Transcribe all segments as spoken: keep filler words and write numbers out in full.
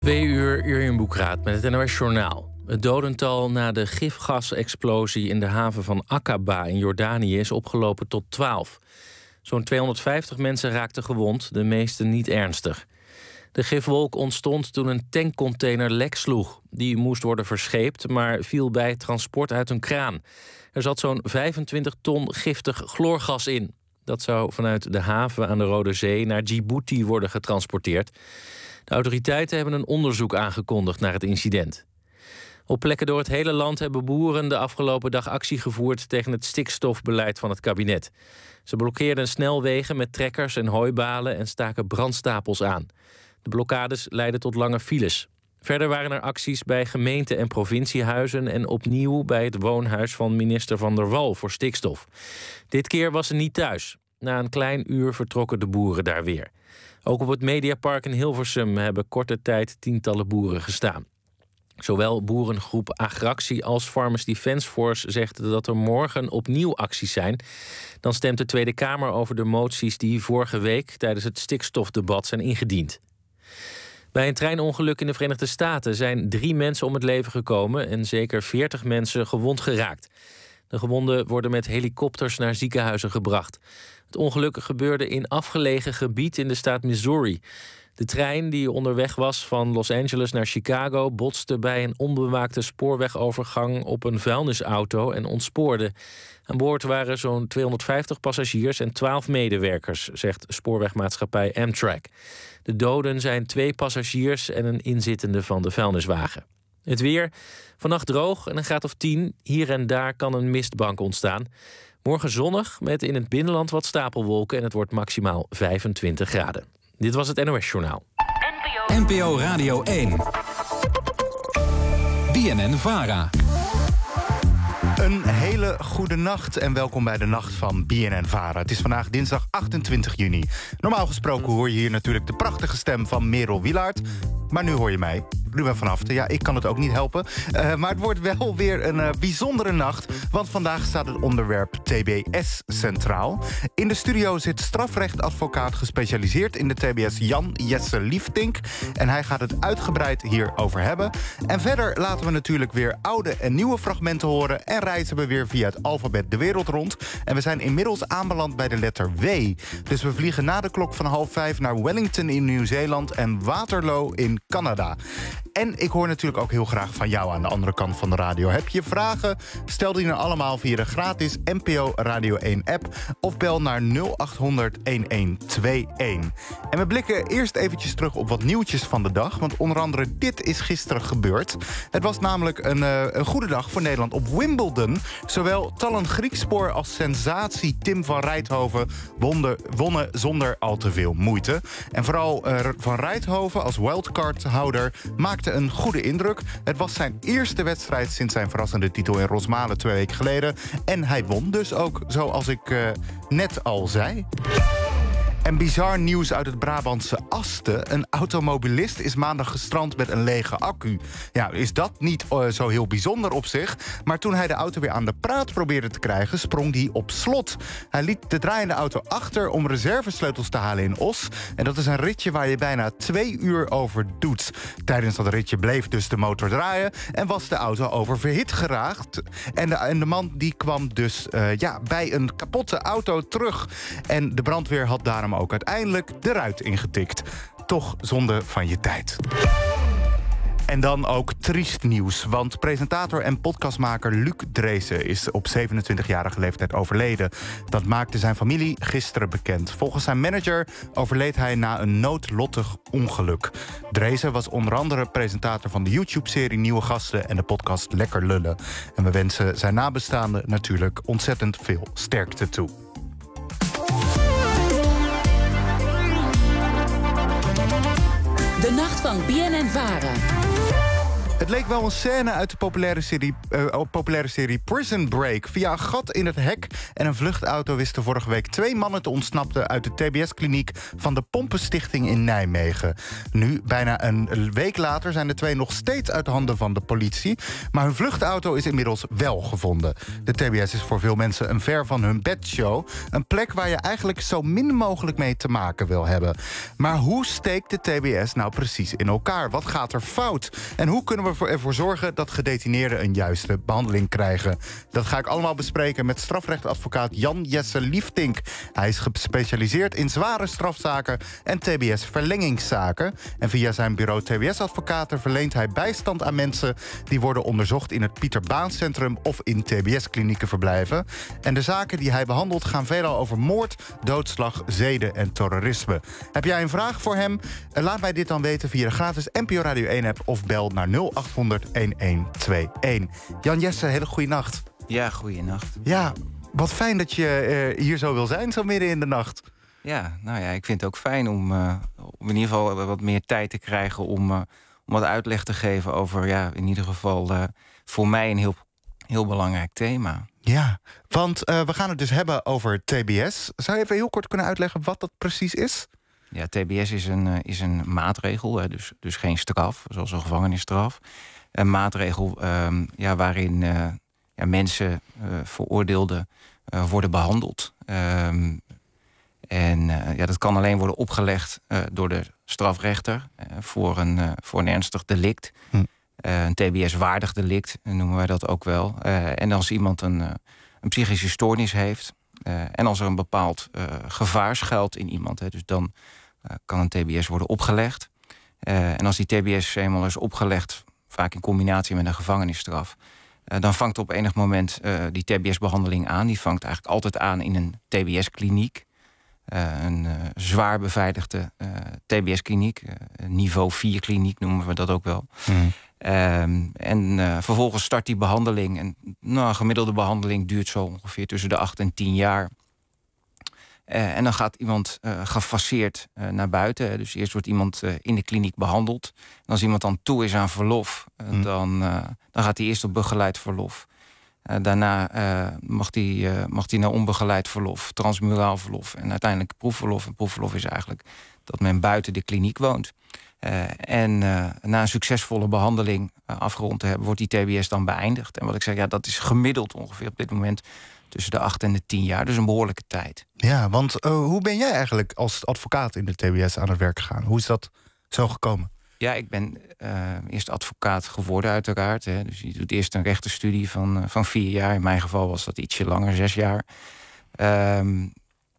Twee uur, Jurjen Boekraat met het N O S-journaal. Het dodental na de gifgasexplosie in de haven van Aqaba in Jordanië is opgelopen tot twaalf. Zo'n tweehonderdvijftig mensen raakten gewond, de meeste niet ernstig. De gifwolk ontstond toen een tankcontainer lek sloeg. Die moest worden verscheept, maar viel bij het transport uit een kraan. Er zat zo'n vijfentwintig ton giftig chloorgas in. Dat zou vanuit de haven aan de Rode Zee naar Djibouti worden getransporteerd. De autoriteiten hebben een onderzoek aangekondigd naar het incident. Op plekken door het hele land hebben boeren de afgelopen dag actie gevoerd tegen het stikstofbeleid van het kabinet. Ze blokkeerden snelwegen met trekkers en hooibalen en staken brandstapels aan. De blokkades leidden tot lange files. Verder waren er acties bij gemeente- en provinciehuizen en opnieuw bij het woonhuis van minister Van der Wal voor stikstof. Dit keer was ze niet thuis. Na een klein uur vertrokken de boeren daar weer. Ook op het Mediapark in Hilversum hebben korte tijd tientallen boeren gestaan. Zowel boerengroep Agractie als Farmers Defence Force zegt dat er morgen opnieuw acties zijn. Dan stemt de Tweede Kamer over de moties die vorige week tijdens het stikstofdebat zijn ingediend. Bij een treinongeluk in de Verenigde Staten zijn drie mensen om het leven gekomen en zeker veertig mensen gewond geraakt. De gewonden worden met helikopters naar ziekenhuizen gebracht. Het ongeluk gebeurde in afgelegen gebied in de staat Missouri. De trein die onderweg was van Los Angeles naar Chicago botste bij een onbewaakte spoorwegovergang op een vuilnisauto en ontspoorde. Aan boord waren zo'n tweehonderdvijftig passagiers en twaalf medewerkers, zegt spoorwegmaatschappij Amtrak. De doden zijn twee passagiers en een inzittende van de vuilniswagen. Het weer, vannacht droog en een graad of tien. Hier en daar kan een mistbank ontstaan. Morgen zonnig met in het binnenland wat stapelwolken en het wordt maximaal vijfentwintig graden. Dit was het N O S-journaal. N P O Radio één. B N N-Vara. Een hele goede nacht en welkom bij de nacht van B N N-Vara. Het is vandaag dinsdag achtentwintig juni. Normaal gesproken hoor je hier natuurlijk de prachtige stem van Merel Wielaert. Maar nu hoor je mij, Ruben van Haften. Ja, ik kan het ook niet helpen. Uh, maar het wordt wel weer een uh, bijzondere nacht. Want vandaag staat het onderwerp T B S centraal. In de studio zit strafrechtadvocaat gespecialiseerd in de T B S Jan Jesse Liefdink. En hij gaat het uitgebreid hierover hebben. En verder laten we natuurlijk weer oude en nieuwe fragmenten horen. En reizen we weer via het alfabet de wereld rond. En we zijn inmiddels aanbeland bij de letter W. Dus we vliegen na de klok van half vijf naar Wellington in Nieuw-Zeeland en Waterloo in Canada. En ik hoor natuurlijk ook heel graag van jou aan de andere kant van de radio. Heb je vragen? Stel die dan allemaal via de gratis N P O Radio één app of bel naar nul acht honderd elf tweeëntwintig. En we blikken eerst eventjes terug op wat nieuwtjes van de dag. Want onder andere dit is gisteren gebeurd. Het was namelijk een, uh, een goede dag voor Nederland op Wimbledon. Zowel talent Griekspoor als sensatie Tim van Rijthoven wonnen, wonnen zonder al te veel moeite. En vooral uh, Van Rijthoven als wildcardhouder maakte een goede indruk. Het was zijn eerste wedstrijd sinds zijn verrassende titel in Rosmalen twee weken geleden. En hij won dus ook, zoals ik uh, net al zei. En bizar nieuws uit het Brabantse Asten. Een automobilist is maandag gestrand met een lege accu. Ja, is dat niet uh, zo heel bijzonder op zich? Maar toen hij de auto weer aan de praat probeerde te krijgen, sprong die op slot. Hij liet de draaiende auto achter om reservesleutels te halen in Os. En dat is een ritje waar je bijna twee uur over doet. Tijdens dat ritje bleef dus de motor draaien en was de auto oververhit geraakt. En de, en de man die kwam dus uh, ja, bij een kapotte auto terug. En de brandweer had daarom ook uiteindelijk de ruit ingetikt. Toch zonde van je tijd. En dan ook triest nieuws, want presentator en podcastmaker Luc Dreesen is op zevenentwintigjarige leeftijd overleden. Dat maakte zijn familie gisteren bekend. Volgens zijn manager overleed hij na een noodlottig ongeluk. Dreesen was onder andere presentator van de YouTube-serie Nieuwe Gasten en de podcast Lekker Lullen. En we wensen zijn nabestaanden natuurlijk ontzettend veel sterkte toe. De nacht van B N N-Vara. Het leek wel een scène uit de populaire serie, uh, populaire serie Prison Break. Via een gat in het hek en een vluchtauto wisten vorige week twee mannen te ontsnappen uit de T B S-kliniek van de Pompenstichting in Nijmegen. Nu, bijna een week later, zijn de twee nog steeds uit handen van de politie. Maar hun vluchtauto is inmiddels wel gevonden. De T B S is voor veel mensen een ver van hun bedshow. Een plek waar je eigenlijk zo min mogelijk mee te maken wil hebben. Maar hoe steekt de T B S nou precies in elkaar? Wat gaat er fout? En hoe kunnen we ervoor zorgen dat gedetineerden een juiste behandeling krijgen? Dat ga ik allemaal bespreken met strafrechtadvocaat Jan Jesse Liefdink. Hij is gespecialiseerd in zware strafzaken en T B S-verlengingszaken. En via zijn bureau T B S-advocaten verleent hij bijstand aan mensen die worden onderzocht in het Pieter Baan Centrum of in T B S-klinieken verblijven. En de zaken die hij behandelt gaan veelal over moord, doodslag, zeden en terrorisme. Heb jij een vraag voor hem? Laat mij dit dan weten via de gratis N P O Radio één-app of bel naar nul acht honderd elf twee een. Jan Jesse, hele goede nacht. Ja, goeienacht. Ja, wat fijn dat je uh, hier zo wil zijn, zo midden in de nacht. Ja, nou ja, ik vind het ook fijn om, uh, om in ieder geval wat meer tijd te krijgen om, uh, om wat uitleg te geven over, ja, in ieder geval uh, voor mij een heel, heel belangrijk thema. Ja, want uh, we gaan het dus hebben over T B S. Zou je even heel kort kunnen uitleggen wat dat precies is? Ja, T B S is een, uh, is een maatregel, hè, dus, dus geen straf, zoals een gevangenisstraf. Een maatregel um, ja, waarin uh, ja, mensen, uh, veroordeelden, uh, worden behandeld. Um, en uh, ja, dat kan alleen worden opgelegd uh, door de strafrechter uh, voor, een, uh, voor een ernstig delict. Hm. Uh, een T B S-waardig delict noemen wij dat ook wel. Uh, en als iemand een, uh, een psychische stoornis heeft uh, en als er een bepaald uh, gevaar schuilt in iemand, hè, dus dan uh, kan een T B S worden opgelegd. Uh, en als die T B S eenmaal is opgelegd, vaak in combinatie met een gevangenisstraf, uh, dan vangt op enig moment uh, die T B S-behandeling aan. Die vangt eigenlijk altijd aan in een T B S-kliniek. Uh, een uh, zwaar beveiligde uh, T B S-kliniek. Uh, niveau vier kliniek noemen we dat ook wel. Mm. Um, en uh, vervolgens start die behandeling. En nou, een gemiddelde behandeling duurt zo ongeveer tussen de acht en tien jaar. Uh, en dan gaat iemand uh, gefaseerd uh, naar buiten. Dus eerst wordt iemand uh, in de kliniek behandeld. En als iemand dan toe is aan verlof, uh, mm. dan, uh, dan gaat hij eerst op begeleid verlof. Uh, daarna uh, mag hij uh, mag hij naar onbegeleid verlof, transmuraal verlof en uiteindelijk proefverlof. En proefverlof is eigenlijk dat men buiten de kliniek woont. Uh, en uh, na een succesvolle behandeling uh, afgerond te hebben, wordt die T B S dan beëindigd. En wat ik zeg, ja, dat is gemiddeld ongeveer op dit moment tussen de acht en de tien jaar. Dus een behoorlijke tijd. Ja, want uh, hoe ben jij eigenlijk als advocaat in de T B S aan het werk gegaan? Hoe is dat zo gekomen? Ja, ik ben uh, eerst advocaat geworden uiteraard. Hè. Dus je doet eerst een rechtenstudie van, uh, van vier jaar. In mijn geval was dat ietsje langer, zes jaar. Um,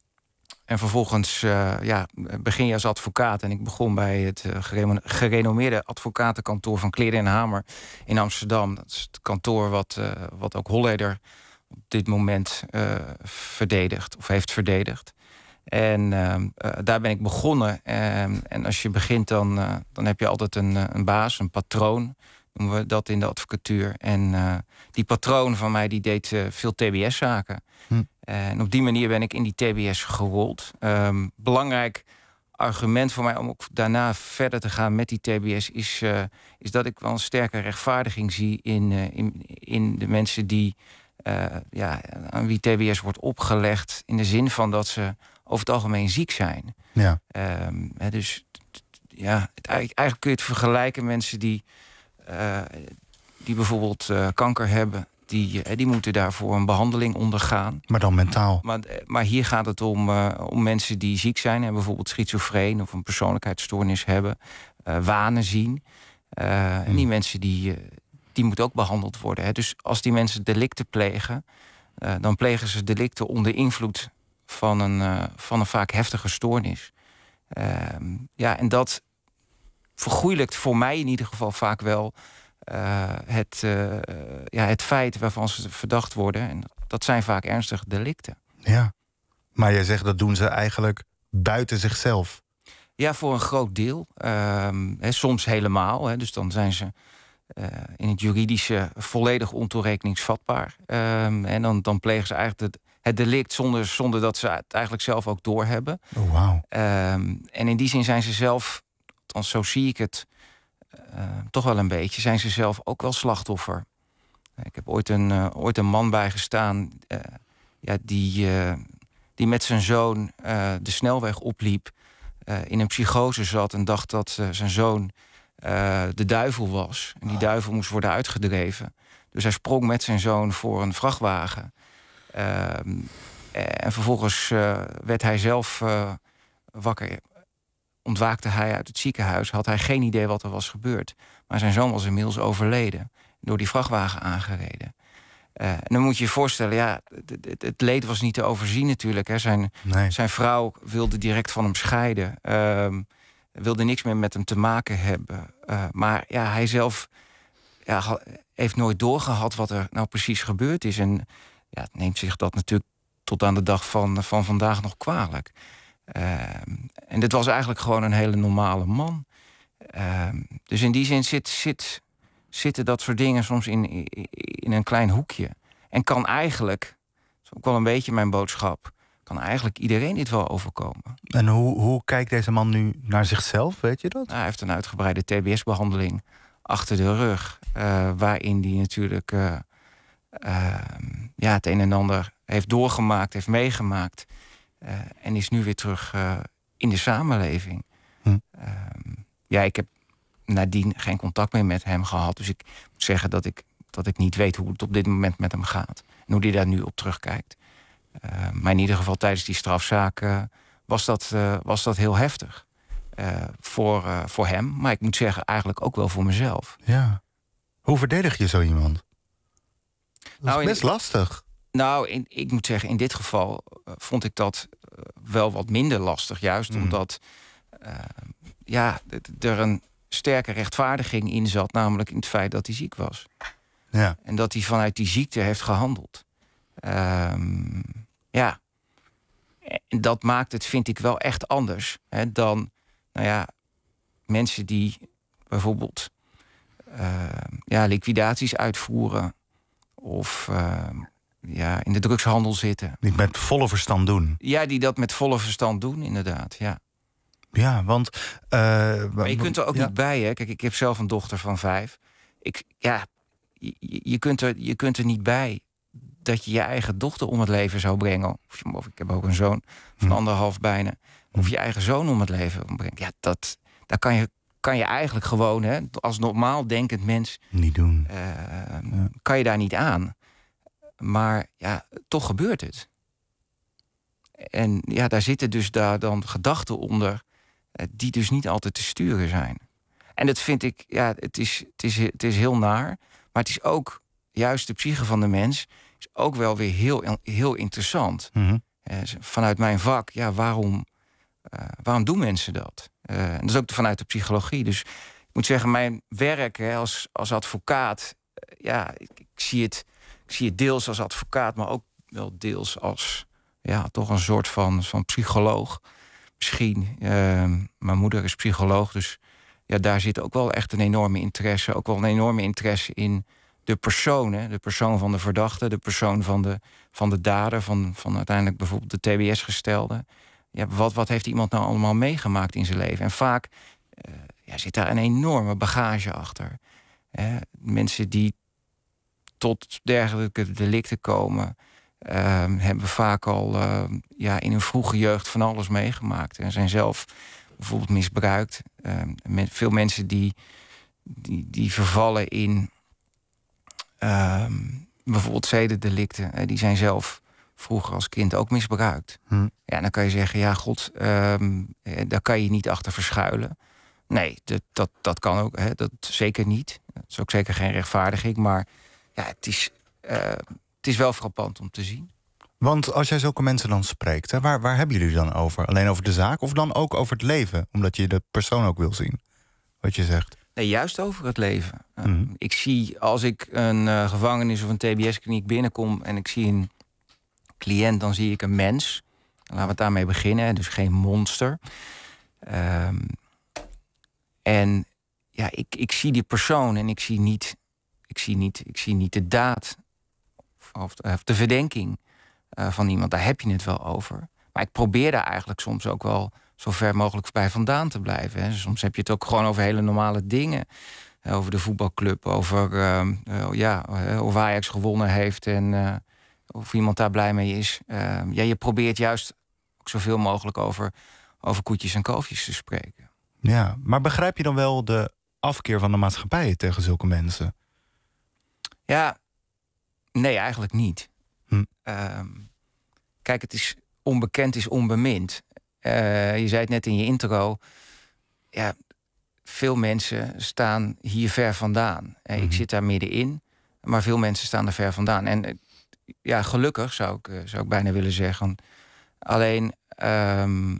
en vervolgens uh, ja, begin je als advocaat. En ik begon bij het uh, gere- gerenommeerde advocatenkantoor van Kleren en Hamer in Amsterdam. Dat is het kantoor wat, uh, wat ook Holleder op dit moment uh, verdedigt of heeft verdedigd. En uh, uh, daar ben ik begonnen. Uh, en als je begint, dan, uh, dan heb je altijd een, uh, een baas, een patroon, noemen we dat in de advocatuur. En uh, die patroon van mij die deed uh, veel T B S-zaken. Hm. Uh, en op die manier ben ik in die T B S gerold. Um, belangrijk argument voor mij om ook daarna verder te gaan met die T B S is, uh, is dat ik wel een sterke rechtvaardiging zie in, uh, in, in de mensen die, uh, ja, aan wie T B S wordt opgelegd, in de zin van dat ze over het algemeen ziek zijn. Ja. Um, he, dus ja, het, eigenlijk kun je het vergelijken. Mensen die, uh, die bijvoorbeeld uh, kanker hebben, die, uh, die moeten daarvoor een behandeling ondergaan. Maar dan mentaal. Maar, maar hier gaat het om, uh, om mensen die ziek zijn en bijvoorbeeld schizofreen of een persoonlijkheidsstoornis hebben, uh, wanen zien. Uh, hmm. En die mensen die, uh, die moeten ook behandeld worden. Hè. Dus als die mensen delicten plegen, uh, dan plegen ze delicten onder invloed van een, uh, van een vaak heftige stoornis. Uh, ja, en dat vergoeilijkt voor mij in ieder geval vaak wel uh, het, uh, ja, het feit waarvan ze verdacht worden. En dat zijn vaak ernstige delicten. Ja, maar jij zegt dat doen ze eigenlijk buiten zichzelf. Ja, voor een groot deel. Uh, he, soms helemaal. He, dus dan zijn ze uh, in het juridische volledig ontoerekeningsvatbaar. Uh, en dan, dan plegen ze eigenlijk de het delict zonder, zonder dat ze het eigenlijk zelf ook doorhebben. Oh, wow. Um, en in die zin zijn ze zelf, althans zo zie ik het, uh, toch wel een beetje, zijn ze zelf ook wel slachtoffer. Ik heb ooit een, uh, ooit een man bijgestaan uh, ja, die, uh, die met zijn zoon uh, de snelweg opliep, uh, in een psychose zat en dacht dat uh, zijn zoon uh, de duivel was. En die duivel moest worden uitgedreven. Dus hij sprong met zijn zoon voor een vrachtwagen. Uh, en vervolgens uh, werd hij zelf uh, wakker. Ontwaakte hij uit het ziekenhuis. Had hij geen idee wat er was gebeurd. Maar zijn zoon was inmiddels overleden. Door die vrachtwagen aangereden. Uh, en dan moet je je voorstellen, ja, het, het leed was niet te overzien natuurlijk. Hè. Zijn, Nee. zijn vrouw wilde direct van hem scheiden. Uh, wilde niks meer met hem te maken hebben. Uh, maar ja, hij zelf ja, heeft nooit doorgehad wat er nou precies gebeurd is. En ja, neemt zich dat natuurlijk tot aan de dag van, van vandaag nog kwalijk. Uh, en dit was eigenlijk gewoon een hele normale man. Uh, dus in die zin zit, zit, zitten dat soort dingen soms in, in een klein hoekje. En kan eigenlijk, dat is ook wel een beetje mijn boodschap, kan eigenlijk iedereen dit wel overkomen. En hoe, hoe kijkt deze man nu naar zichzelf, weet je dat? Nou, hij heeft een uitgebreide T B S-behandeling achter de rug. Uh, waarin hij natuurlijk uh, uh, ja, het een en ander heeft doorgemaakt, heeft meegemaakt. Uh, en is nu weer terug uh, in de samenleving. Hm. Uh, ja, ik heb nadien geen contact meer met hem gehad. Dus ik moet zeggen dat ik, dat ik niet weet hoe het op dit moment met hem gaat. En hoe hij daar nu op terugkijkt. Uh, maar in ieder geval tijdens die strafzaak uh, was, dat, uh, was dat heel heftig. Uh, voor, uh, voor hem. Maar ik moet zeggen eigenlijk ook wel voor mezelf. Ja. Hoe verdedig je zo iemand? Dat nou, is best in, lastig. Nou, in, ik moet zeggen, in dit geval uh, vond ik dat uh, wel wat minder lastig. Juist mm. omdat uh, ja, d- er een sterke rechtvaardiging in zat. Namelijk in het feit dat hij ziek was. Ja. En dat hij vanuit die ziekte heeft gehandeld. Uh, ja. En dat maakt het, vind ik, wel echt anders. Hè, dan, nou ja, mensen die bijvoorbeeld uh, ja, liquidaties uitvoeren. Of uh, ja, in de drugshandel zitten. Die met volle verstand doen. Ja, die dat met volle verstand doen, inderdaad, ja. Ja, want... Uh, maar je kunt er ook ja. niet bij, hè. Kijk, ik heb zelf een dochter van vijf. Ik, ja, je, je, kunt er, je kunt er niet bij dat je je eigen dochter om het leven zou brengen. Of, of ik heb ook een zoon van hm. anderhalf bijna. Of je eigen zoon om het leven ombrengt. Ja, dat, daar kan je, kan je eigenlijk gewoon, hè, als normaal denkend mens... Niet doen. Uh, ja. Kan je daar niet aan. Maar ja, toch gebeurt het. En ja, daar zitten dus daar dan gedachten onder... die dus niet altijd te sturen zijn. En dat vind ik, ja, het is, het is, het is heel naar. Maar het is ook, juist de psyche van de mens... is ook wel weer heel, heel interessant. Mm-hmm. Uh, vanuit mijn vak, ja, waarom, uh, waarom doen mensen dat? Uh, en dat is ook vanuit de psychologie. Dus ik moet zeggen, mijn werk hè, als, als advocaat... Uh, ja, ik, ik, zie het, ik zie het deels als advocaat... maar ook wel deels als ja, toch een soort van, van psycholoog... Misschien, uh, mijn moeder is psycholoog, dus ja, daar zit ook wel echt een enorme interesse. Ook wel een enorme interesse in de persoon. Hè? De persoon van de verdachte, de persoon van de, van de dader, van, van uiteindelijk bijvoorbeeld de T B S-gestelde. Ja, wat, wat heeft iemand nou allemaal meegemaakt in zijn leven? En vaak uh, ja, zit daar een enorme bagage achter. Hè? Mensen die tot dergelijke delicten komen... Uh, hebben vaak al uh, ja, in hun vroege jeugd van alles meegemaakt. En zijn zelf bijvoorbeeld misbruikt. Uh, met veel mensen die, die, die vervallen in uh, bijvoorbeeld zedendelicten. Uh, die zijn zelf vroeger als kind ook misbruikt. Hm. Ja, dan kan je zeggen, ja god, uh, daar kan je niet achter verschuilen. Nee, dat, dat, dat kan ook. Hè, dat zeker niet. Dat is ook zeker geen rechtvaardiging. Maar ja, het is... Uh, Het is wel frappant om te zien. Want als jij zulke mensen dan spreekt, hè, waar, waar hebben jullie dan over? Alleen over de zaak of dan ook over het leven? Omdat je de persoon ook wil zien, wat je zegt. Nee, juist over het leven. Mm-hmm. Uh, ik zie, als ik een uh, gevangenis of een T B S-kliniek binnenkom... en ik zie een cliënt, dan zie ik een mens. Laten we het daarmee beginnen, dus geen monster. Um, en ja, ik, ik zie die persoon en ik zie niet, ik zie niet, ik zie niet de daad... of de verdenking uh, van iemand, daar heb je het wel over. Maar ik probeer daar eigenlijk soms ook wel zo ver mogelijk bij vandaan te blijven. Hè. Soms heb je het ook gewoon over hele normale dingen. Over de voetbalclub, over uh, uh, ja, uh, of Ajax gewonnen heeft en uh, of iemand daar blij mee is. Uh, ja, je probeert juist ook zoveel mogelijk over, over koetjes en kalfjes te spreken. Ja, maar begrijp je dan wel de afkeer van de maatschappij tegen zulke mensen? Ja, nee, eigenlijk niet. Hm. Uh, kijk, het is onbekend is onbemind. Uh, je zei het net in je intro. Ja, veel mensen staan hier ver vandaan. Mm-hmm. Ik zit daar middenin, maar veel mensen staan er ver vandaan. En ja, gelukkig zou ik, zou ik bijna willen zeggen. Alleen, um,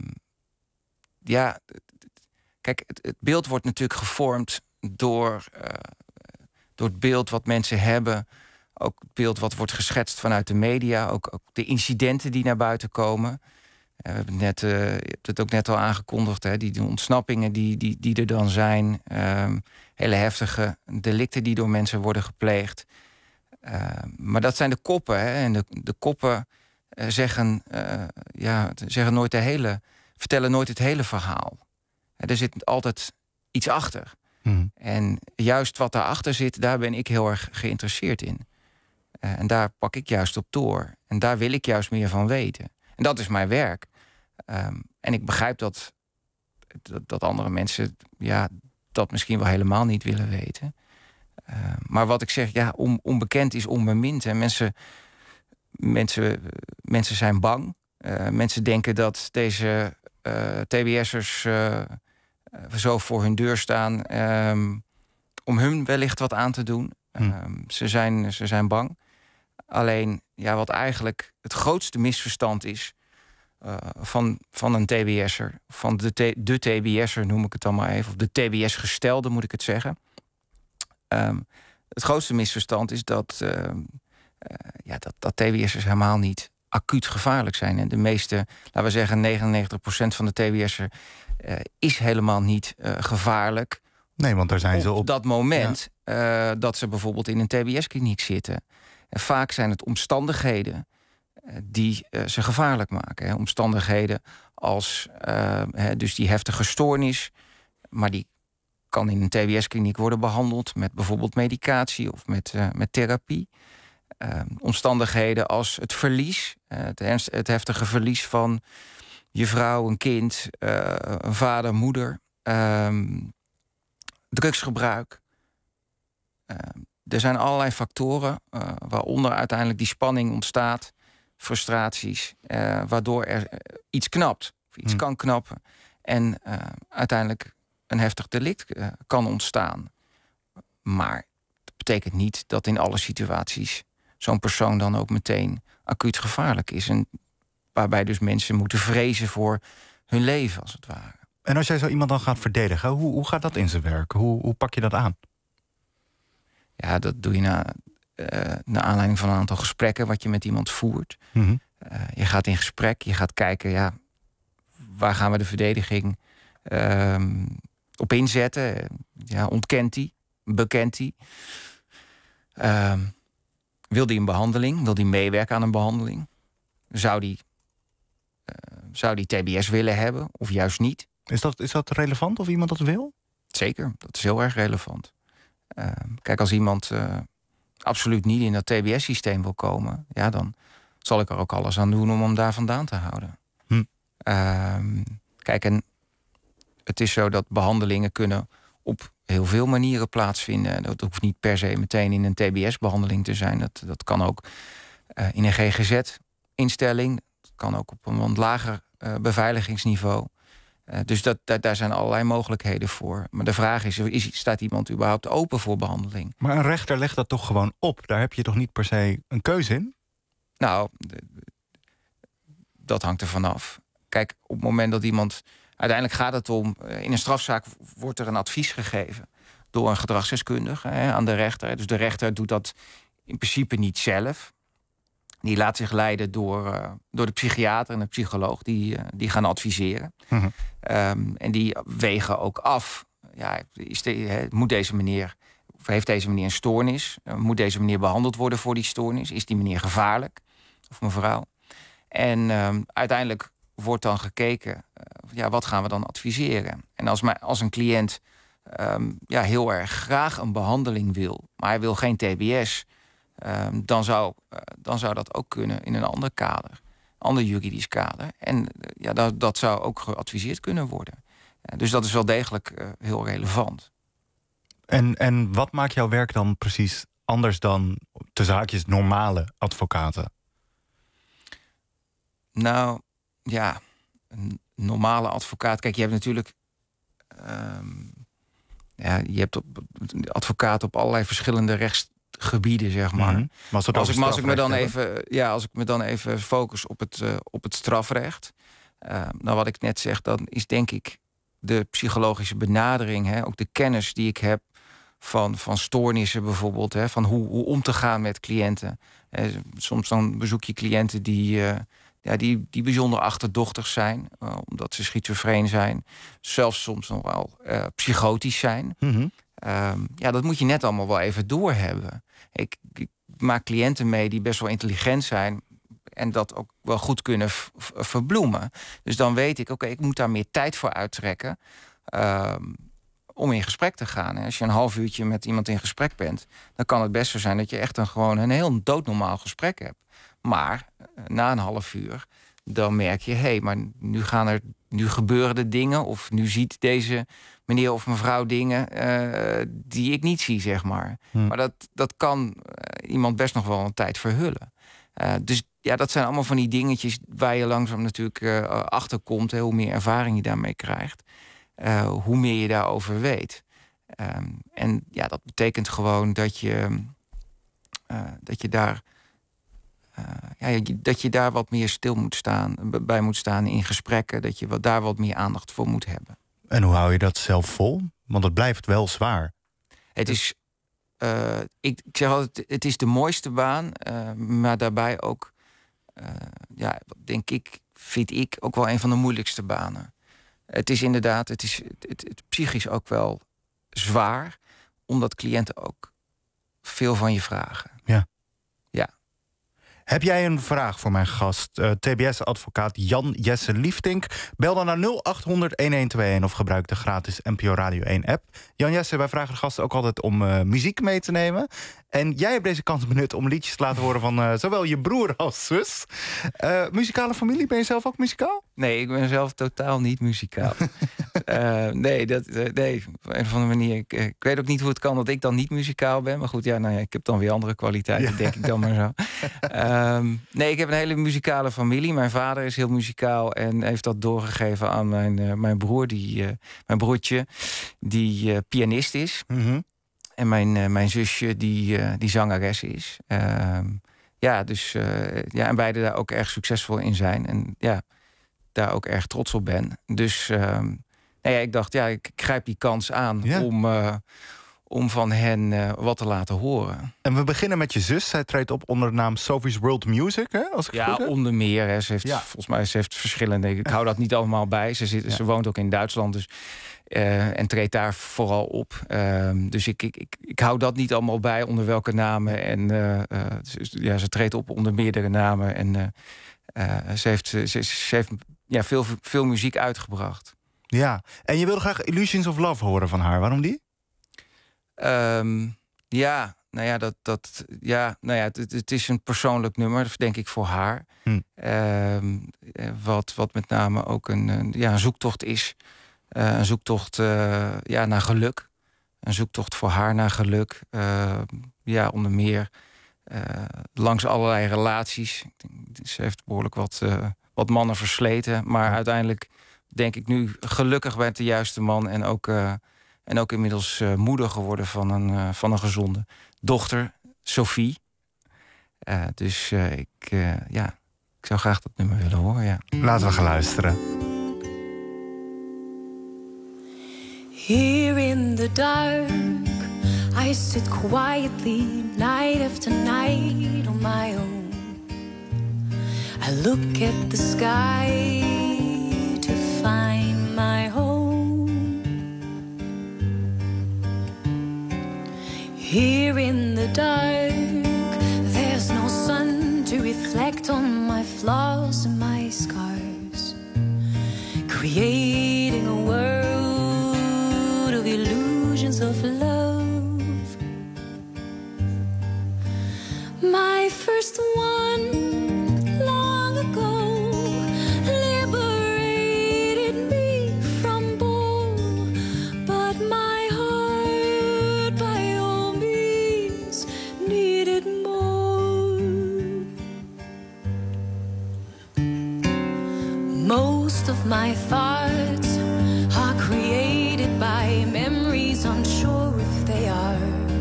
ja, kijk, het, het beeld wordt natuurlijk gevormd door, uh, door het beeld wat mensen hebben. Ook het beeld wat wordt geschetst vanuit de media. Ook, ook de incidenten die naar buiten komen. We hebben het, net, uh, je hebt het ook net al aangekondigd, hè, die, die ontsnappingen die, die, die er dan zijn. Um, hele heftige delicten die door mensen worden gepleegd. Uh, maar dat zijn de koppen. Hè, en de, de koppen uh, zeggen, uh, ja, zeggen nooit de hele, vertellen nooit het hele verhaal. Uh, er zit altijd iets achter. Hmm. En juist wat daarachter zit, daar ben ik heel erg geïnteresseerd in. Uh, en daar pak ik juist op door. En daar wil ik juist meer van weten. En dat is mijn werk. Um, en ik begrijp dat, dat, dat andere mensen ja, dat misschien wel helemaal niet willen weten. Uh, maar wat ik zeg, ja, on, onbekend is onbemind. Hè. Mensen, mensen, mensen zijn bang. Uh, mensen denken dat deze uh, T B S'ers uh, zo voor hun deur staan um, om hun wellicht wat aan te doen. Hm. Um, ze, zijn, ze zijn bang. Alleen, ja, wat eigenlijk het grootste misverstand is uh, van, van een T B S'er, van de, t- de T B S'er noem ik het dan maar even, of de T B S-gestelde moet ik het zeggen. Um, het grootste misverstand is dat, uh, uh, ja, dat, dat T B S'ers helemaal niet acuut gevaarlijk zijn. En de meeste, laten we zeggen, negenennegentig procent van de T B S'er uh, is helemaal niet uh, gevaarlijk. Nee, want daar zijn op ze op dat moment ja. uh, dat ze bijvoorbeeld in een T B S-kliniek zitten. En vaak zijn het omstandigheden uh, die uh, ze gevaarlijk maken. Hè. Omstandigheden als uh, hè, dus die heftige stoornis, maar die kan in een T B S-kliniek worden behandeld met bijvoorbeeld medicatie of met, uh, met therapie. Uh, omstandigheden als het verlies, uh, het, ernst, het heftige verlies van je vrouw, een kind, uh, een vader, moeder, uh, drugsgebruik. Uh, er zijn allerlei factoren uh, waaronder uiteindelijk die spanning ontstaat, frustraties, uh, waardoor er iets knapt, of iets hmm. kan knappen en uh, uiteindelijk een heftig delict uh, kan ontstaan. Maar dat betekent niet dat in alle situaties zo'n persoon dan ook meteen acuut gevaarlijk is. En waarbij dus mensen moeten vrezen voor hun leven, als het ware. En als jij zo iemand dan gaat verdedigen, hoe, hoe gaat dat in zijn werk? Hoe, hoe pak je dat aan? Ja, dat doe je na, uh, naar aanleiding van een aantal gesprekken wat je met iemand voert. Mm-hmm. Uh, je gaat in gesprek, je gaat kijken, ja, waar gaan we de verdediging uh, op inzetten? Ja, ontkent die? Bekent die? Uh, wil die een behandeling? Wil die meewerken aan een behandeling? Zou die, uh, zou die T B S willen hebben of juist niet? Is dat, is dat relevant of iemand dat wil? Zeker, dat is heel erg relevant. Uh, kijk, als iemand uh, absoluut niet in dat T B S-systeem wil komen, ja, dan zal ik er ook alles aan doen om hem daar vandaan te houden. Hm. Uh, kijk, en het is zo dat behandelingen kunnen op heel veel manieren plaatsvinden. Dat hoeft niet per se meteen in een T B S-behandeling te zijn. Dat, dat kan ook uh, in een G G Z-instelling. Dat kan ook op een wat lager uh, beveiligingsniveau. Uh, dus dat, dat, daar zijn allerlei mogelijkheden voor. Maar de vraag is, is, staat iemand überhaupt open voor behandeling? Maar een rechter legt dat toch gewoon op? Daar heb je toch niet per se een keuze in? Nou, dat hangt er vanaf. Kijk, op het moment dat iemand... Uiteindelijk gaat het om... In een strafzaak wordt er een advies gegeven door een gedragsdeskundige hè, aan de rechter. Dus de rechter doet dat in principe niet zelf. Die laat zich leiden door, uh, door de psychiater en de psycholoog. Die, uh, die gaan adviseren. Mm-hmm. Um, en die wegen ook af. Ja, is de, he, moet deze meneer... Of heeft deze meneer een stoornis? Uh, moet deze meneer behandeld worden voor die stoornis? Is die meneer gevaarlijk? Of mevrouw? En um, uiteindelijk wordt dan gekeken, uh, ja, wat gaan we dan adviseren? En als, maar, als een cliënt um, ja, heel erg graag een behandeling wil, maar hij wil geen T B S, um, dan, zou, uh, dan zou dat ook kunnen in een ander kader, een ander juridisch kader. En uh, ja, dat, dat zou ook geadviseerd kunnen worden. Uh, dus dat is wel degelijk uh, heel relevant. En, en wat maakt jouw werk dan precies anders dan tussen haakjes normale advocaten? Nou, ja, een normale advocaat. Kijk, je hebt natuurlijk um, ja, je hebt op, advocaten op allerlei verschillende rechtsgebieden, zeg maar. Mm-hmm. Maar als, als, ik, maar als ik me dan even, ja, als ik me dan even focus op het, uh, op het strafrecht, uh, nou wat ik net zeg, dan is denk ik de psychologische benadering, hè, ook de kennis die ik heb van, van stoornissen bijvoorbeeld, hè, van hoe, hoe om te gaan met cliënten. Eh, soms dan bezoek je cliënten die, uh, ja, die, die bijzonder achterdochtig zijn, uh, omdat ze schizofreen zijn, zelfs soms nog wel uh, psychotisch zijn. Mm-hmm. Um, ja, dat moet je net allemaal wel even doorhebben. Ik, ik maak cliënten mee die best wel intelligent zijn en dat ook wel goed kunnen v- v- verbloemen. Dus dan weet ik, oké, okay, ik moet daar meer tijd voor uittrekken Um, om in gesprek te gaan. Als je een half uurtje met iemand in gesprek bent, dan kan het best zo zijn dat je echt een gewoon een heel doodnormaal gesprek hebt. Maar na een half uur, dan merk je, hé, hey, maar nu gaan er, nu gebeuren er dingen, of nu ziet deze meneer of mevrouw dingen uh, die ik niet zie, zeg maar. Hmm. Maar dat, dat kan uh, iemand best nog wel een tijd verhullen. Uh, dus ja, dat zijn allemaal van die dingetjes waar je langzaam natuurlijk uh, achter komt, hè, hoe meer ervaring je daarmee krijgt. Uh, hoe meer je daarover weet. Um, en ja, dat betekent gewoon dat je, uh, dat je daar uh, ja, dat je daar wat meer stil moet staan, bij moet staan in gesprekken, dat je wat, daar wat meer aandacht voor moet hebben. En hoe hou je dat zelf vol? Want het blijft wel zwaar. Het is, uh, ik, ik zeg altijd, het is de mooiste baan, uh, maar daarbij ook, uh, ja, denk ik, vind ik ook wel een van de moeilijkste banen. Het is inderdaad, het is het, het, het psychisch ook wel zwaar, omdat cliënten ook veel van je vragen. Ja. Ja. Heb jij een vraag voor mijn gast, uh, T B S-advocaat Jan Jesse Liefdink? Bel dan naar nul acht honderd elfentwintig of gebruik de gratis N P O Radio één-app. Jan Jesse, wij vragen de gasten ook altijd om uh, muziek mee te nemen. En jij hebt deze kans benut om liedjes te laten horen van uh, zowel je broer als zus. Uh, muzikale familie, ben je zelf ook muzikaal? Nee, ik ben zelf totaal niet muzikaal. uh, nee, dat, uh, nee, op een of andere manier. Ik, ik weet ook niet hoe het kan dat ik dan niet muzikaal ben. Maar goed, ja, nou ja, ik heb dan weer andere kwaliteiten, ja. denk ik dan maar zo. um, nee, ik heb een hele muzikale familie. Mijn vader is heel muzikaal en heeft dat doorgegeven aan mijn, uh, mijn broer, die, uh, mijn broertje, die uh, pianist is. Mm-hmm. En mijn, uh, mijn zusje, die, uh, die zangeres is. Uh, ja, dus uh, ja, en beide daar ook erg succesvol in zijn. En ja, daar ook erg trots op ben. Dus uh, nou ja, ik dacht, ja, ik grijp die kans aan ja. om, uh, om van hen uh, wat te laten horen. En we beginnen met je zus. Zij treedt op onder de naam Sophie's World Music, hè? Als ik ja, goed heb. onder meer. Hè. Ze heeft, ja. volgens mij, ze heeft verschillende. Ik hou dat niet allemaal bij. Ze, zit, ja. ze woont ook in Duitsland, dus Uh, en treedt daar vooral op. Uh, dus ik, ik, ik, ik hou dat niet allemaal bij onder welke namen. En uh, uh, ze, ja, ze treedt op onder meerdere namen. En uh, uh, ze heeft, ze, ze heeft ja, veel, veel muziek uitgebracht. Ja, en je wilde graag Illusions of Love horen van haar. Waarom die? Um, ja, nou ja, dat, dat, ja, nou ja het, het is een persoonlijk nummer, denk ik, voor haar. Hm. Um, wat, wat met name ook een, een, ja, een zoektocht is. Uh, een zoektocht uh, ja, naar geluk. Een zoektocht voor haar naar geluk. Uh, ja, onder meer uh, langs allerlei relaties. Ik denk, ze heeft behoorlijk wat, uh, wat mannen versleten. Maar ja. uiteindelijk denk ik nu gelukkig bij de juiste man. En ook, uh, en ook inmiddels uh, moeder geworden van een, uh, van een gezonde dochter, Sophie. Uh, dus uh, ik, uh, ja, ik zou graag dat nummer willen horen. Ja. Laten we gaan luisteren. Here in the dark, I sit quietly night after night on my own. I look at the sky to find my home. Here in the dark, there's no sun to reflect on my flaws and my scars. creating a world of illusions of love. My first one long ago liberated me from bore, but my heart by all means needed more. Most of my thoughts are created by memories, unsure if they are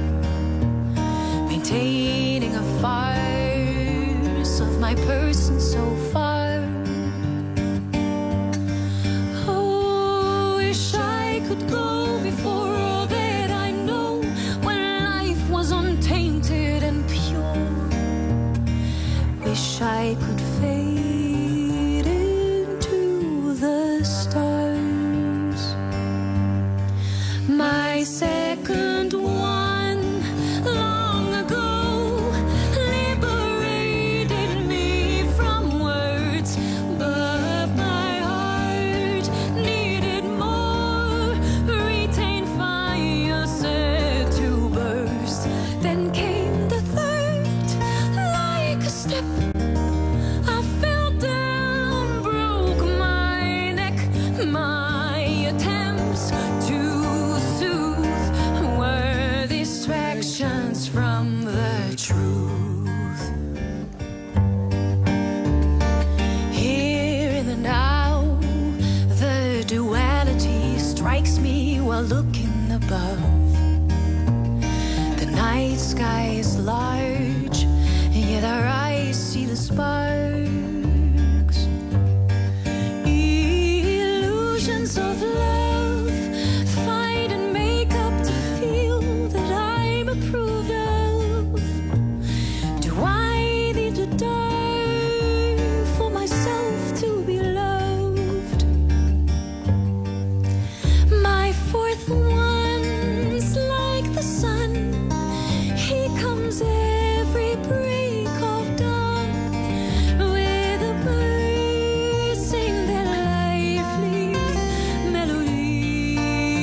maintaining a farce of my person so far. Oh, wish I could go before all that I know, when life was untainted and pure. Wish I could fade into the stars. My second one long ago liberated me from words, but my heart needed more, retained fire set to burst. Then came the third, like a step. I fell down, broke my neck. My attempts to soothe were distractions from the truth. Here in the now, the duality strikes me while looking above. The night sky is large, and yet our eyes see the sparks. Illusions of love, fight and make up to feel that I'm approved of. Do I need to die for myself to be loved? My fourth one's like the sun. He comes every break of dawn, where the birds sing their lively melody.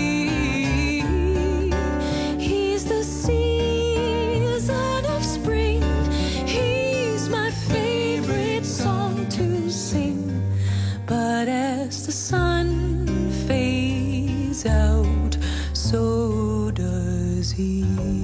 He's the season of spring. He's my favorite song to sing. But as the sun fades out, so does he.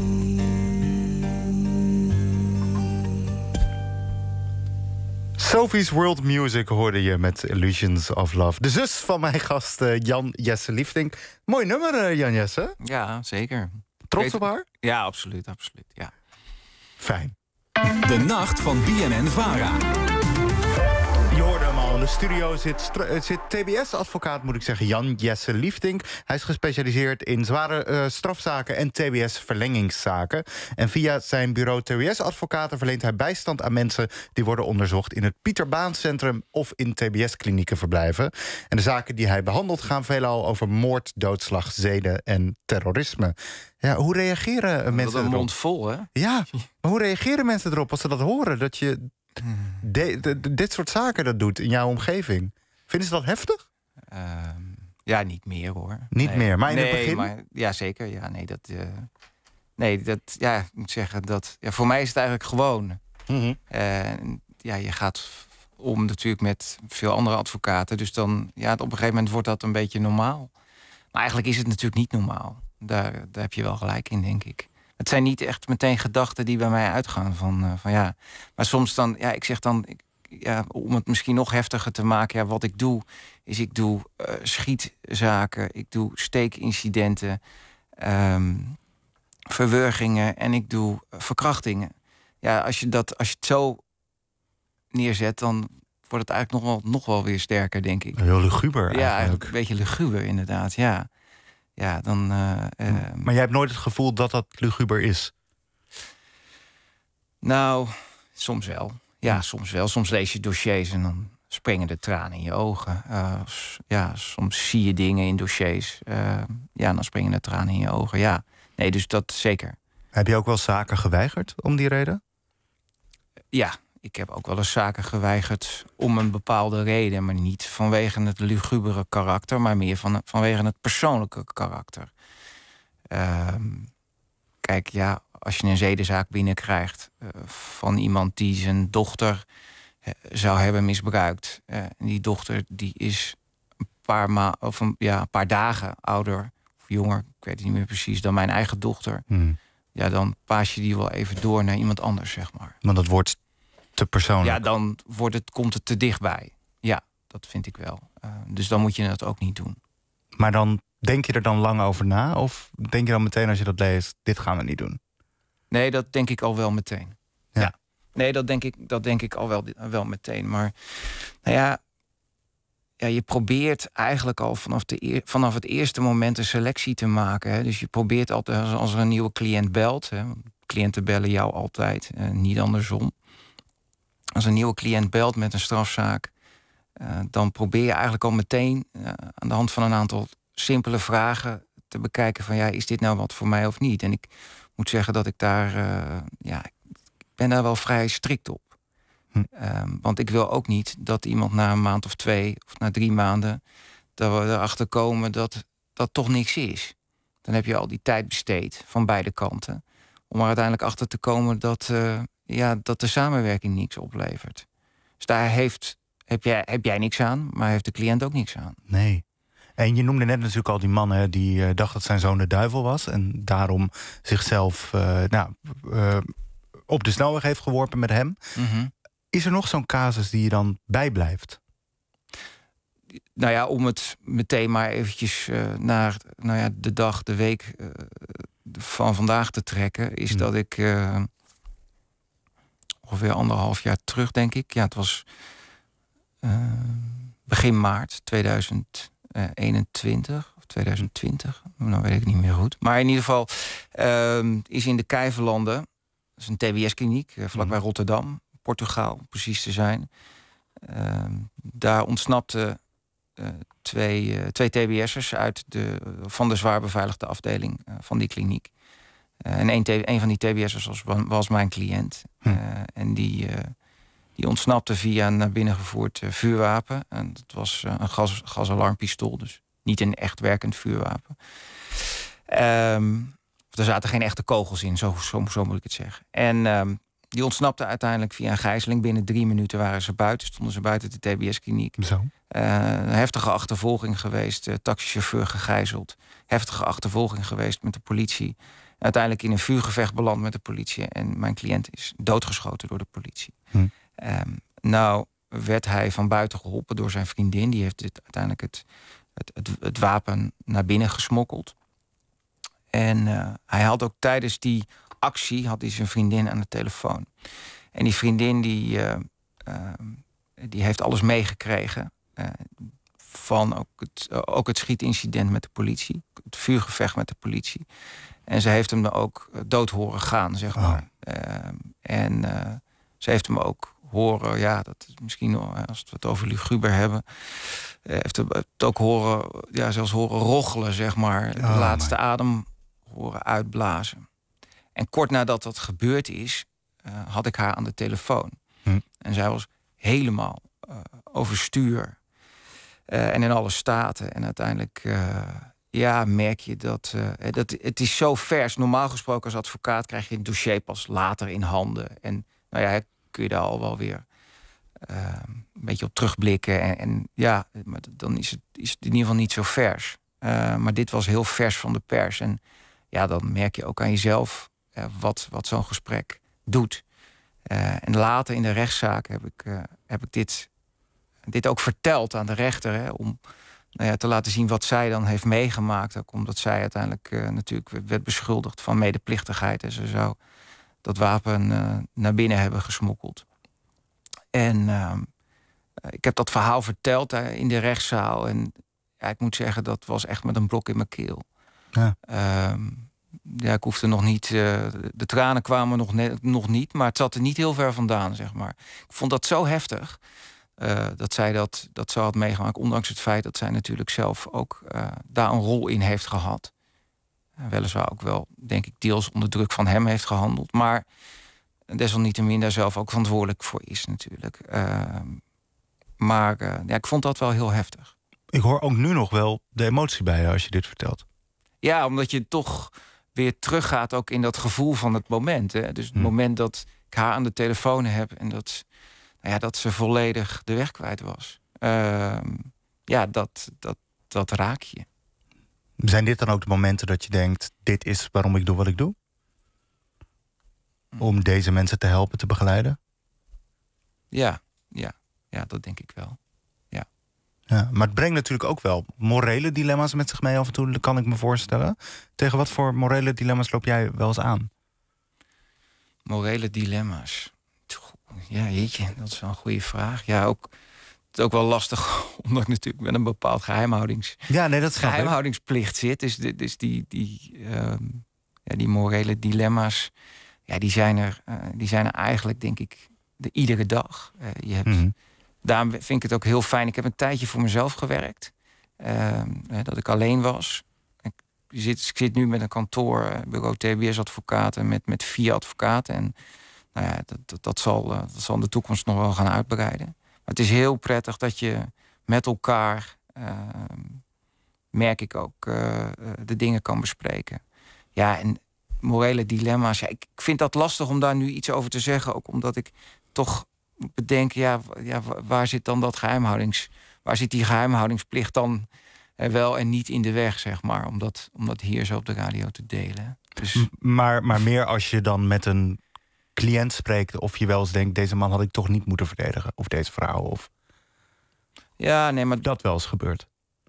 Sophie's World Music hoorde je met Illusions of Love. De zus van mijn gast eh, Jan Jesse Liefdink. Mooi nummer, eh, Jan Jesse. Ja, zeker. Trots Weet- op haar? Ja, absoluut, absoluut. Ja. Fijn. De nacht van B N N Vara. Je hoorde hem al. In de studio zit, stra- eh, zit T B S-advocaat, moet ik zeggen, Jan Jesse Liefdink. Hij is gespecialiseerd in zware eh, strafzaken en T B S-verlengingszaken. En via zijn bureau T B S-advocaten verleent hij bijstand aan mensen die worden onderzocht in het Pieter Baan Centrum of in T B S-klinieken verblijven. En de zaken die hij behandelt gaan veelal over moord, doodslag, zeden en terrorisme. Ja, hoe reageren eh, Met mensen een erop? mond vol, hè? Ja, maar hoe reageren mensen erop als ze dat horen? Dat je de- de- de- dit soort zaken dat doet in jouw omgeving. Vinden ze dat heftig? Ehm, ja, niet meer hoor. Niet Nee. meer, maar in het Nee, begin? maar- ja, zeker. Ja, nee, dat, eh, nee, dat, ja, ik moet zeggen dat. Ja, voor mij is het eigenlijk gewoon. Mhm. En ja, je gaat f- om natuurlijk met veel andere advocaten. Dus dan, ja, op een gegeven moment wordt dat een beetje normaal. Maar eigenlijk is het natuurlijk niet normaal. Daar, daar heb je wel gelijk in, denk ik. Het zijn niet echt meteen gedachten die bij mij uitgaan. Van, eh, van ja. Maar soms dan, ja, ik zeg dan, ik, ja, om het misschien nog heftiger te maken, ja, wat ik doe, is ik doe uh, schietzaken, ik doe steekincidenten, um, verwurgingen en ik doe uh, verkrachtingen. Ja, als je, dat, als je het zo neerzet, dan wordt het eigenlijk nog wel, nog wel weer sterker, denk ik. Heel luguber Ja, eigenlijk. een beetje luguber inderdaad, ja. Ja, dan... Uh, uh, maar jij hebt nooit het gevoel dat dat luguber is? Nou, soms wel. Ja, soms wel. Soms lees je dossiers en dan springen de tranen in je ogen. Uh, ja, soms zie je dingen in dossiers. Uh, ja, dan springen de tranen in je ogen. Ja, nee, dus dat zeker. Heb je ook wel zaken geweigerd om die reden? Ja, ik heb ook wel eens zaken geweigerd om een bepaalde reden, maar niet vanwege het lugubere karakter, maar meer van, vanwege het persoonlijke karakter. Uh, kijk, ja, als je een zedenzaak binnenkrijgt uh, van iemand die zijn dochter uh, zou hebben misbruikt, uh, en die dochter die is een paar, ma- of een, ja, een paar dagen ouder of jonger, ik weet het niet meer precies, dan mijn eigen dochter. Hmm. Ja, dan paas je die wel even door naar iemand anders, zeg maar. Want dat wordt te persoonlijk. Ja, dan wordt het, komt het te dichtbij. Ja, dat vind ik wel. Uh, dus dan moet je dat ook niet doen. Maar dan denk je er dan lang over na? Of denk je dan meteen als je dat leest, dit gaan we niet doen? Nee, dat denk ik al wel meteen. Ja. ja. Nee, dat denk ik, dat denk ik al wel, wel meteen. Maar nou ja, ja, je probeert eigenlijk al vanaf, de, vanaf het eerste moment een selectie te maken. Hè. Dus je probeert altijd, als er een nieuwe cliënt belt... Hè, cliënten bellen jou altijd, eh, niet andersom. Als een nieuwe cliënt belt met een strafzaak, Uh, dan probeer je eigenlijk al meteen uh, aan de hand van een aantal simpele vragen te bekijken van ja, is dit nou wat voor mij of niet? En ik moet zeggen dat ik daar, uh, ja, ik ben daar wel vrij strikt op. Hm. Um, want ik wil ook niet dat iemand na een maand of twee of na drie maanden dat we erachter komen dat dat toch niks is. Dan heb je al die tijd besteed van beide kanten om er uiteindelijk achter te komen dat, uh, ja, dat de samenwerking niks oplevert. Dus daar heeft Heb jij, heb jij niks aan, maar heeft de cliënt ook niks aan. Nee. En je noemde net natuurlijk al die mannen die uh, dacht dat zijn zoon de duivel was en daarom zichzelf uh, nou, uh, op de snelweg heeft geworpen met hem. Mm-hmm. Is er nog zo'n casus die je dan bijblijft? Nou ja, om het meteen maar eventjes uh, naar nou ja, de dag, de week uh, van vandaag te trekken, is mm. dat ik uh, ongeveer anderhalf jaar terug, denk ik. Ja, het was Uh, begin maart tweeduizend eenentwintig of tweeduizend twintig, nou weet ik niet meer goed. Maar in ieder geval uh, is in de Kijverlanden, dat is een T B S-kliniek uh, vlakbij mm. Rotterdam, Portugal, precies te zijn. Uh, daar ontsnapten uh, twee, uh, twee T B S'ers uit de, van de zwaar beveiligde afdeling uh, van die kliniek. Uh, en een, een van die T B S'ers was, was mijn cliënt. Uh, mm. En die... Uh, Die ontsnapte via een naar binnen gevoerd uh, vuurwapen. En dat was uh, een gas, gasalarmpistool, dus niet een echt werkend vuurwapen. Um, er zaten geen echte kogels in, zo, zo, zo moet ik het zeggen. En um, die ontsnapte uiteindelijk via een gijzeling. Binnen drie minuten waren ze buiten, stonden ze buiten de T B S-kliniek. Zo. Uh, een heftige achtervolging geweest, uh, taxichauffeur gegijzeld. Heftige achtervolging geweest met de politie. Uiteindelijk in een vuurgevecht beland met de politie. En mijn cliënt is doodgeschoten door de politie. Hm. Um, nou werd hij van buiten geholpen door zijn vriendin. Die heeft dit, uiteindelijk het, het, het, het wapen naar binnen gesmokkeld. En uh, hij had ook tijdens die actie had hij zijn vriendin aan de telefoon. En die vriendin die, uh, uh, die heeft alles meegekregen. Uh, van ook het, uh, ook het schietincident met de politie. Het vuurgevecht met de politie. En ze heeft hem er ook dood horen gaan, zeg maar. Oh. Uh, en uh, ze heeft hem ook horen, ja, dat is misschien als we het over luguber hebben, heeft het ook horen, ja, zelfs horen rochelen, zeg maar, de oh, laatste man. adem horen uitblazen. En kort nadat dat gebeurd is, uh, had ik haar aan de telefoon. Hm. En zij was helemaal uh, overstuur uh, en in alle staten. En uiteindelijk, uh, ja, merk je dat, uh, dat het is zo vers. Normaal gesproken als advocaat krijg je het dossier pas later in handen. En nou ja, kun je daar al wel weer uh, een beetje op terugblikken. En, en ja, maar dan is het, is het in ieder geval niet zo vers. Uh, maar dit was heel vers van de pers. En ja, dan merk je ook aan jezelf uh, wat, wat zo'n gesprek doet. Uh, en later in de rechtszaak heb ik, uh, heb ik dit, dit ook verteld aan de rechter. Hè, om nou ja, te laten zien wat zij dan heeft meegemaakt. Ook omdat zij uiteindelijk uh, natuurlijk werd beschuldigd van medeplichtigheid. En ze zou dat wapen uh, naar binnen hebben gesmokkeld. En uh, ik heb dat verhaal verteld uh, in de rechtszaal. En ja, ik moet zeggen, dat was echt met een blok in mijn keel. Ja, uh, ja ik hoefde nog niet... Uh, de tranen kwamen nog, ne- nog niet, maar het zat er niet heel ver vandaan, zeg maar. Ik vond dat zo heftig uh, dat zij dat, dat zo had meegemaakt. Ondanks het feit dat zij natuurlijk zelf ook uh, daar een rol in heeft gehad. Weliswaar ook wel, denk ik, deels onder druk van hem heeft gehandeld. Maar desalniettemin daar zelf ook verantwoordelijk voor is natuurlijk. Uh, maar uh, ja, ik vond dat wel heel heftig. Ik hoor ook nu nog wel de emotie bij je als je dit vertelt. Ja, omdat je toch weer teruggaat ook in dat gevoel van het moment. Hè? Dus het hmm. moment dat ik haar aan de telefoon heb en dat, nou ja, dat ze volledig de weg kwijt was. Uh, ja, dat, dat, dat raak je. Zijn dit dan ook de momenten dat je denkt, dit is waarom ik doe wat ik doe? Om deze mensen te helpen, te begeleiden? Ja, ja, ja, dat denk ik wel. Ja. Ja, maar het brengt natuurlijk ook wel morele dilemma's met zich mee af en toe, dat kan ik me voorstellen. Tegen wat voor morele dilemma's loop jij wel eens aan? Morele dilemma's? Ja, jeetje, dat is wel een goede vraag. Ja, ook, het is ook wel lastig, omdat ik natuurlijk met een bepaald geheimhoudings... Ja, nee, dat snap ik. geheimhoudingsplicht zit. Dus, dus die, die, uh, ja, die morele dilemma's, ja, die zijn er, uh, die zijn er eigenlijk, denk ik, de, iedere dag. Uh, je hebt, mm-hmm. Daarom vind ik het ook heel fijn. Ik heb een tijdje voor mezelf gewerkt. Uh, dat ik alleen was. Ik zit, ik zit nu met een kantoor, uh, bureau T B S-advocaten, met, met vier advocaten. En nou ja, dat, dat, dat, zal, uh, dat zal in de toekomst nog wel gaan uitbreiden. Maar het is heel prettig dat je met elkaar, uh, merk ik ook, uh, de dingen kan bespreken. Ja, en morele dilemma's. Ja, ik vind dat lastig om daar nu iets over te zeggen. Ook omdat ik toch bedenk, ja, ja waar zit dan dat geheimhoudings... waar zit die geheimhoudingsplicht dan eh, wel en niet in de weg, zeg maar. Om dat, om dat hier zo op de radio te delen. Dus... Maar, maar meer als je dan met een cliënt spreekt, of je wel eens denkt, deze man had ik toch niet moeten verdedigen. Of deze vrouw. Of... Ja, nee, maar dat wel eens gebeurt.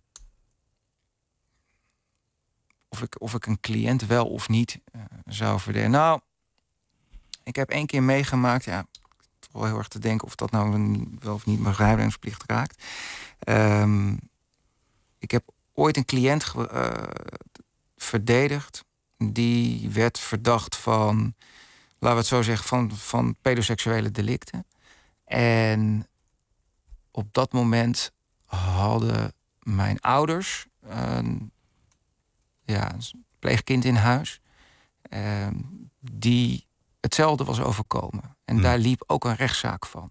Of ik, of ik een cliënt wel of niet uh, zou verdedigen. Nou, ik heb één keer meegemaakt, ja, toch wel heel erg te denken of dat nou een, wel of niet mijn geheimhoudingsplicht raakt. Um, ik heb ooit een cliënt ge, uh, verdedigd. Die werd verdacht van, laten we het zo zeggen, van, van pedoseksuele delicten. En op dat moment hadden mijn ouders een, ja, een pleegkind in huis, uh, die hetzelfde was overkomen. En hmm. daar liep ook een rechtszaak van.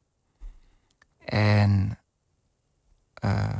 En uh,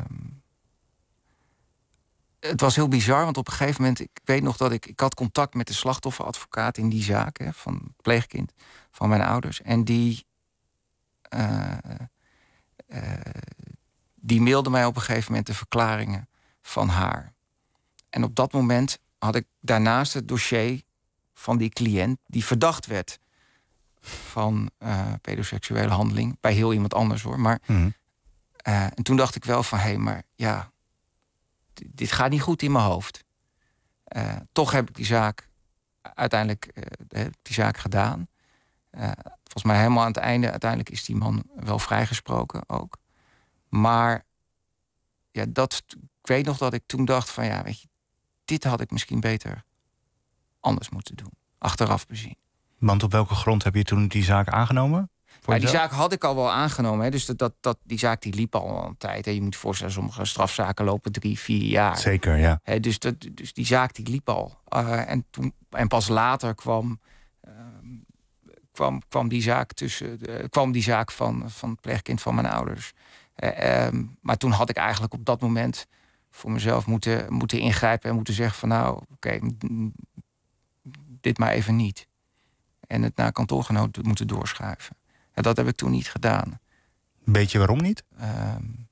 het was heel bizar, want op een gegeven moment, ik weet nog dat ik, ik had contact met de slachtofferadvocaat in die zaak, hè, van het pleegkind van mijn ouders. En die, uh, uh, die mailde mij op een gegeven moment de verklaringen van haar. En op dat moment had ik daarnaast het dossier van die cliënt die verdacht werd van uh, pedoseksuele handeling bij heel iemand anders, hoor. Maar mm-hmm. uh, en toen dacht ik wel van, hé, hey, maar ja, d- dit gaat niet goed in mijn hoofd. Uh, toch heb ik die zaak uiteindelijk uh, die zaak gedaan. Uh, volgens mij helemaal aan het einde, uiteindelijk is die man wel vrijgesproken ook. Maar ja, dat, ik weet nog dat ik toen dacht van, ja, weet je, dit had ik misschien beter anders moeten doen. Achteraf bezien. Want op welke grond heb je toen die zaak aangenomen? Ja, die zaak had ik al wel aangenomen. Hè. Dus dat, dat, dat, die zaak die liep al een tijd. Hè. Je moet je voorstellen, sommige strafzaken lopen drie, vier jaar. Zeker, ja. Hè, dus, dat, dus die zaak die liep al. Uh, en, toen, en pas later kwam, uh, kwam, kwam die zaak, tussen, uh, kwam die zaak van, van het pleegkind van mijn ouders. Uh, um, maar toen had ik eigenlijk op dat moment voor mezelf moeten, moeten ingrijpen en moeten zeggen van, nou, oké, okay, dit maar even niet. En het naar kantoorgenoot moeten doorschuiven. En dat heb ik toen niet gedaan. Weet je waarom niet? Um,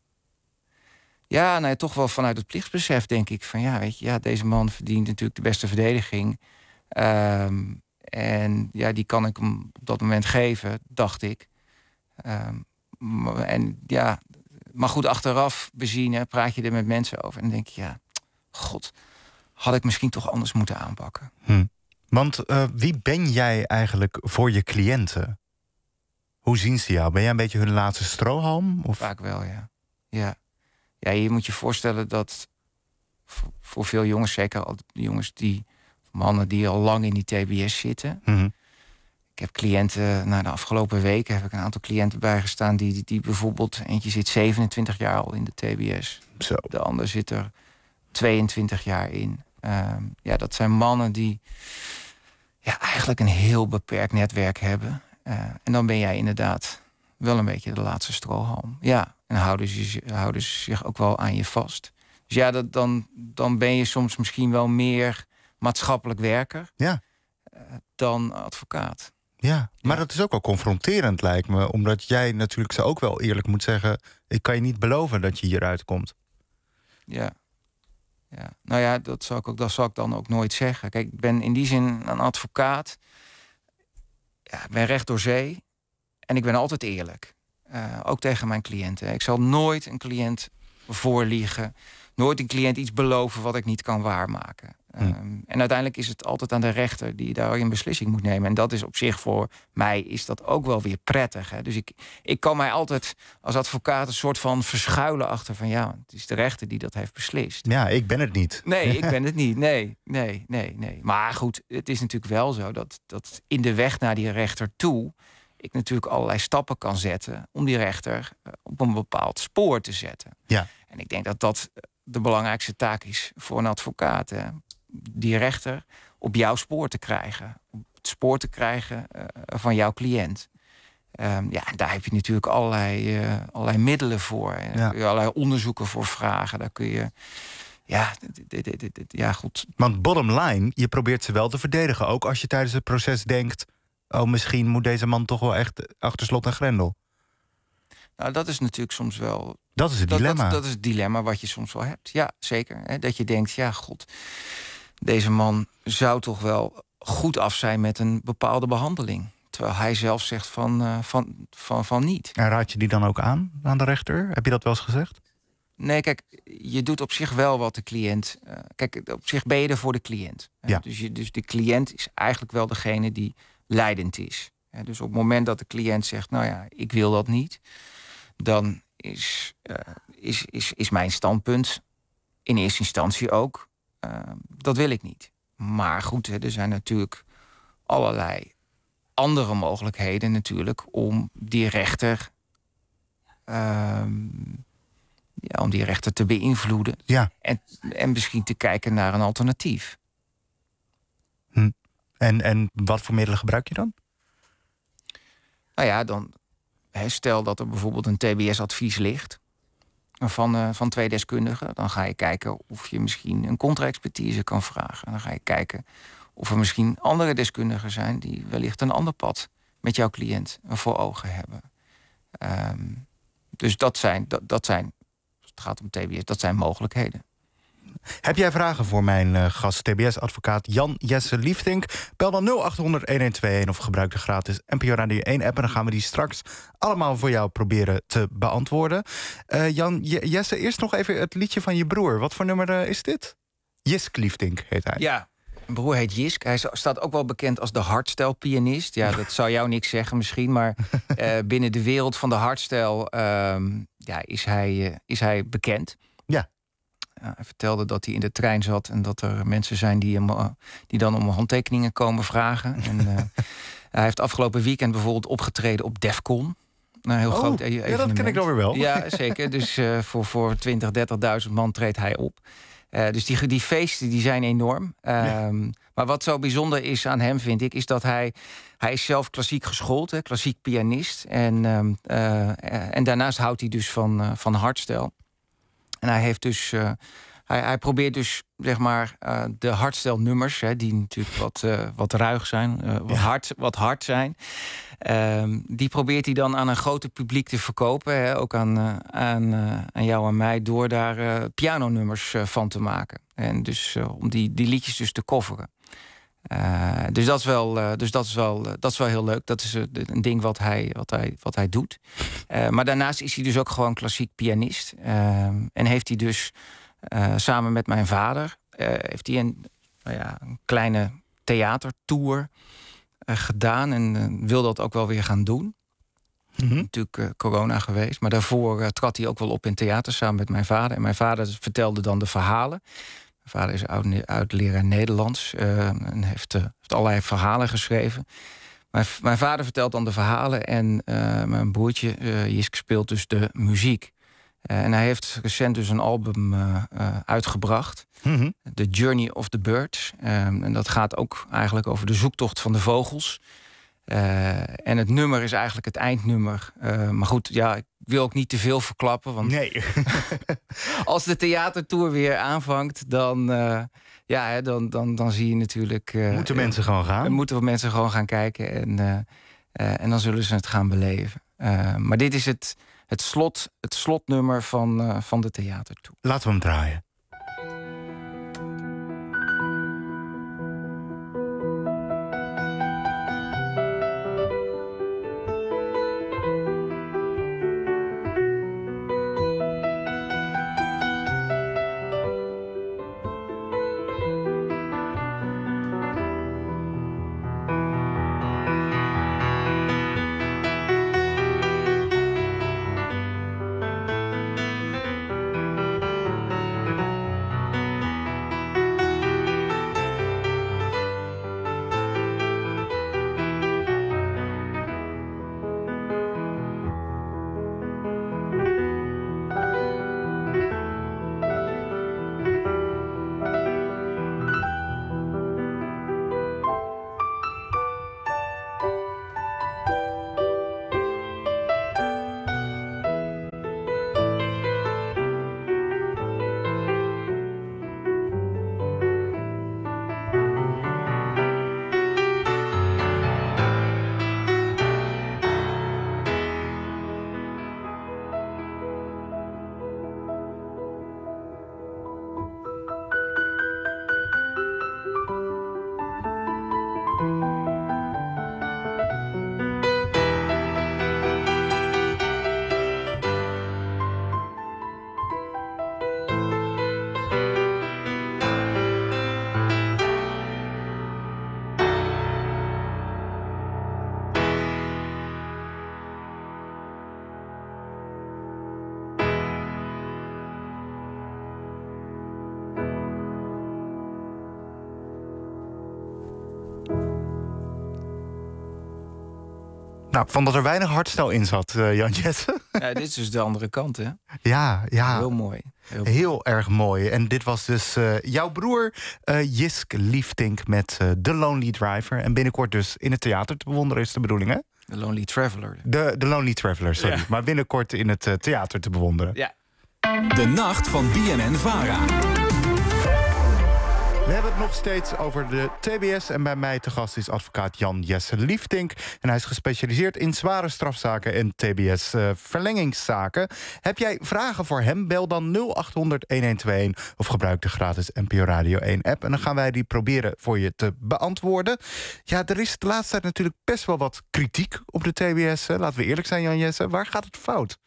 ja, nou, toch wel vanuit het plichtsbesef denk ik van, ja, weet je, ja, deze man verdient natuurlijk de beste verdediging. Um, en ja, die kan ik hem op dat moment geven, dacht ik. Um, en ja, maar goed, achteraf bezien, hè, praat je er met mensen over en dan denk je, ja, god, had ik misschien toch anders moeten aanpakken. Hm. Want uh, wie ben jij eigenlijk voor je cliënten? Hoe zien ze jou? Ben jij een beetje hun laatste strohalm? Of? Vaak wel, ja. ja. Ja, je moet je voorstellen dat voor veel jongens, zeker al jongens die, mannen die al lang in die T B S zitten. Mm-hmm. Ik heb cliënten, nou, de afgelopen weken heb ik een aantal cliënten bijgestaan die, die, die bijvoorbeeld, eentje zit zevenentwintig jaar al in de T B S. Zo. De ander zit er tweeëntwintig jaar in. Um, ja, dat zijn mannen die ja, eigenlijk eigenlijk een heel beperkt netwerk hebben. Uh, en dan ben jij inderdaad wel een beetje de laatste strohalm. Ja, en houden ze, houden ze zich ook wel aan je vast. Dus ja, dat, dan, dan ben je soms misschien wel meer maatschappelijk werker ja. uh, dan advocaat. Ja, maar ja. dat is ook wel confronterend, lijkt me. Omdat jij natuurlijk ze ook wel eerlijk moet zeggen... ik kan je niet beloven dat je hieruit komt. Ja. ja. Nou ja, dat zal, ik ook, dat zal ik dan ook nooit zeggen. Kijk, ik ben in die zin een advocaat. Ja, ik ben recht door zee. En ik ben altijd eerlijk. Uh, ook tegen mijn cliënten. Ik zal nooit een cliënt voorliegen. Nooit een cliënt iets beloven wat ik niet kan waarmaken. Hm. Um, en uiteindelijk is het altijd aan de rechter die daar een beslissing moet nemen. En dat is op zich voor mij is dat ook wel weer prettig. Hè? Dus ik, ik kan mij altijd als advocaat een soort van verschuilen achter van... ja, het is de rechter die dat heeft beslist. Ja, ik ben het niet. Nee, ik ben het niet. Nee, nee, nee, nee. Maar goed, het is natuurlijk wel zo dat, dat in de weg naar die rechter toe... ik natuurlijk allerlei stappen kan zetten... om die rechter op een bepaald spoor te zetten. Ja. En ik denk dat dat de belangrijkste taak is voor een advocaat. Hè? Die rechter op jouw spoor te krijgen. Op het spoor te krijgen uh, van jouw cliënt. Um, ja, daar heb je natuurlijk allerlei, uh, allerlei middelen voor. En daar ja. kun je allerlei onderzoeken voor vragen. Daar kun je... Ja, dit, dit, dit, dit, ja, goed. Want bottom line, je probeert ze wel te verdedigen. Ook als je tijdens het proces denkt... oh, misschien moet deze man toch wel echt achter slot en grendel. Nou, dat is natuurlijk soms wel... Dat is het dat, dilemma. Dat, dat is het dilemma wat je soms wel hebt. Ja, zeker. Hè? Dat je denkt, ja, god... deze man zou toch wel goed af zijn met een bepaalde behandeling. Terwijl hij zelf zegt van, uh, van, van, van niet. En raad je die dan ook aan, aan de rechter? Heb je dat wel eens gezegd? Nee, kijk, je doet op zich wel wat de cliënt... Uh, kijk, op zich ben je er voor de cliënt. Ja. Dus, je, dus de cliënt is eigenlijk wel degene die leidend is. Dus op het moment dat de cliënt zegt... nou ja, ik wil dat niet... dan is, uh, is, is, is mijn standpunt in eerste instantie ook... Uh, dat wil ik niet. Maar goed, hè, er zijn natuurlijk allerlei andere mogelijkheden natuurlijk... om die rechter... Uh, ja, om die rechter te beïnvloeden. Ja. En, en misschien te kijken naar een alternatief. Hm. En, en wat voor middelen gebruik je dan? Nou ja, dan hè, stel dat er bijvoorbeeld een T B S-advies ligt... Van, uh, van twee deskundigen. Dan ga je kijken of je misschien een contra-expertise kan vragen. En dan ga je kijken of er misschien andere deskundigen zijn... die wellicht een ander pad met jouw cliënt voor ogen hebben. Um, dus dat zijn, dat, dat zijn, als het gaat om T B S, dat zijn mogelijkheden. Heb jij vragen voor mijn uh, gast, T B S-advocaat Jan Jesse Liefdink? Bel dan nul acht honderd, een een twee een of gebruik de gratis N P O Radio één-app... en dan gaan we die straks allemaal voor jou proberen te beantwoorden. Uh, Jan J- Jesse, eerst nog even het liedje van je broer. Wat voor nummer uh, is dit? Jisk Liefdink heet hij. Ja, mijn broer heet Jisk. Hij staat ook wel bekend als de hardstyle-pianist. Ja, dat zou jou niks zeggen misschien, maar uh, binnen de wereld van de hardstyle uh, ja, is, hij, uh, is hij bekend. Ja. Ja, hij vertelde dat hij in de trein zat en dat er mensen zijn die, hem, uh, die dan om handtekeningen komen vragen. En, uh, hij heeft afgelopen weekend bijvoorbeeld opgetreden op Defcon. Een heel oh, groot evenement. Ja, dat ken ik dan weer wel. Ja, zeker. Dus uh, voor, voor twintig, dertigduizend man treedt hij op. Uh, dus die, die feesten die zijn enorm. Um, ja. Maar wat zo bijzonder is aan hem, vind ik, is dat hij... Hij is zelf klassiek geschoold, hè, klassiek pianist. En, um, uh, en daarnaast houdt hij dus van, uh, van hardstyle. En hij heeft dus... Uh, hij, hij probeert dus, zeg maar, uh, de hardstyle nummers... Hè, die natuurlijk wat, uh, wat ruig zijn, uh, wat, ja. hard, wat hard zijn... Um, die probeert hij dan aan een groter publiek te verkopen. Hè, ook aan, uh, aan, uh, aan jou en mij, door daar uh, pianonummers uh, van te maken. En dus uh, om die, die liedjes dus te coveren. Uh, dus dat is wel, uh, dus dat is wel, uh, dat is wel heel leuk. Dat is uh, een ding wat hij, wat hij, wat hij doet. Uh, maar daarnaast is hij dus ook gewoon klassiek pianist. Uh, en heeft hij dus uh, samen met mijn vader... Uh, heeft hij een, nou ja, een kleine theatertour... Uh, gedaan en uh, wil dat ook wel weer gaan doen. Mm-hmm. Natuurlijk uh, corona geweest. Maar daarvoor uh, trad hij ook wel op in theater samen met mijn vader. En mijn vader vertelde dan de verhalen. Mijn vader is oud, oud leraar Nederlands. Uh, en heeft, uh, heeft allerlei verhalen geschreven. Mijn, mijn vader vertelt dan de verhalen. En uh, mijn broertje uh, Jisk speelt dus de muziek. Uh, en hij heeft recent dus een album uh, uh, uitgebracht. Mm-hmm. The Journey of the Birds. Um, en dat gaat ook eigenlijk over de zoektocht van de vogels. Uh, en het nummer is eigenlijk het eindnummer. Uh, maar goed, ja, ik wil ook niet te veel verklappen. Want nee. als de theatertour weer aanvangt, dan, uh, ja, hè, dan, dan, dan zie je natuurlijk... Uh, moeten mensen gewoon gaan? Dan moeten mensen gewoon gaan kijken. En, uh, uh, en dan zullen ze het gaan beleven. Uh, maar dit is het, het, slot, het slotnummer van, uh, van de theatertour. Laten we hem draaien. Nou, ik vond dat er weinig hardstel in zat, uh, Jan Jessen. Ja, dit is dus de andere kant, hè? Ja, ja. Heel mooi. Heel, Heel mooi. erg mooi. En dit was dus uh, jouw broer uh, Jisk Liefdink met uh, The Lonely Driver. En binnenkort dus in het theater te bewonderen is de bedoeling, hè? The Lonely Traveler. De, The Lonely Traveler, sorry. Ja. Maar binnenkort in het uh, theater te bewonderen. Ja. De nacht van B N N-Vara. We hebben het nog steeds over de T B S. En bij mij te gast is advocaat Jan Jesse Liefdink. En hij is gespecialiseerd in zware strafzaken en T B S-verlengingszaken. Uh, Heb jij vragen voor hem? Bel dan nul acht honderd elf of gebruik de gratis N P O Radio één app. En dan gaan wij die proberen voor je te beantwoorden. Ja, er is de laatste tijd natuurlijk best wel wat kritiek op de T B S. Hè? Laten we eerlijk zijn, Jan Jesse. Waar gaat het fout?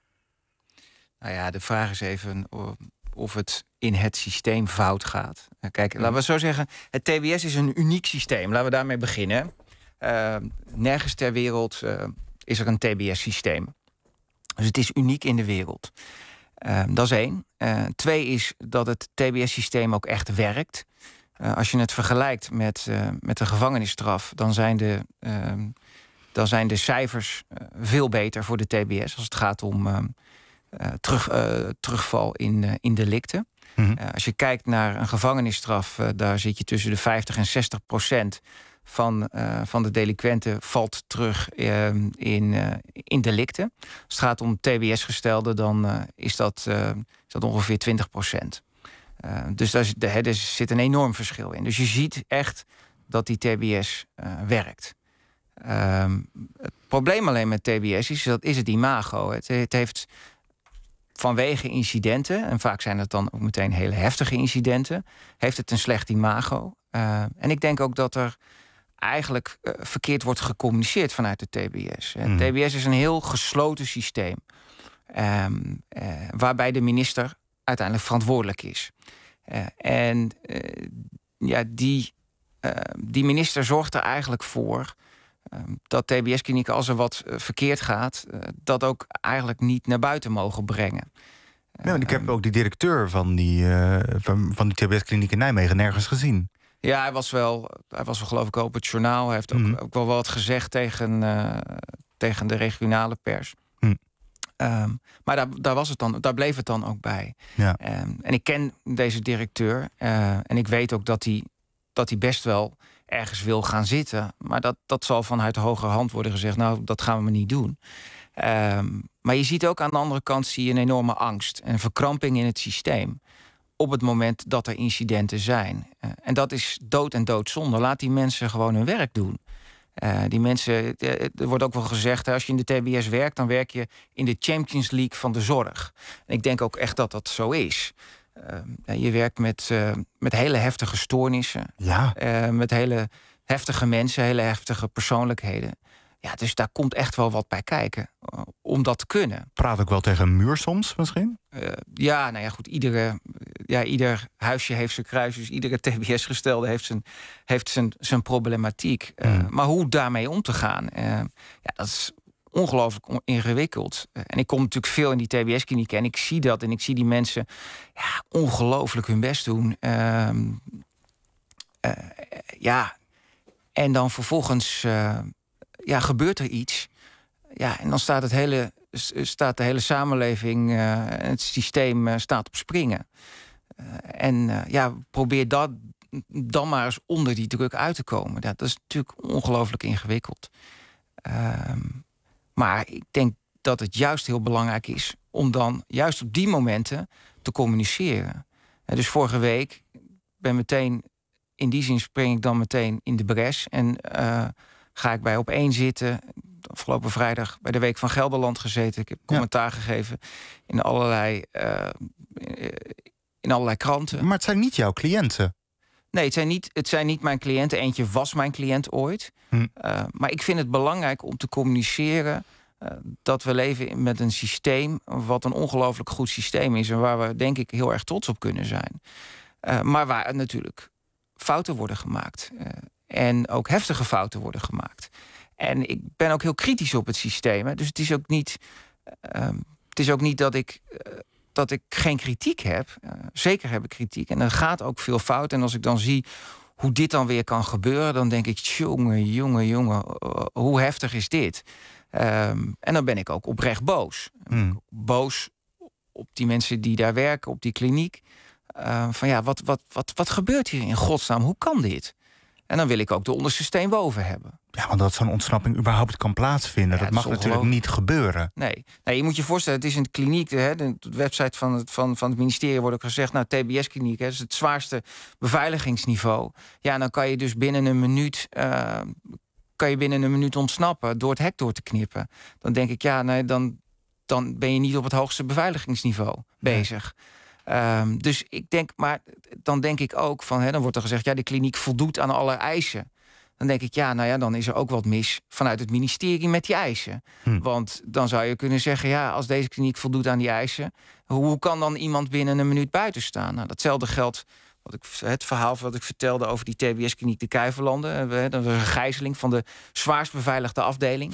Nou ja, de vraag is even of het in het systeem fout gaat. Kijk, laten we zo zeggen, het T B S is een uniek systeem. Laten we daarmee beginnen. Uh, nergens ter wereld uh, is er een T B S-systeem. Dus het is uniek in de wereld. Uh, dat is één. Uh, twee is dat het T B S-systeem ook echt werkt. Uh, als je het vergelijkt met, uh, met de gevangenisstraf, dan zijn de, uh, dan zijn de cijfers uh, veel beter voor de T B S als het gaat om uh, uh, terug, uh, terugval in, uh, in delicten. Mm-hmm. Uh, als je kijkt naar een gevangenisstraf, uh, daar zit je tussen de vijftig en zestig procent van, uh, van de delinquenten valt terug uh, in, uh, in delicten. Als het gaat om T B S-gestelden, dan uh, is, dat, uh, is dat ongeveer twintig procent. Uh, dus daar, daar, daar zit een enorm verschil in. Dus je ziet echt dat die T B S uh, werkt. Uh, het probleem alleen met T B S is, dat is het imago. Het, het heeft vanwege incidenten, en vaak zijn het dan ook meteen hele heftige incidenten, heeft het een slecht imago. Uh, en ik denk ook dat er eigenlijk uh, verkeerd wordt gecommuniceerd vanuit de T B S. Het mm. T B S is een heel gesloten systeem, um, uh, waarbij de minister uiteindelijk verantwoordelijk is. Uh, en uh, ja, die, uh, die minister zorgt er eigenlijk voor uh, dat T B S-klinieken, als er wat uh, verkeerd gaat, uh, dat ook eigenlijk niet naar buiten mogen brengen. Ja, ik heb ook die directeur van die, uh, van, van die T B S-kliniek in Nijmegen nergens gezien. Ja, hij was wel, hij was wel geloof ik op het journaal. Hij heeft ook, mm. ook wel wat gezegd tegen, uh, tegen de regionale pers. Mm. Um, maar daar, daar, was het dan, daar bleef het dan ook bij. Ja. Um, en ik ken deze directeur. Uh, en ik weet ook dat hij, dat hij best wel ergens wil gaan zitten. Maar dat, dat zal vanuit de hogere hand worden gezegd. Nou, dat gaan we maar niet doen. Um, maar je ziet ook aan de andere kant zie je een enorme angst. En verkramping in het systeem. Op het moment dat er incidenten zijn. Uh, en dat is dood en doodzonde. Laat die mensen gewoon hun werk doen. Uh, die mensen, er wordt ook wel gezegd, als je in de T B S werkt, dan werk je in de Champions League van de zorg. En ik denk ook echt dat dat zo is. Uh, je werkt met, uh, met hele heftige stoornissen. Ja. Uh, met hele heftige mensen, hele heftige persoonlijkheden. Ja, dus daar komt echt wel wat bij kijken. Uh, om dat te kunnen. Praat ook wel tegen een muur soms misschien? Uh, ja, nou ja, goed. Iedere, ja, ieder huisje heeft zijn kruis. Dus iedere T B S-gestelde heeft zijn, heeft zijn, zijn problematiek. Uh, mm. Maar hoe daarmee om te gaan, uh, ja, dat is ongelooflijk ingewikkeld. Uh, en ik kom natuurlijk veel in die T B S-klinieken en ik zie dat. En ik zie die mensen ja, ongelooflijk hun best doen. Uh, uh, ja, en dan vervolgens uh, ja, gebeurt er iets. Ja, en dan staat het hele... staat de hele samenleving, uh, het systeem uh, staat op springen. Uh, en uh, ja, probeer dat dan maar eens onder die druk uit te komen. Dat, dat is natuurlijk ongelooflijk ingewikkeld. Uh, maar ik denk dat het juist heel belangrijk is om dan juist op die momenten te communiceren. Uh, dus vorige week ben meteen, in die zin spring ik dan meteen in de bres en uh, ga ik bij Op één zitten. Afgelopen vrijdag bij de Week van Gelderland gezeten. Ik heb commentaar ja. gegeven in allerlei, uh, in allerlei kranten. Maar het zijn niet jouw cliënten? Nee, het zijn niet, het zijn niet mijn cliënten. Eentje was mijn cliënt ooit. Hm. Uh, maar ik vind het belangrijk om te communiceren uh, dat we leven met een systeem wat een ongelooflijk goed systeem is en waar we denk ik heel erg trots op kunnen zijn. Uh, maar waar natuurlijk fouten worden gemaakt. Uh, en ook heftige fouten worden gemaakt. En ik ben ook heel kritisch op het systeem. Hè. Dus het is ook niet, uh, het is ook niet dat ik, uh, dat ik geen kritiek heb. Uh, zeker heb ik kritiek. En er gaat ook veel fout. En als ik dan zie hoe dit dan weer kan gebeuren, dan denk ik, jongen, jongen, jongen, uh, hoe heftig is dit? Um, en dan ben ik ook oprecht boos. Hmm. Boos op die mensen die daar werken, op die kliniek. Uh, van ja, wat, wat, wat, wat gebeurt hier in godsnaam? Hoe kan dit? En dan wil ik ook de onderste steen boven hebben. Ja, want dat zo'n ontsnapping überhaupt kan plaatsvinden. Ja, dat, dat mag natuurlijk niet gebeuren. Nee. nee, je moet je voorstellen, het is een kliniek. De, de, de website van het, van, van het ministerie wordt ook gezegd, nou, T B S-kliniek, dat is het zwaarste beveiligingsniveau. Ja, dan kan je dus binnen een minuut, uh, kan je binnen een minuut ontsnappen door het hek door te knippen. Dan denk ik, ja, nee, dan, dan ben je niet op het hoogste beveiligingsniveau bezig. Nee. Um, dus ik denk, maar dan denk ik ook van, hè, dan wordt er gezegd, ja, de kliniek voldoet aan alle eisen. Dan denk ik, ja, nou ja, dan is er ook wat mis vanuit het ministerie met die eisen. Hm. Want dan zou je kunnen zeggen, ja, als deze kliniek voldoet aan die eisen, hoe kan dan iemand binnen een minuut buiten staan? Nou, datzelfde geldt, wat ik, het verhaal wat ik vertelde over die T B S-kliniek de Kuiverlanden. Dat was een gijzeling van de zwaarst beveiligde afdeling.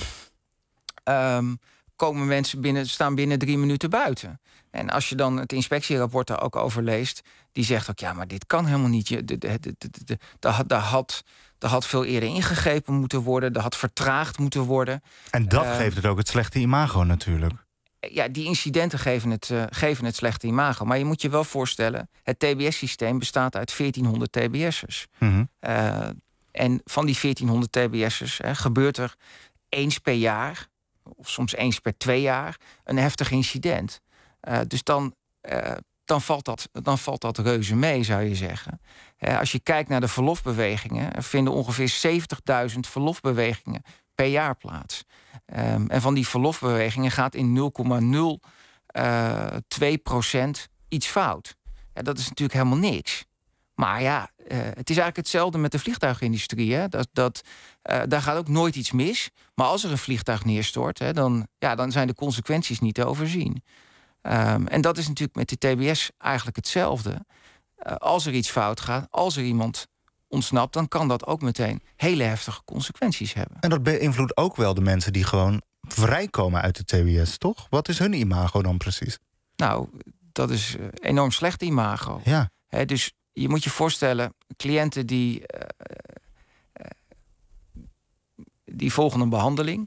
Um, komen mensen binnen, staan binnen drie minuten buiten. En als je dan het inspectierapport daar ook over leest, die zegt ook, ja, maar dit kan helemaal niet. Daar had, had veel eerder ingegrepen moeten worden, daar had vertraagd moeten worden. En dat uh, geeft het ook het slechte imago natuurlijk. Ja, die incidenten geven het, uh, geven het slechte imago. Maar je moet je wel voorstellen, het T B S-systeem bestaat uit veertienhonderd T B S'ers. Mm-hmm. Uh, en van die veertienhonderd T B S'ers uh, gebeurt er eens per jaar, of soms eens per twee jaar, een heftig incident. Uh, dus dan, uh, dan, valt dat, dan valt dat reuze mee, zou je zeggen. Uh, als je kijkt naar de verlofbewegingen, er vinden ongeveer zeventigduizend verlofbewegingen per jaar plaats. Um, en van die verlofbewegingen gaat in nul komma nul twee procent iets fout. Ja, dat is natuurlijk helemaal niks. Maar ja, uh, het is eigenlijk hetzelfde met de vliegtuigindustrie. Hè? Dat, dat, uh, daar gaat ook nooit iets mis. Maar als er een vliegtuig neerstort, hè, dan, ja, dan zijn de consequenties niet te overzien. Um, en dat is natuurlijk met de T B S eigenlijk hetzelfde. Uh, als er iets fout gaat, als er iemand ontsnapt, dan kan dat ook meteen hele heftige consequenties hebben. En dat beïnvloedt ook wel de mensen die gewoon vrijkomen uit de T B S, toch? Wat is hun imago dan precies? Nou, dat is uh, enorm slecht imago. Ja. He, dus je moet je voorstellen, cliënten die, uh, uh, die volgen een behandeling.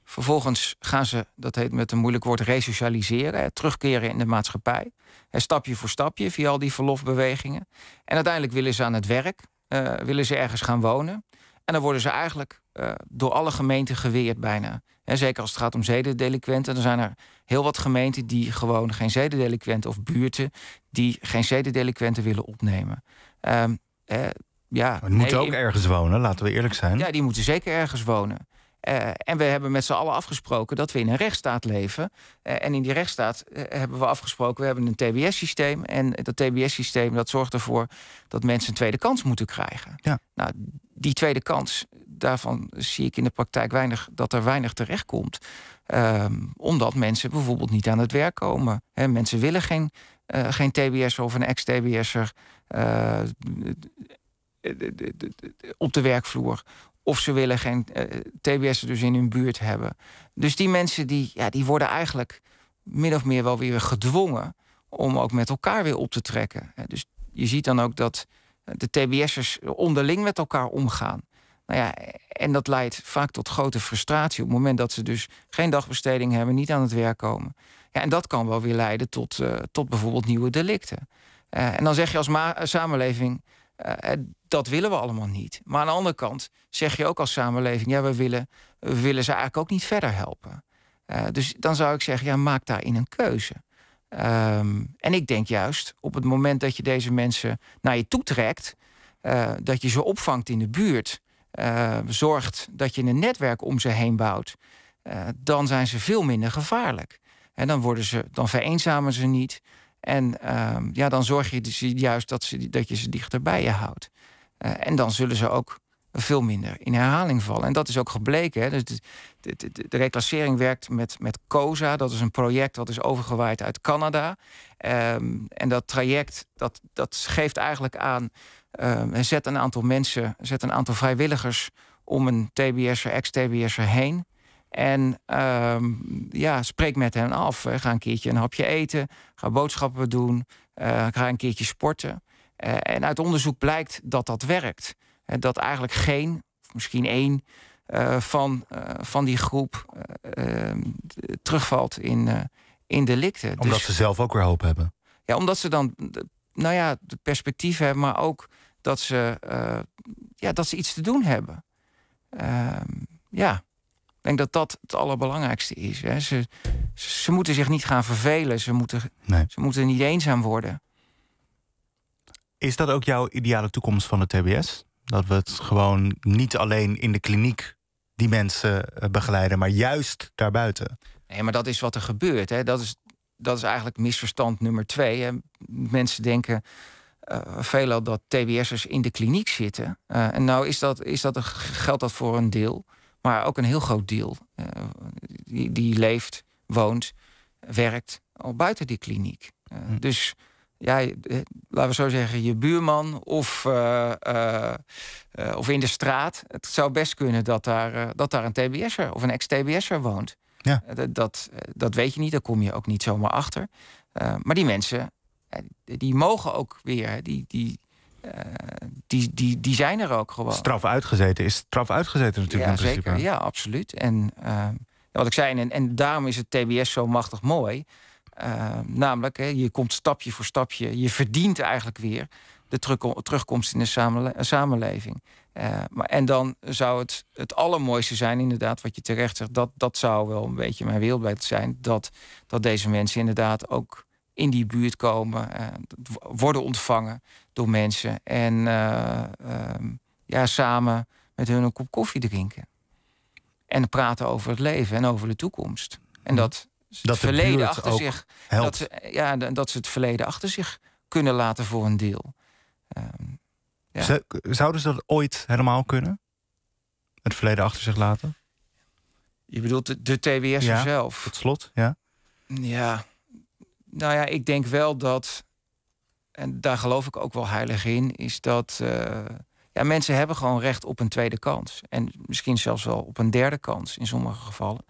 Vervolgens gaan ze, dat heet met een moeilijk woord, resocialiseren. Hè, terugkeren in de maatschappij. Hè, stapje voor stapje via al die verlofbewegingen. En uiteindelijk willen ze aan het werk. Uh, willen ze ergens gaan wonen. En dan worden ze eigenlijk uh, door alle gemeenten geweerd bijna. Hè, zeker als het gaat om zedendelinquenten. Dan zijn er heel wat gemeenten die gewoon geen zedendelinquenten... of buurten die geen zedendelinquenten willen opnemen. Um, eh, ja, maar die moeten nee, ook ergens wonen, laten we eerlijk zijn. Ja, die moeten zeker ergens wonen. Uh, en we hebben met z'n allen afgesproken dat we in een rechtsstaat leven. Uh, en in die rechtsstaat uh, hebben we afgesproken... we hebben een T B S-systeem. En dat T B S-systeem dat zorgt ervoor dat mensen een tweede kans moeten krijgen. Ja. Nou, die tweede kans, daarvan zie ik in de praktijk weinig, dat er weinig terecht komt. Uh, omdat mensen bijvoorbeeld niet aan het werk komen. He, mensen willen geen, uh, geen T B S'er of een ex-T B S'er uh, op de werkvloer. Of ze willen geen uh, T B S'er dus in hun buurt hebben. Dus die mensen die, ja, die worden eigenlijk min of meer wel weer gedwongen... om ook met elkaar weer op te trekken. Dus je ziet dan ook dat de T B S'ers onderling met elkaar omgaan. Nou ja, en dat leidt vaak tot grote frustratie... op het moment dat ze dus geen dagbesteding hebben... niet aan het werk komen. Ja, en dat kan wel weer leiden tot, uh, tot bijvoorbeeld nieuwe delicten. Uh, en dan zeg je als ma- samenleving... Uh, dat willen we allemaal niet. Maar aan de andere kant zeg je ook als samenleving... ja, we willen, we willen ze eigenlijk ook niet verder helpen. Uh, dus dan zou ik zeggen, ja, maak daarin een keuze. Um, en ik denk juist, op het moment dat je deze mensen naar je toe trekt... Uh, dat je ze opvangt in de buurt... Uh, zorgt dat je een netwerk om ze heen bouwt... Uh, dan zijn ze veel minder gevaarlijk. En dan, worden ze, dan vereenzamen ze niet... En uh, ja, dan zorg je dus juist dat, ze, dat je ze dichter bij je houdt. Uh, en dan zullen ze ook veel minder in herhaling vallen. En dat is ook gebleken. Hè. Dus de, de, de, de reclassering werkt met, met COSA. Dat is een project dat is overgewaaid uit Canada. Um, en dat traject dat, dat geeft eigenlijk aan... Um, zet een aantal mensen, zet een aantal vrijwilligers... om een T B S'er, ex-T B S'er heen... En um, ja, spreek met hen af. Ga een keertje een hapje eten. Ga boodschappen doen. Uh, ga een keertje sporten. Uh, en uit onderzoek blijkt dat dat werkt. Uh, dat eigenlijk geen, of misschien één... Uh, van, uh, van die groep uh, uh, terugvalt in, uh, in delicten. Omdat dus, ze zelf ook weer hoop hebben. Ja, omdat ze dan nou ja, de perspectief hebben... maar ook dat ze, uh, ja, dat ze iets te doen hebben. Uh, ja... Ik denk dat dat het allerbelangrijkste is. Hè. Ze, ze moeten zich niet gaan vervelen. Ze moeten, nee. ze moeten niet eenzaam worden. Is dat ook jouw ideale toekomst van de T B S? Dat we het gewoon niet alleen in de kliniek die mensen begeleiden... maar juist daarbuiten? Nee, maar dat is wat er gebeurt. Hè. Dat is, dat is eigenlijk misverstand nummer twee. Hè. Mensen denken... Uh, veelal dat T B S'ers in de kliniek zitten. Uh, en nou is dat, is dat, geldt dat voor een deel... Maar ook een heel groot deel. Uh, die, die leeft, woont, werkt al buiten die kliniek. Uh, hm. Dus ja, laten we zo zeggen, je buurman of, uh, uh, uh, of in de straat. Het zou best kunnen dat daar, uh, dat daar een T B S'er of een ex-T B S'er woont. Ja. Uh, dat, dat weet je niet, daar kom je ook niet zomaar achter. Uh, maar die mensen, uh, die mogen ook weer... Die, die, Uh, die, die, die zijn er ook gewoon. Straf uitgezeten is straf uitgezeten natuurlijk. Ja, zeker. Principe. Ja, absoluut. En uh, wat ik zei, en, en daarom is het T B S zo machtig mooi. Uh, namelijk, hè, je komt stapje voor stapje. Je verdient eigenlijk weer de terug, terugkomst in de samenle samenleving. Uh, maar, en dan zou het het allermooiste zijn, inderdaad, wat je terecht zegt. Dat, dat zou wel een beetje mijn wereldbeeld zijn. Dat, dat deze mensen inderdaad ook in die buurt komen, uh, worden ontvangen door mensen en uh, uh, ja, samen met hun een kop koffie drinken. En praten over het leven en over de toekomst. En dat ze het dat verleden achter zich. Dat ze, ja, dat ze het verleden achter zich kunnen laten voor een deel. Um, ja. Zouden ze dat ooit helemaal kunnen? Het verleden achter zich laten? Je bedoelt de, de T B S'er ja, zelf? Tot slot, ja. Ja. Nou ja, ik denk wel dat, en daar geloof ik ook wel heilig in, is dat uh, ja, mensen hebben gewoon recht op een tweede kans. En misschien zelfs wel op een derde kans in sommige gevallen.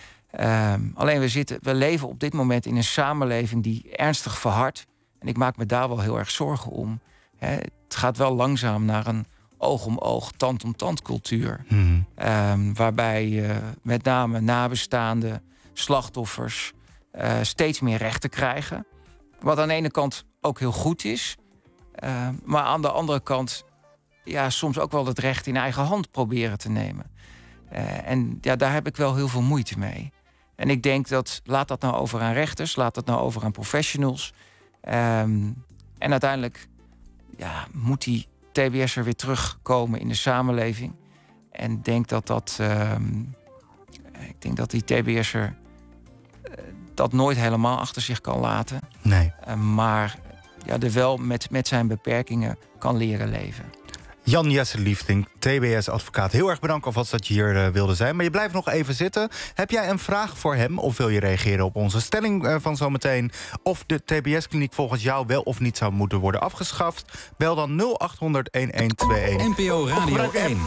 Um, alleen we, zitten, we leven op dit moment in een samenleving die ernstig verhardt. En ik maak me daar wel heel erg zorgen om. Hè, het gaat wel langzaam naar een oog om oog, tand om tand cultuur. Hmm. Um, waarbij uh, met name nabestaanden, slachtoffers uh, steeds meer rechten krijgen. Wat aan de ene kant ook heel goed is. Uh, maar aan de andere kant ja, soms ook wel het recht in eigen hand proberen te nemen. Uh, en ja, daar heb ik wel heel veel moeite mee. En ik denk dat, laat dat nou over aan rechters, laat dat nou over aan professionals. Um, en uiteindelijk ja, moet die T B S'er weer terugkomen in de samenleving. En denk dat dat, um, ik denk dat die T B S'er uh, dat nooit helemaal achter zich kan laten. Nee. Uh, maar ja, er wel met, met zijn beperkingen kan leren leven. Jan Jesse Liefdink, T B S-advocaat. Heel erg bedankt alvast dat je hier uh, wilde zijn. Maar je blijft nog even zitten. Heb jij een vraag voor hem of wil je reageren op onze stelling uh, van zometeen? Of de T B S-kliniek volgens jou wel of niet zou moeten worden afgeschaft? Bel dan nul acht honderd, elf twee een. N P O Radio één.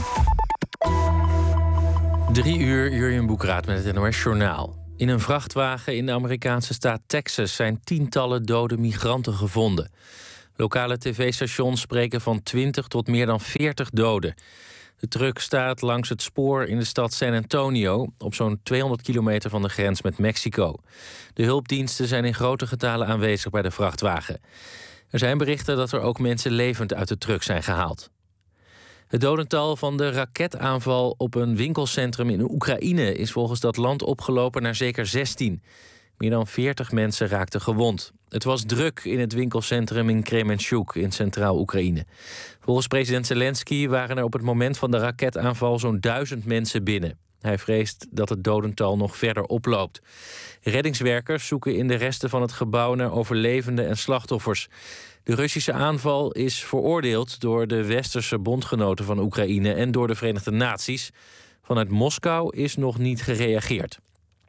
Drie uur, Jurjen Boekraat met het N O S-journaal. In een vrachtwagen in de Amerikaanse staat Texas zijn tientallen dode migranten gevonden. Lokale tv-stations spreken van twintig tot meer dan veertig doden. De truck staat langs het spoor in de stad San Antonio, op zo'n tweehonderd kilometer van de grens met Mexico. De hulpdiensten zijn in grote getalen aanwezig bij de vrachtwagen. Er zijn berichten dat er ook mensen levend uit de truck zijn gehaald. Het dodental van de raketaanval op een winkelcentrum in Oekraïne is volgens dat land opgelopen naar zeker zestien. Meer dan veertig mensen raakten gewond. Het was druk in het winkelcentrum in Kremenchuk in centraal Oekraïne. Volgens president Zelensky waren er op het moment van de raketaanval zo'n duizend mensen binnen. Hij vreest dat het dodental nog verder oploopt. Reddingswerkers zoeken in de resten van het gebouw naar overlevenden en slachtoffers. De Russische aanval is veroordeeld door de westerse bondgenoten van Oekraïne en door de Verenigde Naties. Vanuit Moskou is nog niet gereageerd.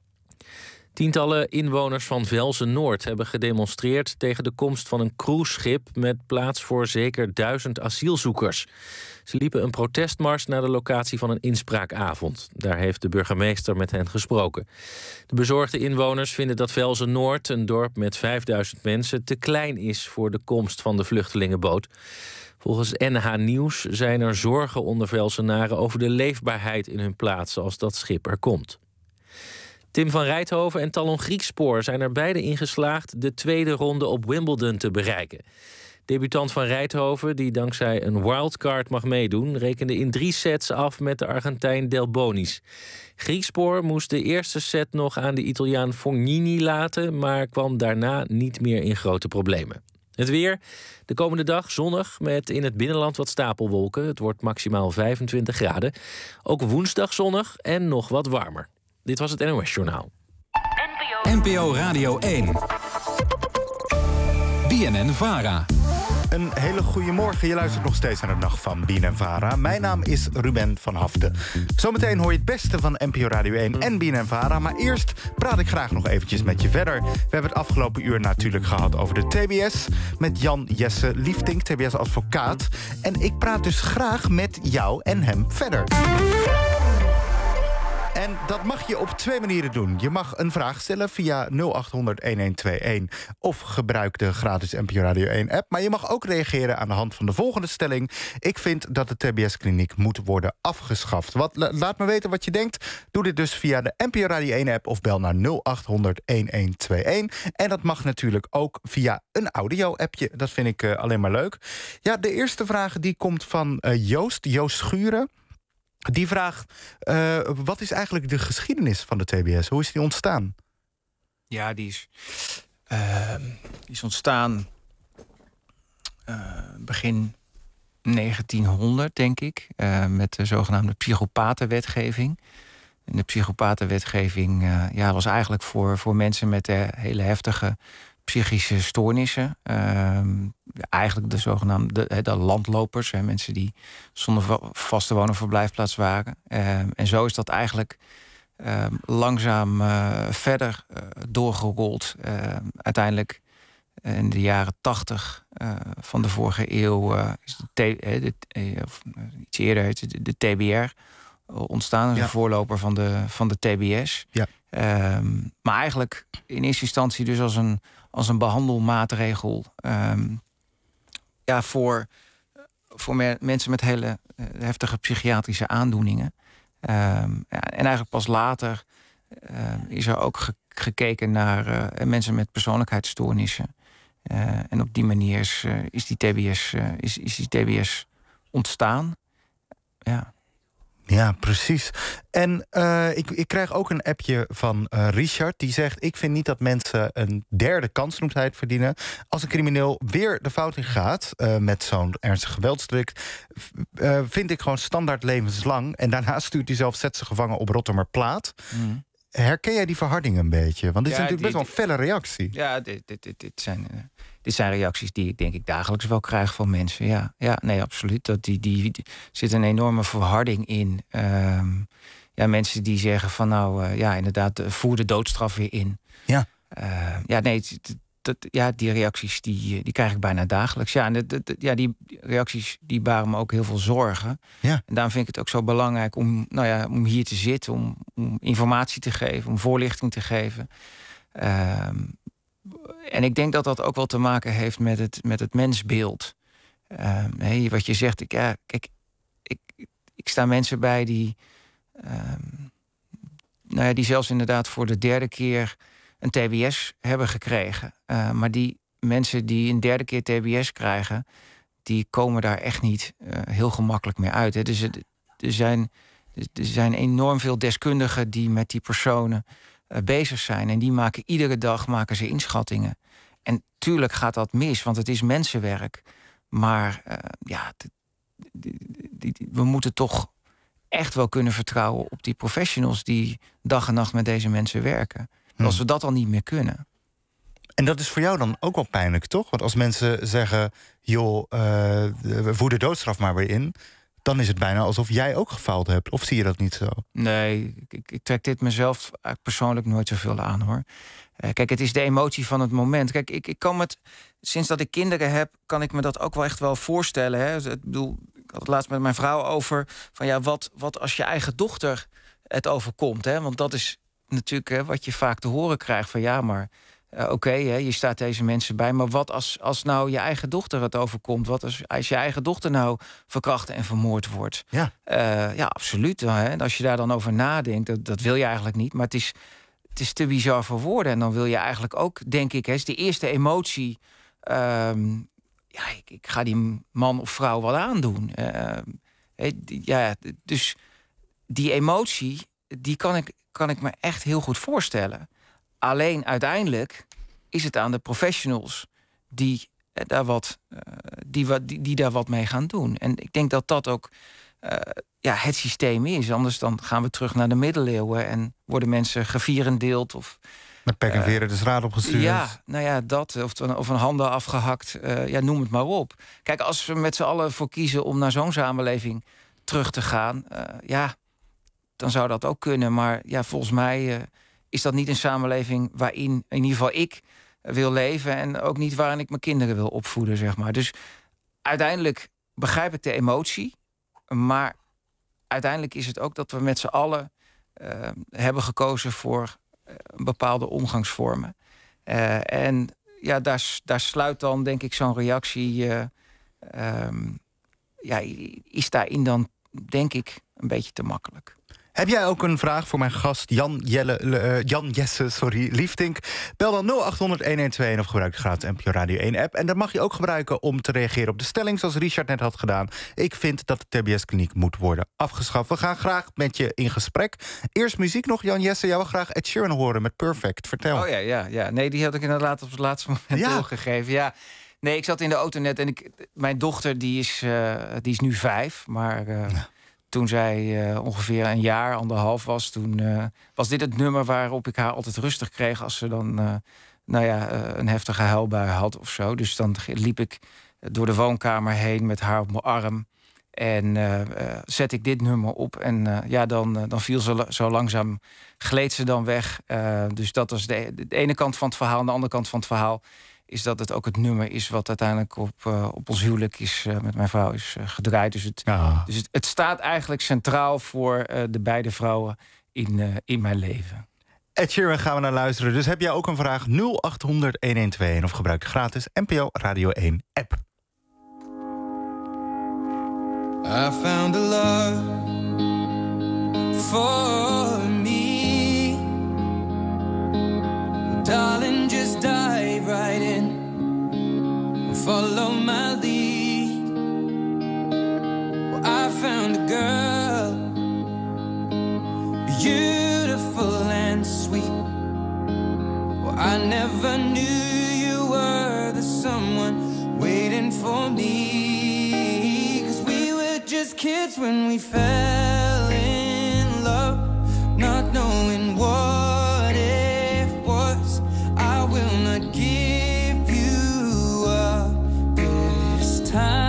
Tientallen inwoners van Velzen-Noord hebben gedemonstreerd tegen de komst van een cruiseschip met plaats voor zeker duizend asielzoekers. Ze liepen een protestmars naar de locatie van een inspraakavond. Daar heeft de burgemeester met hen gesproken. De bezorgde inwoners vinden dat Velzen-Noord, een dorp met vijfduizend mensen, te klein is voor de komst van de vluchtelingenboot. Volgens N H Nieuws zijn er zorgen onder Velzenaren over de leefbaarheid in hun plaats als dat schip er komt. Tim van Rijthoven en Talon Griekspoor zijn er beide in geslaagd de tweede ronde op Wimbledon te bereiken. Debutant van Rijthoven, die dankzij een wildcard mag meedoen, rekende in drie sets af met de Argentijn Delbonis. Griekspoor moest de eerste set nog aan de Italiaan Fognini laten, maar kwam daarna niet meer in grote problemen. Het weer, de komende dag zonnig met in het binnenland wat stapelwolken. Het wordt maximaal vijfentwintig graden. Ook woensdag zonnig en nog wat warmer. Dit was het N O S-journaal. N P O Radio één. B N N-Vara. Een hele goede morgen. Je luistert nog steeds naar de Nacht van B N N-Vara. Mijn naam is Ruben van Haften. Zometeen hoor je het beste van N P O Radio één en B N N-Vara. Maar eerst praat ik graag nog eventjes met je verder. We hebben het afgelopen uur natuurlijk gehad over de T B S... met Jan Jesse Liefdink, T B S-advocaat. En ik praat dus graag met jou en hem verder. En dat mag je op twee manieren doen. Je mag een vraag stellen via nul acht honderd, elf twee een... of gebruik de gratis N P O Radio één-app. Maar je mag ook reageren aan de hand van de volgende stelling. Ik vind dat de T B S-kliniek moet worden afgeschaft. Wat, laat me weten wat je denkt. Doe dit dus via de N P O Radio één-app... of bel naar nul acht honderd, elf twee een. En dat mag natuurlijk ook via een audio-appje. Dat vind ik uh, alleen maar leuk. Ja, de eerste vraag die komt van uh, Joost, Joost Schuren. Die vraagt, uh, wat is eigenlijk de geschiedenis van de T B S? Hoe is die ontstaan? Ja, die is, uh, die is ontstaan uh, begin negentienhonderd, denk ik. Uh, met de zogenaamde psychopatenwetgeving. En de psychopatenwetgeving uh, ja, was eigenlijk voor, voor mensen met uh, hele heftige psychische stoornissen. Uh, eigenlijk de zogenaamde de, de landlopers. Hè, mensen die zonder vaste woon- of verblijfplaats waren. Uh, en zo is dat eigenlijk uh, langzaam uh, verder uh, doorgerold. Uh, uiteindelijk uh, in de jaren tachtig uh, van de vorige eeuw... Uh, is de, t, uh, de uh, of uh, iets eerder heet de, de T B R ontstaan. Als ja. een voorloper van de, van de T B S. Ja. Um, maar eigenlijk in eerste instantie dus als een, als een behandelmaatregel... Um, ja, voor, voor me, mensen met hele uh, heftige psychiatrische aandoeningen. Um, ja, en eigenlijk pas later uh, is er ook ge- gekeken naar uh, mensen met persoonlijkheidsstoornissen. Uh, en op die manier is, uh, is, die T B S, uh, is, is die T B S ontstaan. Ja. Ja, precies. En uh, ik, ik krijg ook een appje van uh, Richard. Die zegt, ik vind niet dat mensen een derde kansnoemdheid verdienen. Als een crimineel weer de fout in gaat uh, met zo'n ernstig geweldsdelict, uh, vind ik gewoon standaard levenslang. En daarna stuurt hij zelf zet ze gevangen op Rottermerplaat. Mm. Herken jij die verharding een beetje? Want dit ja, is natuurlijk die, best wel een felle reactie. Ja, dit, dit, dit, dit, zijn, uh, dit zijn reacties die ik denk ik dagelijks wel krijg van mensen. Ja, ja nee, absoluut. Dat die, die, die zit een enorme verharding in. Uh, ja, mensen die zeggen van nou, uh, ja, inderdaad, voer de doodstraf weer in. Ja. Uh, ja, nee, het, dat, ja, die reacties die, die krijg ik bijna dagelijks. Ja, en de, de, de, ja, die reacties die baren me ook heel veel zorgen. Ja. En daarom vind ik het ook zo belangrijk om, nou ja, om hier te zitten, om, om informatie te geven, om voorlichting te geven. Uh, en ik denk dat dat ook wel te maken heeft met het, met het mensbeeld. Uh, hey, wat je zegt, ik, ja, kijk, ik, ik sta mensen bij die, uh, nou ja, die zelfs inderdaad voor de derde keer een T B S hebben gekregen. Uh, maar die mensen die een derde keer T B S krijgen, die komen daar echt niet uh, heel gemakkelijk mee uit. Hè. Dus er, er, zijn, er zijn enorm veel deskundigen die met die personen uh, bezig zijn. En die maken iedere dag maken ze inschattingen. En tuurlijk gaat dat mis, want het is mensenwerk. Maar uh, ja, die, die, die, we moeten toch echt wel kunnen vertrouwen op die professionals die dag en nacht met deze mensen werken. Hmm. Als we dat al niet meer kunnen. En dat is voor jou dan ook wel pijnlijk, toch? Want als mensen zeggen, joh, uh, voer de doodstraf maar weer in, dan is het bijna alsof jij ook gefaald hebt. Of zie je dat niet zo? Nee, ik, ik trek dit mezelf persoonlijk nooit zoveel aan, hoor. Uh, kijk, het is de emotie van het moment. Kijk, ik, ik kan het, sinds dat ik kinderen heb, kan ik me dat ook wel echt wel voorstellen. Hè? Ik bedoel, ik had het laatst met mijn vrouw over van ja, wat, wat als je eigen dochter het overkomt, hè? Want dat is natuurlijk hè, wat je vaak te horen krijgt van ja, maar uh, oké, okay, je staat deze mensen bij, maar wat als, als nou je eigen dochter het overkomt? Wat als, als je eigen dochter nou verkracht en vermoord wordt? Ja, uh, ja absoluut. Hè? En als je daar dan over nadenkt, dat, dat wil je eigenlijk niet, maar het is, het is te bizar voor woorden. En dan wil je eigenlijk ook, denk ik, hè, is de eerste emotie, um, ja, ik, ik ga die man of vrouw wat aandoen. Uh, ja, dus die emotie, die kan ik, kan ik me echt heel goed voorstellen. Alleen uiteindelijk is het aan de professionals die, eh, daar, wat, uh, die, die, die daar wat mee gaan doen. En ik denk dat dat ook uh, ja, het systeem is. Anders dan gaan we terug naar de middeleeuwen en worden mensen gevierendeeld of met pek en veren uh, de straat opgestuurd. Ja, nou ja, dat. Of, of een handen afgehakt. Uh, ja, noem het maar op. Kijk, als we met z'n allen voor kiezen om naar zo'n samenleving terug te gaan, uh, ja, dan zou dat ook kunnen. Maar ja, volgens mij uh, is dat niet een samenleving waarin in ieder geval ik wil leven en ook niet waarin ik mijn kinderen wil opvoeden, zeg maar. Dus uiteindelijk begrijp ik de emotie, maar uiteindelijk is het ook dat we met z'n allen uh, hebben gekozen voor uh, bepaalde omgangsvormen. Uh, en ja, daar, daar sluit dan, denk ik, zo'n reactie, uh, um, ja, is daarin dan, denk ik, een beetje te makkelijk. Heb jij ook een vraag voor mijn gast Jan, Jelle, uh, Jan Jesse sorry, Liefdink? Bel dan nul acht honderd, een een twee een of gebruik de gratis N P O Radio één app. En dat mag je ook gebruiken om te reageren op de stelling zoals Richard net had gedaan. Ik vind dat de T B S-kliniek moet worden afgeschaft. We gaan graag met je in gesprek. Eerst muziek nog, Jan Jesse. Jij wil graag Ed Sheeran horen met Perfect. Vertel. Oh ja, ja, ja. Nee, die had ik inderdaad op het laatste moment ja. doorgegeven. Ja. Nee, ik zat in de auto net en ik, mijn dochter die is, uh, die is nu vijf, maar Uh, ja. Toen zij uh, ongeveer een jaar, anderhalf was, toen uh, was dit het nummer waarop ik haar altijd rustig kreeg als ze dan uh, nou ja, uh, een heftige huilbui had of zo. Dus dan liep ik door de woonkamer heen met haar op mijn arm en uh, uh, zet ik dit nummer op. En uh, ja, dan, uh, dan viel ze zo langzaam, gleed ze dan weg. Uh, dus dat was de, de ene kant van het verhaal. En de andere kant van het verhaal is dat het ook het nummer is wat uiteindelijk op, uh, op ons huwelijk is, uh, met mijn vrouw is uh, gedraaid. Dus, het, ja. dus het, het staat eigenlijk centraal voor uh, de beide vrouwen in, uh, in mijn leven. Ed Sheeran gaan we naar luisteren. Dus heb jij ook een vraag? nul acht honderd, een een twee een of gebruik de gratis N P O Radio één app. I found a love for me. Darling, just dive right in. Follow my lead. Well, I found a girl, beautiful and sweet. Well, I never knew you were the someone waiting for me. 'Cause we were just kids when we fell in love, not knowing what it was. I will not give you up this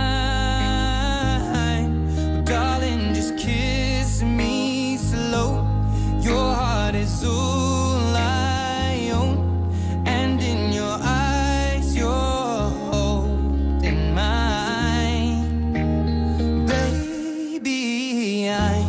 time. Darling, just kiss me slow. Your heart is all I own, and in your eyes you're holding mine. Baby, I'm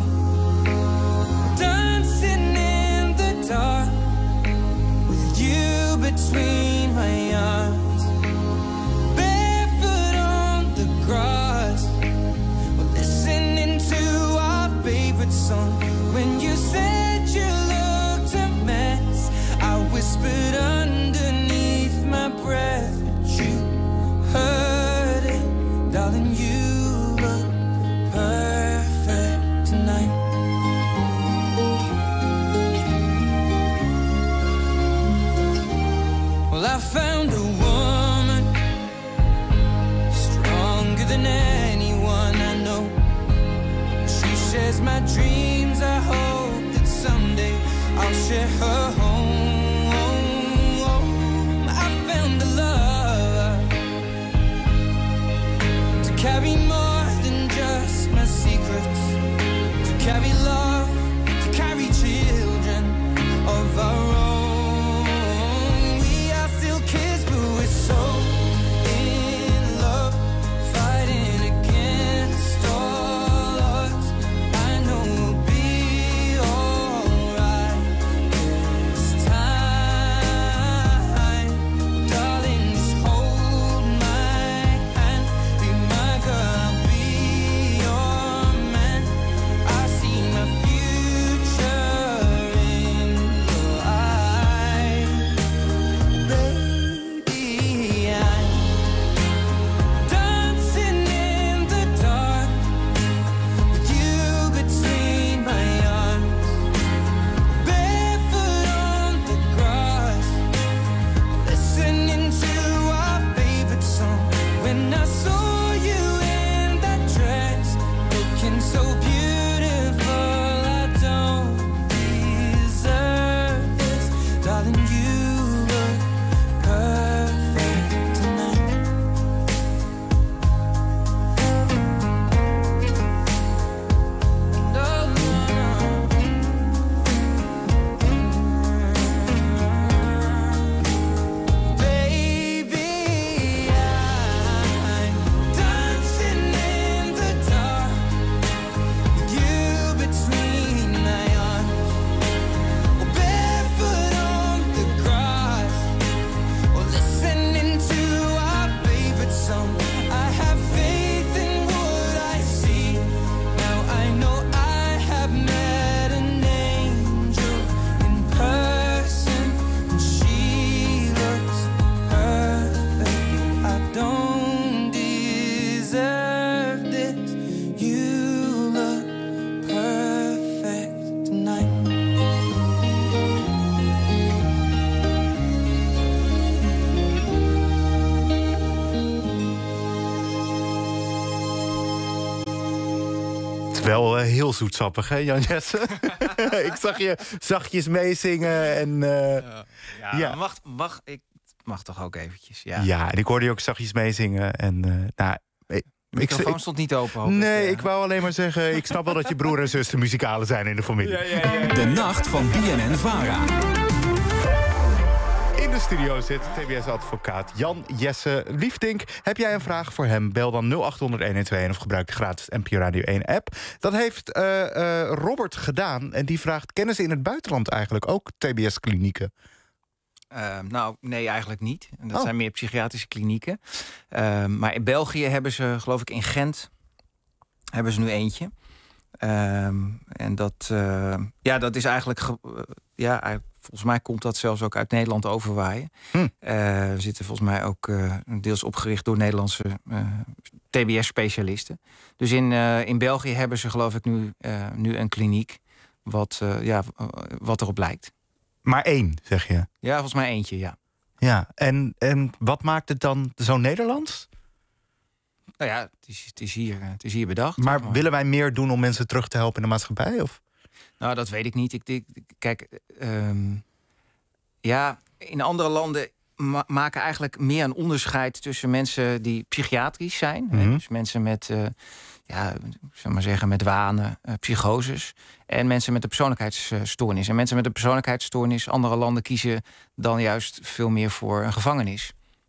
dancing in the dark with you between my arms, barefoot on the grass. We're listening to our favorite song. When you said you looked a mess, I whispered underneath my breath, but you heard it. Darling, you look perfect tonight. Well, I found a woman stronger than anyone I know. She shares my dreams. I hope that someday I'll share her home. I found a love to carry more than just my secrets, to carry love, to carry children of our own. We are still kids, but we're so in love, fighting against all odds. I know we'll be alright this time. Darling, just hold my hand. Be my girl, I'll be your man. I see my future in your eyes. Baby, I'm dancing in the dark with you between my arms, barefoot on the grass, listening to our favorite song. When I saw you in that dress, looking so beautiful, I don't deserve this. Darling, you look perfect tonight. No, no, baby, I'm dancing in the dark with you between my arms, or barefoot on the grass, or listening to our favorite song. I have faith in what I see. Now I know I have met an angel in person, and she looks perfect. I don't deserve this. You look perfect tonight. Het is wel eh, heel zoetsappig, hè, Jan Jesse? Ik zag je zachtjes meezingen en... eh, Ja, Ja. Mag, mag, ik mag toch ook eventjes. Ja. ja. en ik hoorde je ook zachtjes meezingen. En, eh, nou, ik, De microfoon ik- stond niet open, hoop ik. Nee, Eh, ik wou alleen maar zeggen... ik snap wel dat je broer en zus de muzikalen zijn in de familie. De nacht van B N N Vara. In de studio zit T B S-advocaat Jan Jesse Liefdink. Heb jij een vraag voor hem? Bel dan nul acht honderd honderdtwaalf of gebruik de gratis N P O Radio één-app. Dat heeft eh, eh, Robert gedaan. En die vraagt, kennen ze in het buitenland eigenlijk ook T B S-klinieken? Uh, nou, nee, eigenlijk niet. En dat Oh. zijn meer psychiatrische klinieken. Uh, maar in België hebben ze, geloof ik, in Gent... hebben ze nu eentje. Um, en dat, uh, ja, dat is eigenlijk... Ge- uh, ja, volgens mij komt dat zelfs ook uit Nederland overwaaien. Hm. Uh, we zitten volgens mij ook uh, deels opgericht door Nederlandse uh, T B S-specialisten. Dus in, uh, in België hebben ze geloof ik nu, uh, nu een kliniek wat, uh, ja, wat erop lijkt. Maar één, zeg je? Ja, volgens mij eentje, ja. Ja, en, en wat maakt het dan zo Nederlands? Nou ja, het is, het is, hier, het is hier bedacht. Maar, maar willen wij meer doen om mensen terug te helpen in de maatschappij? Of? Nou, dat weet ik niet. Ik, ik, kijk, um, ja, in andere landen ma- maken eigenlijk meer een onderscheid tussen mensen die psychiatrisch zijn. Mm-hmm. Hè, dus mensen met, uh, ja, zeg maar zeggen, met wanen, uh, psychoses. En mensen met een persoonlijkheidsstoornis. En mensen met een persoonlijkheidsstoornis, andere landen kiezen dan juist veel meer voor een gevangenis.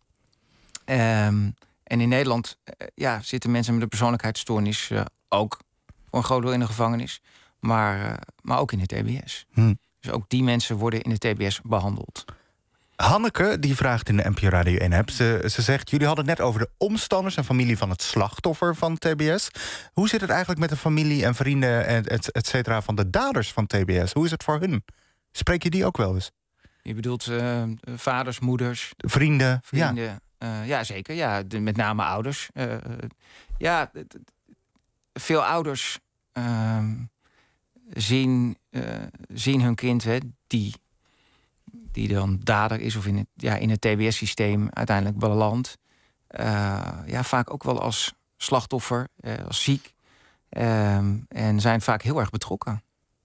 Um, en in Nederland uh, ja, zitten mensen met een persoonlijkheidsstoornis uh, ook voor een groot deel in de gevangenis. Maar, uh, maar ook in de T B S. Hm. Dus ook die mensen worden in de T B S behandeld. Hanneke, die vraagt in de N P O Radio één app. Ze, ze zegt, jullie hadden het net over de omstanders en familie van het slachtoffer van T B S. Hoe zit het eigenlijk met de familie en vrienden en et, et cetera van de daders van T B S? Hoe is het voor hun? Spreek je die ook wel eens? Je bedoelt uh, vaders, moeders? Vrienden, vrienden. Ja. Uh, ja, zeker. Ja, de, met name ouders. Uh, ja, d- d- veel ouders uh, zien, uh, zien hun kind, hè, die, die dan dader is of in het, ja, in het T B S-systeem uiteindelijk belandt. Uh, ja, vaak ook wel als slachtoffer, uh, als ziek. Uh, en zijn vaak heel erg betrokken.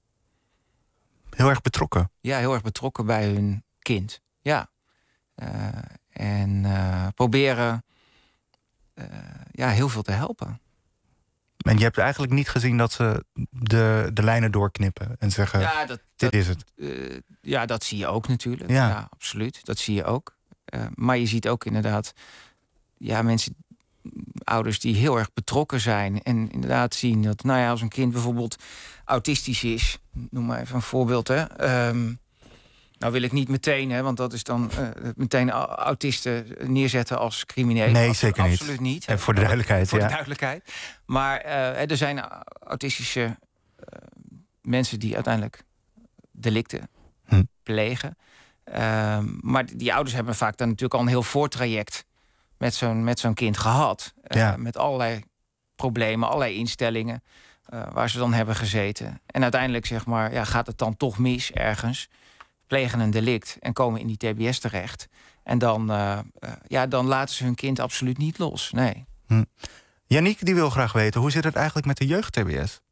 Heel erg betrokken? Ja, heel erg betrokken bij hun kind. Ja. Uh, en uh, proberen uh, ja, heel veel te helpen. En je hebt eigenlijk niet gezien dat ze de, de lijnen doorknippen en zeggen, ja, dat, dit dat, is het. Uh, ja, dat zie je ook natuurlijk. Ja, ja absoluut. Dat zie je ook. Uh, maar je ziet ook inderdaad ja, mensen, ouders die heel erg betrokken zijn. En inderdaad zien dat, nou ja, als een kind bijvoorbeeld autistisch is, noem maar even een voorbeeld, hè. Um, Nou wil ik niet meteen, hè, want dat is dan uh, meteen autisten neerzetten als criminelen. Nee, zeker niet. Absoluut niet. En voor de duidelijkheid, voor ja. de duidelijkheid. Maar uh, er zijn autistische uh, mensen die uiteindelijk delicten hm. plegen. Uh, maar die ouders hebben vaak dan natuurlijk al een heel voortraject met zo'n, met zo'n kind gehad. Uh, ja. Met allerlei problemen, allerlei instellingen uh, waar ze dan hebben gezeten. En uiteindelijk zeg maar, ja, gaat het dan toch mis ergens, plegen een delict en komen in die T B S terecht. En dan, uh, uh, ja, dan laten ze hun kind absoluut niet los. Nee. Hm. Yannick, die wil graag weten, hoe zit het eigenlijk met de jeugd-T B S?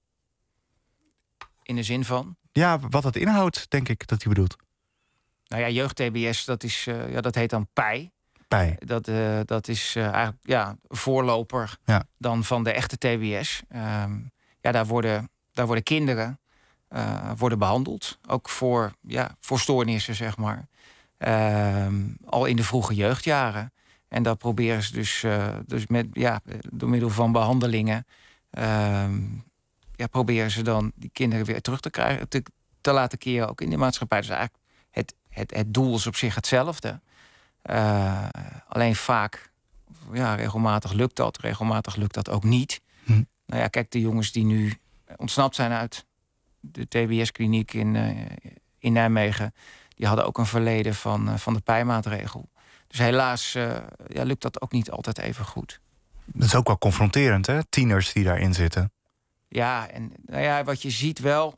In de zin van? Ja, wat het inhoudt, denk ik dat hij bedoelt. Nou ja, jeugd-T B S, dat, is, uh, ja, dat heet dan P I. P I. Dat, uh, dat is uh, eigenlijk ja, voorloper ja. dan van de echte T B S. Um, ja, daar worden, daar worden kinderen Uh, worden behandeld. Ook voor, ja, voor stoornissen, zeg maar. Uh, al in de vroege jeugdjaren. En dat proberen ze dus, uh, dus met, ja, door middel van behandelingen Uh, ja, proberen ze dan die kinderen weer terug te krijgen, te, te laten keren, ook in de maatschappij. Dus eigenlijk het, het, het doel is op zich hetzelfde. Uh, alleen vaak, ja, regelmatig lukt dat. Regelmatig lukt dat ook niet. Hm. Nou ja, kijk, de jongens die nu ontsnapt zijn uit de T B S-kliniek in, uh, in Nijmegen, die hadden ook een verleden van, uh, van de P I-maatregel. Dus helaas uh, ja, lukt dat ook niet altijd even goed. Dat is ook wel confronterend, hè? Tieners die daarin zitten. Ja, en nou ja, wat je ziet wel,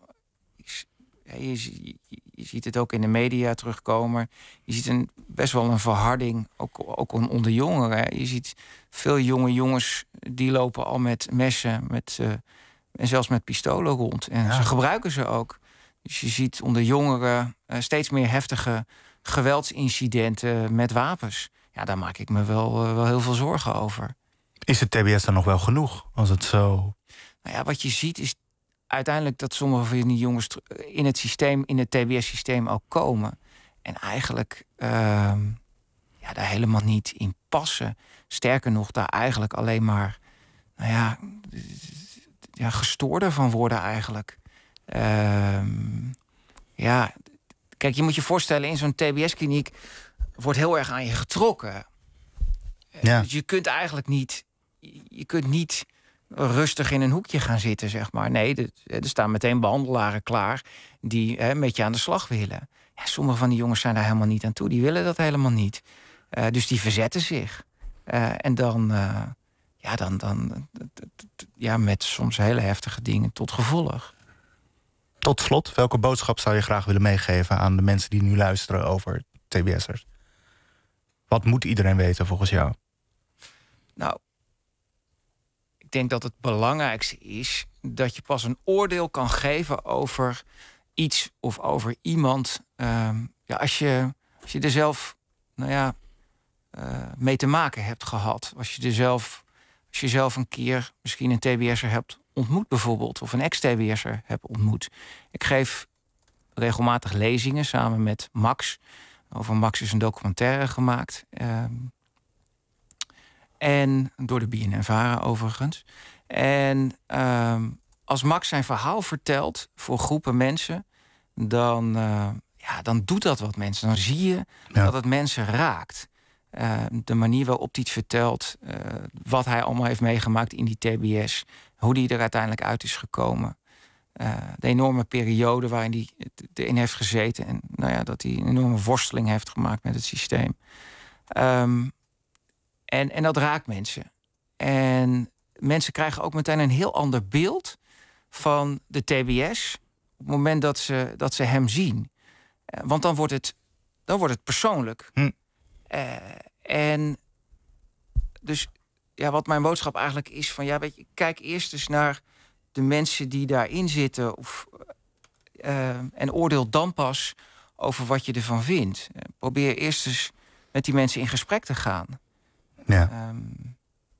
je, je, je ziet het ook in de media terugkomen. Je ziet een, best wel een verharding, ook, ook onder jongeren. Je ziet veel jonge jongens die lopen al met messen, met uh, en zelfs met pistolen rond. En ja. ze gebruiken ze ook. Dus je ziet onder jongeren uh, steeds meer heftige geweldsincidenten met wapens. Ja, daar maak ik me wel, uh, wel heel veel zorgen over. Is het T B S dan nog wel genoeg, als het zo... Nou ja, wat je ziet is uiteindelijk dat sommige van die jongens in het systeem, in het T B S-systeem ook komen. En eigenlijk uh, ja, daar helemaal niet in passen. Sterker nog, daar eigenlijk alleen maar, nou ja, ja gestoorden van worden eigenlijk. Uh, ja, kijk, je moet je voorstellen, in zo'n T B S-kliniek wordt heel erg aan je getrokken. Ja. Dus je kunt eigenlijk niet, je kunt niet rustig in een hoekje gaan zitten, zeg maar. Nee, de, er staan meteen behandelaren klaar die hè, met je aan de slag willen. Ja, sommige van die jongens zijn daar helemaal niet aan toe. Die willen dat helemaal niet. Uh, dus die verzetten zich. Uh, en dan, uh, ja, dan, dan ja, met soms hele heftige dingen tot gevolg. Tot slot, welke boodschap zou je graag willen meegeven aan de mensen die nu luisteren over T B S'ers? Wat moet iedereen weten volgens jou? Nou, ik denk dat het belangrijkste is dat je pas een oordeel kan geven over iets of over iemand. Uh, ja, als, je, als je er zelf, nou ja, uh, mee te maken hebt gehad. Als je er zelf, als je zelf een keer misschien een T B S'er hebt ontmoet bijvoorbeeld, of een ex-T B S'er hebt ontmoet. Ik geef regelmatig lezingen samen met Max. Over Max is een documentaire gemaakt. Uh, en door de B N N Vara overigens. En uh, als Max zijn verhaal vertelt voor groepen mensen, dan, uh, ja, dan doet dat wat mensen. Dan zie je ja. dat het mensen raakt. Uh, de manier waarop hij het vertelt, uh, wat hij allemaal heeft meegemaakt in die T B S, hoe die er uiteindelijk uit is gekomen. Uh, de enorme periode waarin hij erin heeft gezeten en nou ja, dat hij een enorme worsteling heeft gemaakt met het systeem. Um, en, en dat raakt mensen. En mensen krijgen ook meteen een heel ander beeld van de T B S op het moment dat ze, dat ze hem zien. Uh, want dan wordt het, dan wordt het persoonlijk. Hm. Uh, en dus ja, wat mijn boodschap eigenlijk is van ja, weet je, kijk eerst eens naar de mensen die daarin zitten of, uh, en oordeel dan pas over wat je ervan vindt. Uh, probeer eerst eens met die mensen in gesprek te gaan. Ja. Um,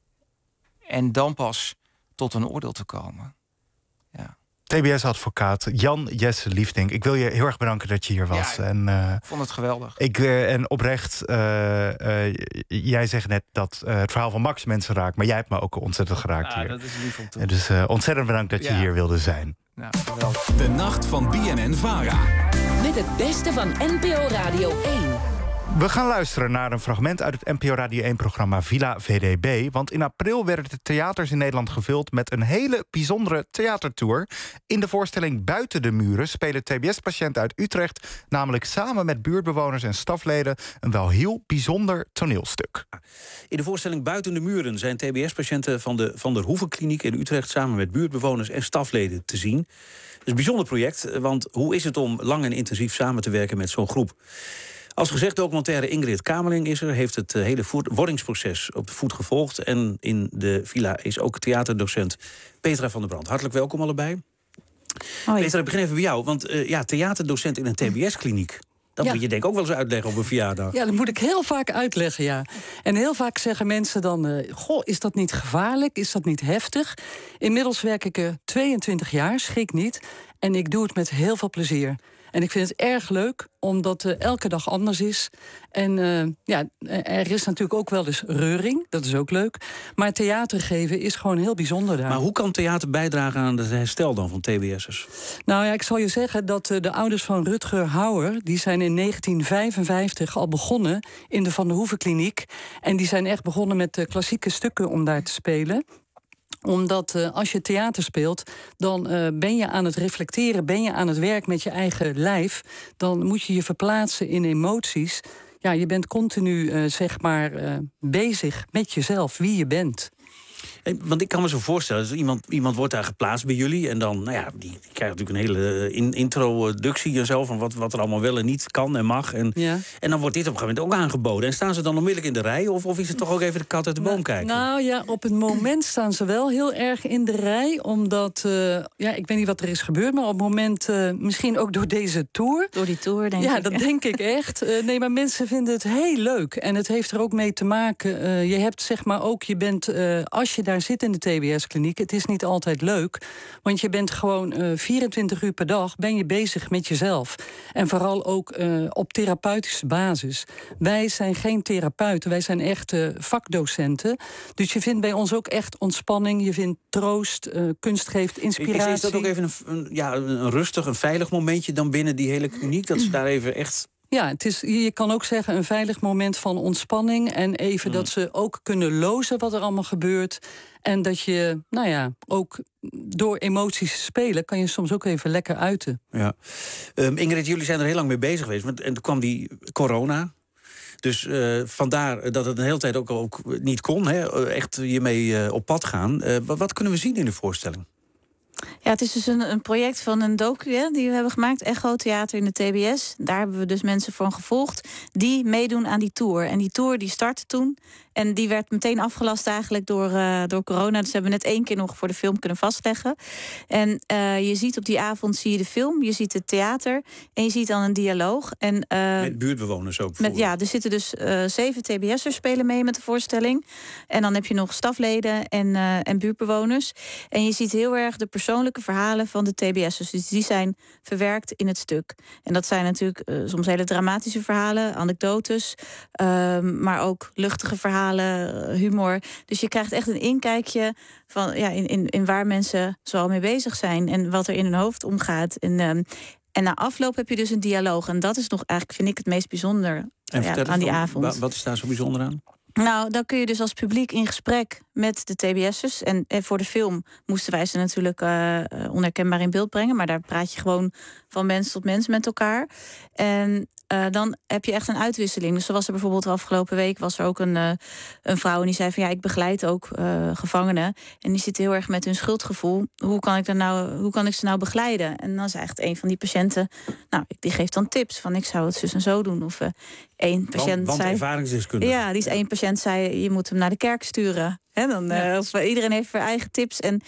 en dan pas tot een oordeel te komen. Ja. T B S-advocaat Jan Jesse Liefdink. Ik wil je heel erg bedanken dat je hier was. Ja, en, uh, ik vond het geweldig. Ik, uh, en oprecht, uh, uh, jij zegt net dat uh, het verhaal van Max mensen raakt, maar jij hebt me ook ontzettend geraakt ja, hier. Dat is lief om te doen. Dus uh, ontzettend bedankt dat je ja. hier wilde zijn. Nou, geweldig. De nacht van B N N Vara. Met het beste van N P O Radio één. We gaan luisteren naar een fragment uit het N P O Radio één-programma Villa V D B. Want in april werden de theaters in Nederland gevuld met een hele bijzondere theatertour. In de voorstelling Buiten de Muren spelen T B S-patiënten uit Utrecht namelijk samen met buurtbewoners en stafleden een wel heel bijzonder toneelstuk. In de voorstelling Buiten de Muren zijn T B S-patiënten van de Van der Hoeven-kliniek in Utrecht samen met buurtbewoners en stafleden te zien. Het is een bijzonder project, want hoe is het om lang en intensief samen te werken met zo'n groep? Als gezegd, documentaire Ingrid Kamerling is er, heeft het hele wordingsproces op de voet gevolgd. En in de villa is ook theaterdocent Petra van der Brand. Hartelijk welkom allebei. Hoi. Petra, ik begin even bij jou. Want uh, ja, theaterdocent in een T B S-kliniek. Dat ja. moet je denk ik ook wel eens uitleggen op een verjaardag. Ja, dat moet ik heel vaak uitleggen, ja. En heel vaak zeggen mensen dan, Uh, goh, is dat niet gevaarlijk? Is dat niet heftig? Inmiddels werk ik er tweeëntwintig jaar, schrik niet. En ik doe het met heel veel plezier. En ik vind het erg leuk, omdat uh, elke dag anders is. En uh, ja, er is natuurlijk ook wel eens reuring, dat is ook leuk. Maar theater geven is gewoon heel bijzonder daar. Maar hoe kan theater bijdragen aan het herstel dan van T B S'ers? Nou ja, ik zal je zeggen dat uh, de ouders van Rutger Hauer, die zijn in negentien vijfenvijftig al begonnen in de Van der Hoeven-kliniek. En die zijn echt begonnen met uh, klassieke stukken om daar te spelen. Omdat uh, als je theater speelt, dan uh, ben je aan het reflecteren, ben je aan het werk met je eigen lijf. Dan moet je je verplaatsen in emoties. Ja, je bent continu, uh, zeg maar, uh, bezig met jezelf, wie je bent. Hey, want ik kan me zo voorstellen, dus iemand, iemand wordt daar geplaatst bij jullie en dan, nou ja, die, die krijgt natuurlijk een hele in, introductie en zo van wat, wat er allemaal wel en niet kan en mag. En, ja. en dan wordt dit op een gegeven moment ook aangeboden. En staan ze dan onmiddellijk in de rij of, of is het toch ook even de kat uit de boom kijken? Nou ja, op het moment staan ze wel heel erg in de rij, omdat, uh, ja, ik weet niet wat er is gebeurd, maar op het moment, uh, misschien ook door deze tour. Door die tour, denk ja, ik. Ja, dat denk ik echt. Uh, nee, maar mensen vinden het heel leuk. En het heeft er ook mee te maken, uh, je hebt zeg maar ook, je bent, uh, als je daar zit in de T B S-kliniek, het is niet altijd leuk, want je bent gewoon uh, vierentwintig uur per dag ben je bezig met jezelf. En vooral ook uh, op therapeutische basis. Wij zijn geen therapeuten, wij zijn echt uh, vakdocenten. Dus je vindt bij ons ook echt ontspanning, je vindt troost, uh, kunst geeft inspiratie. Is, is dat ook even een, een, ja, een rustig, een veilig momentje dan binnen die hele kliniek, dat ze daar even echt Ja, het is, je kan ook zeggen een veilig moment van ontspanning. En even Mm. dat ze ook kunnen lozen wat er allemaal gebeurt. En dat je, nou ja, ook door emoties te spelen kan je soms ook even lekker uiten. Ja. Um, Ingrid, jullie zijn er heel lang mee bezig geweest. Want, en toen kwam die corona. Dus uh, vandaar dat het een hele tijd ook, ook niet kon. Hè? Echt hiermee uh, op pad gaan. Uh, wat, wat kunnen we zien in de voorstelling? Ja, het is dus een, een project van een docu hè, die we hebben gemaakt. Echo Theater in de T B S. Daar hebben we dus mensen van gevolgd die meedoen aan die tour. En die tour die startte toen. En die werd meteen afgelast eigenlijk door, uh, door corona. Dus we hebben net één keer nog voor de film kunnen vastleggen. En uh, je ziet op die avond zie je de film, je ziet het theater en je ziet dan een dialoog. En, uh, met buurtbewoners ook. Met, ja, er zitten dus uh, zeven T B S'ers spelen mee met de voorstelling. En dan heb je nog stafleden en, uh, en buurtbewoners. En je ziet heel erg de persoonlijke verhalen van de T B S'ers. Dus die zijn verwerkt in het stuk. En dat zijn natuurlijk uh, soms hele dramatische verhalen, anekdotes, uh, maar ook luchtige verhalen. Humor. Dus je krijgt echt een inkijkje van, ja, in, in, in waar mensen zoal mee bezig zijn en wat er in hun hoofd omgaat. En, um, en na afloop heb je dus een dialoog. En dat is nog eigenlijk, vind ik, het meest bijzonder ja, aan die van, avond. Wat is daar zo bijzonder aan? Nou, dan kun je dus als publiek in gesprek met de T B S'ers. En, en voor de film moesten wij ze natuurlijk uh, onherkenbaar in beeld brengen. Maar daar praat je gewoon van mens tot mens met elkaar. En uh, dan heb je echt een uitwisseling. Dus zo was er bijvoorbeeld de afgelopen week was er ook een, uh, een vrouw en die zei van ja, ik begeleid ook uh, gevangenen. En die zitten heel erg met hun schuldgevoel. Hoe kan ik, dan nou, hoe kan ik ze nou begeleiden? En dan zei echt een van die patiënten, nou, die geeft dan tips van ik zou het zus en zo doen. Of uh, één patiënt want, want zei. Ervaringsdeskundige. Ja, die is één patiënt zei je moet hem naar de kerk sturen. He, dan, ja. uh, of, iedereen heeft weer eigen tips. En,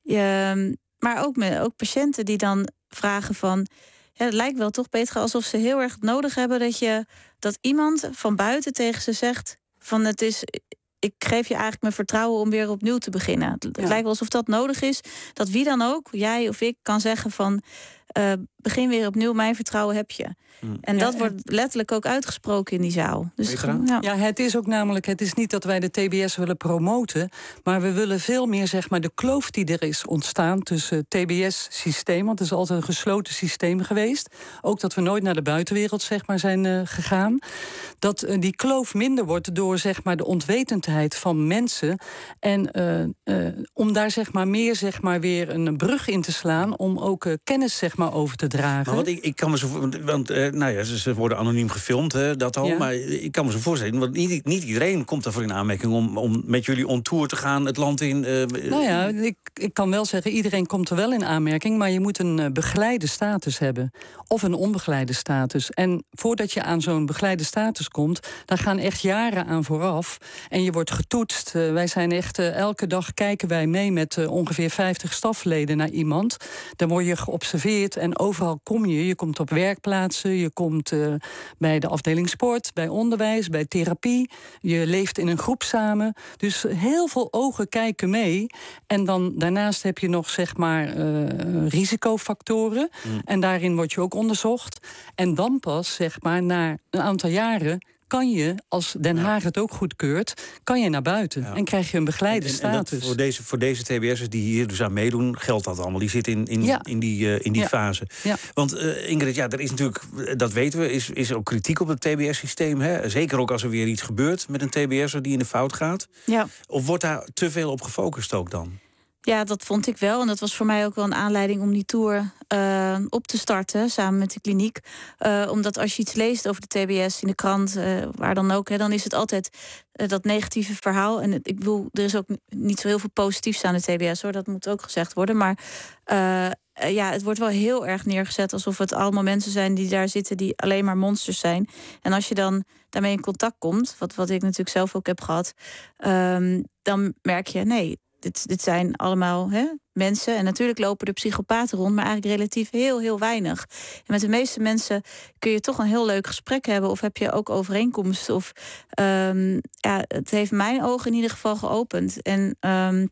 uh, maar ook, met, ook patiënten die dan vragen van ja, het lijkt wel toch, Petra, alsof ze heel erg nodig hebben dat je dat iemand van buiten tegen ze zegt van het is, ik geef je eigenlijk mijn vertrouwen om weer opnieuw te beginnen. Het, ja. het lijkt wel alsof dat nodig is. Dat wie dan ook, jij of ik, kan zeggen van uh, begin weer opnieuw, mijn vertrouwen heb je. Hmm. En ja, dat en... wordt letterlijk ook uitgesproken in die zaal. Dus ja. ja, het is ook namelijk, het is niet dat wij de T B S willen promoten, maar we willen veel meer, zeg maar, de kloof die er is ontstaan tussen T B S-systeem, want het is altijd een gesloten systeem geweest. Ook dat we nooit naar de buitenwereld, zeg maar, zijn uh, gegaan. Dat uh, die kloof minder wordt door, zeg maar, de onwetendheid van mensen. En uh, uh, om daar, zeg maar, meer, zeg maar, weer een brug in te slaan om ook uh, kennis, zeg maar, over te dragen. Maar wat ik, ik kan me zo, want uh, nou ja, ze, ze worden anoniem gefilmd, hè, dat al. Ja. Maar ik kan me zo voorstellen, want niet, niet iedereen komt daarvoor in aanmerking om, om met jullie on tour te gaan, het land in. Uh, nou ja, ik, ik kan wel zeggen, iedereen komt er wel in aanmerking, maar je moet een uh, begeleide status hebben. Of een onbegeleide status. En voordat je aan zo'n begeleide status komt, daar gaan echt jaren aan vooraf. En je wordt getoetst. Uh, wij zijn echt, uh, elke dag kijken wij mee met uh, ongeveer vijftig stafleden naar iemand. Dan word je geobserveerd en overal kom je. Je komt op werkplaatsen, je komt uh, bij de afdeling sport, bij onderwijs, bij therapie. Je leeft in een groep samen. Dus heel veel ogen kijken mee. En dan daarnaast heb je nog, zeg maar, uh, risicofactoren. Mm. En daarin word je ook onderzocht. En dan pas, zeg maar, na een aantal jaren kan je, als Den Haag het ook goedkeurt, kan je naar buiten. Ja. En krijg je een begeleide en, en, status. En dat voor, deze, voor deze T B S'ers die hier dus aan meedoen, geldt dat allemaal. Die zitten in, in, ja. in die, uh, in die ja. fase. Ja. Want uh, Ingrid, ja, er is natuurlijk, dat weten we, is, is ook kritiek op het T B S-systeem. Hè? Zeker ook als er weer iets gebeurt met een T B S'er die in de fout gaat. Ja. Of wordt daar te veel op gefocust ook dan? Ja, dat vond ik wel. En dat was voor mij ook wel een aanleiding om die tour uh, op te starten, samen met de kliniek. Uh, omdat als je iets leest over de T B S in de krant, uh, waar dan ook, hè, dan is het altijd uh, dat negatieve verhaal. En ik bedoel, er is ook niet zo heel veel positiefs aan de T B S, hoor. Dat moet ook gezegd worden. Maar uh, ja, het wordt wel heel erg neergezet alsof het allemaal mensen zijn die daar zitten die alleen maar monsters zijn. En als je dan daarmee in contact komt, wat, wat ik natuurlijk zelf ook heb gehad, um, dan merk je, nee, Dit, dit zijn allemaal hè, mensen. En natuurlijk lopen er psychopaten rond, maar eigenlijk relatief heel, heel weinig. En met de meeste mensen kun je toch een heel leuk gesprek hebben. Of heb je ook overeenkomsten. Of um, ja, het heeft mijn ogen in ieder geval geopend. En um,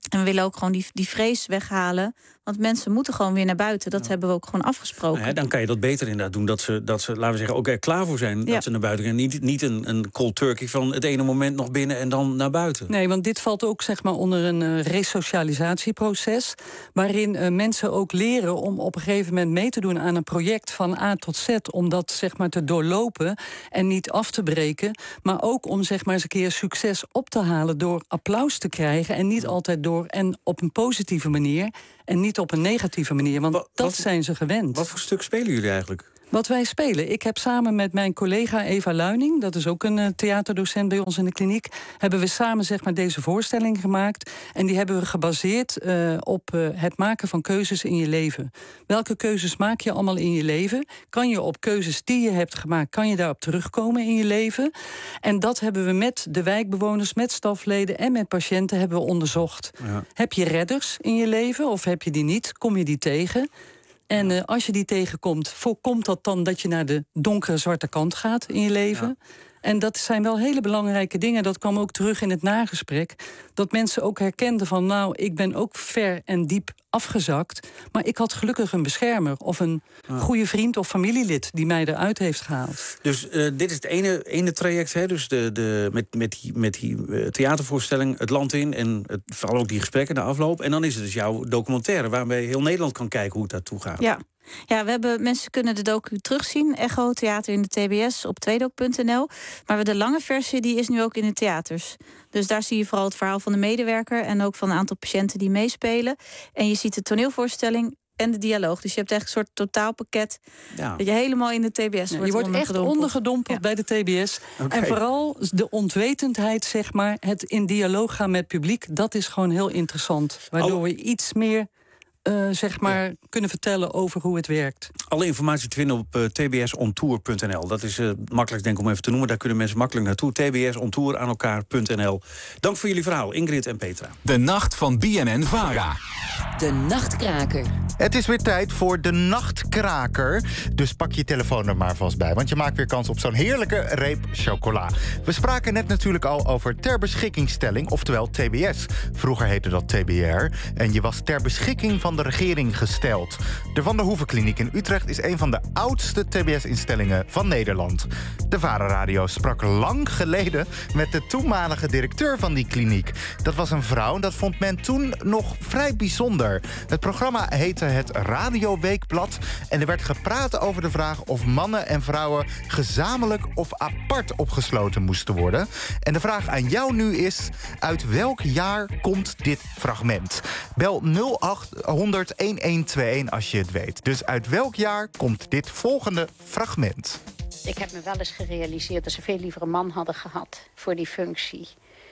En we willen ook gewoon die, die vrees weghalen. Want mensen moeten gewoon weer naar buiten. Dat ja. hebben we ook gewoon afgesproken. Nou ja, dan kan je dat beter inderdaad doen. Dat ze, dat ze, laten we zeggen, ook er klaar voor zijn. Ja. Dat ze naar buiten gaan. Niet, niet een, een cold turkey van het ene moment nog binnen en dan naar buiten. Nee, want dit valt ook zeg maar onder een uh, resocialisatieproces. Waarin uh, mensen ook leren om op een gegeven moment mee te doen aan een project van A tot Z. Om dat zeg maar te doorlopen en niet af te breken. Maar ook om zeg maar eens een keer succes op te halen door applaus te krijgen. En niet altijd door en op een positieve manier. En niet op een negatieve manier, want wat, dat wat, zijn ze gewend. Wat voor stuk spelen jullie eigenlijk? Wat wij spelen. Ik heb samen met mijn collega Eva Luining, dat is ook een uh, theaterdocent bij ons in de kliniek, hebben we samen zeg maar deze voorstelling gemaakt. En die hebben we gebaseerd uh, op uh, het maken van keuzes in je leven. Welke keuzes maak je allemaal in je leven? Kan je op keuzes die je hebt gemaakt, kan je daarop terugkomen in je leven? En dat hebben we met de wijkbewoners, met stafleden en met patiënten hebben we onderzocht. Ja. Heb je redders in je leven of heb je die niet? Kom je die tegen? En uh, als je die tegenkomt, voorkomt dat dan dat je naar de donkere zwarte kant gaat in je leven? Ja. En dat zijn wel hele belangrijke dingen. Dat kwam ook terug in het nagesprek. Dat mensen ook herkenden van, nou, ik ben ook ver en diep afgezakt. Maar ik had gelukkig een beschermer of een ja. goede vriend of familielid die mij eruit heeft gehaald. Dus uh, dit is het ene, ene traject, hè? Dus de, de, met, met die, met die uh, theatervoorstelling het land in en het, vooral ook die gesprekken na afloop. En dan is het dus jouw documentaire waarmee heel Nederland kan kijken hoe het daartoe gaat. Ja. Ja, we hebben, mensen kunnen de docu terugzien. Echo Theater in de T B S op tweedoc punt n l. Maar de lange versie die is nu ook in de theaters. Dus daar zie je vooral het verhaal van de medewerker en ook van een aantal patiënten die meespelen. En je ziet de toneelvoorstelling en de dialoog. Dus je hebt echt een soort totaalpakket ja. dat je helemaal in de T B S ja, wordt Je wordt echt ondergedompeld ja. bij de T B S. Okay. En vooral de onwetendheid, zeg maar, het in dialoog gaan met publiek, dat is gewoon heel interessant. Waardoor oh. we iets meer Uh, zeg maar, ja. kunnen vertellen over hoe het werkt. Alle informatie te vinden op uh, t b s on tour punt n l. Dat is uh, makkelijk denk ik om even te noemen. Daar kunnen mensen makkelijk naartoe. t b s on tour aan elkaar punt n l. Dank voor jullie verhaal, Ingrid en Petra. De nacht van B N N-Vara. De Nachtkraker. Het is weer tijd voor de Nachtkraker. Dus pak je telefoon er maar vast bij. Want je maakt weer kans op zo'n heerlijke reep chocola. We spraken net natuurlijk al over ter beschikkingstelling. Oftewel T B S. Vroeger heette dat T B R. En je was ter beschikking van de regering gesteld. De Van der Hoeven Kliniek in Utrecht is een van de oudste T B S-instellingen van Nederland. De Vara Radio sprak lang geleden met de toenmalige directeur van die kliniek. Dat was een vrouw, dat vond men toen nog vrij bijzonder. Het programma heette het Radio Weekblad en er werd gepraat over de vraag of mannen en vrouwen gezamenlijk of apart opgesloten moesten worden. En de vraag aan jou nu is, uit welk jaar komt dit fragment? Bel nul acht honderd elf als je het weet. Dus uit welk jaar komt dit volgende fragment? Ik heb me wel eens gerealiseerd dat ze veel liever een man hadden gehad voor die functie.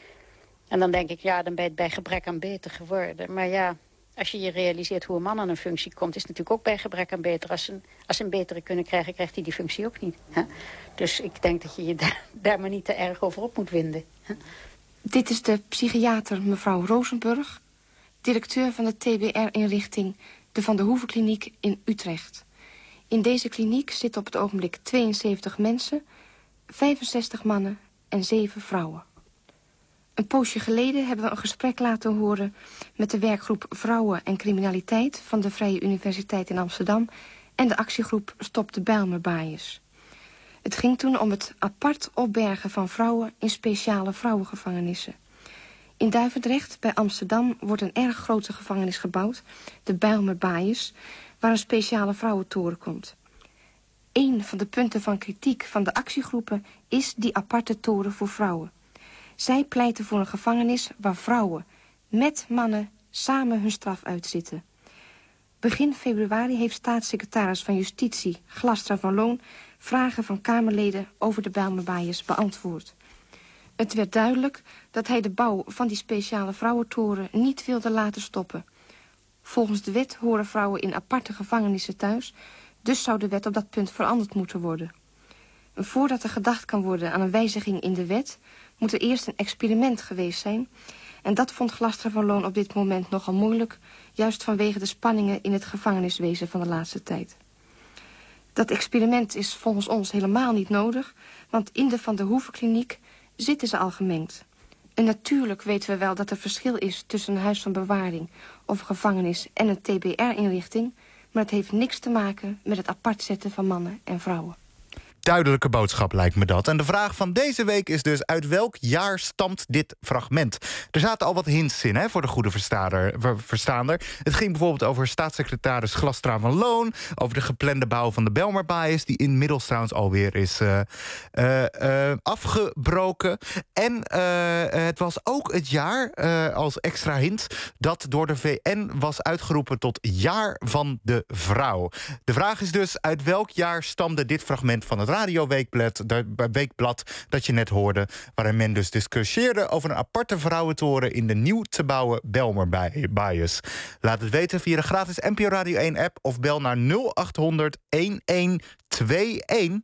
En dan denk ik, ja, dan ben je het bij gebrek aan beter geworden. Maar ja, als je je realiseert hoe een man aan een functie komt, is het natuurlijk ook bij gebrek aan beter. Als ze een, als ze een betere kunnen krijgen, krijgt hij die functie ook niet. Hè? Dus ik denk dat je je daar, daar maar niet te erg over op moet winden. Hè? Dit is de psychiater mevrouw Rosenburg, directeur van de T B R-inrichting de Van der Hoeven Kliniek in Utrecht. In deze kliniek zitten op het ogenblik tweeënzeventig mensen, vijfenzestig mannen en zeven vrouwen. Een poosje geleden hebben we een gesprek laten horen met de werkgroep Vrouwen en Criminaliteit van de Vrije Universiteit in Amsterdam en de actiegroep Stop de Bijlmerbaaiers. Het ging toen om het apart opbergen van vrouwen in speciale vrouwengevangenissen. In Duivendrecht bij Amsterdam wordt een erg grote gevangenis gebouwd, de Bijlmerbaaiers, waar een speciale vrouwentoren komt. Een van de punten van kritiek van de actiegroepen is die aparte toren voor vrouwen. Zij pleiten voor een gevangenis waar vrouwen met mannen samen hun straf uitzitten. Begin februari heeft staatssecretaris van Justitie Glastra van Loon vragen van Kamerleden over de Bijlmerbaaiers beantwoord. Het werd duidelijk dat hij de bouw van die speciale vrouwentoren niet wilde laten stoppen. Volgens de wet horen vrouwen in aparte gevangenissen thuis, dus zou de wet op dat punt veranderd moeten worden. Voordat er gedacht kan worden aan een wijziging in de wet, moet er eerst een experiment geweest zijn. En dat vond Glastra van Loon op dit moment nogal moeilijk, juist vanwege de spanningen in het gevangeniswezen van de laatste tijd. Dat experiment is volgens ons helemaal niet nodig, want in de Van der Hoeven Kliniek zitten ze al gemengd. En natuurlijk weten we wel dat er verschil is tussen een huis van bewaring of een gevangenis en een T B R-inrichting, maar het heeft niks te maken met het apart zetten van mannen en vrouwen. Duidelijke boodschap lijkt me dat. En de vraag van deze week is dus: uit welk jaar stamt dit fragment? Er zaten al wat hints in, hè, voor de goede verstaander, verstaander. Het ging bijvoorbeeld over staatssecretaris Glastra van Loon, over de geplande bouw van de Bijlmer Bias, die inmiddels trouwens alweer is uh, uh, uh, afgebroken. En uh, het was ook het jaar, uh, als extra hint, dat door de V N was uitgeroepen tot Jaar van de Vrouw. De vraag is dus: uit welk jaar stamde dit fragment van het radioweekblad weekblad dat je net hoorde, waarin men dus discussieerde over een aparte vrouwentoren in de nieuw te bouwen Bijlmer Bias. Laat het weten via de gratis N P O Radio één app of bel naar nul acht honderd elf tweeëntwintig.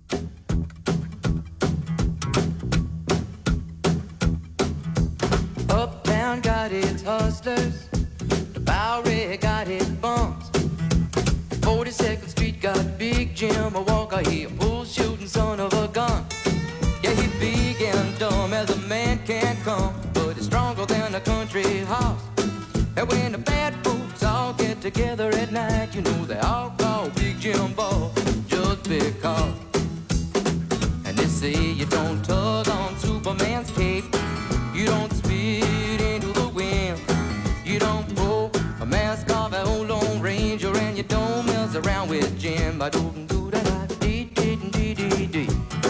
Uptown got its hustlers, the Bowery got its bumps, forty-second Street got Big Jim, a walker, he a bull shooting son of a gun. Yeah, he big and dumb as a man can come, but he's stronger than a country house. And when the bad folks all get together at night, you know they all call Big Jim Boss just because. And they say you don't tug on Superman's cape, you don't spit into the wind, you don't pull a mask off an old Lone Ranger, and you don't mess around with Jim. I don't do that. Dee dee dee dee dee.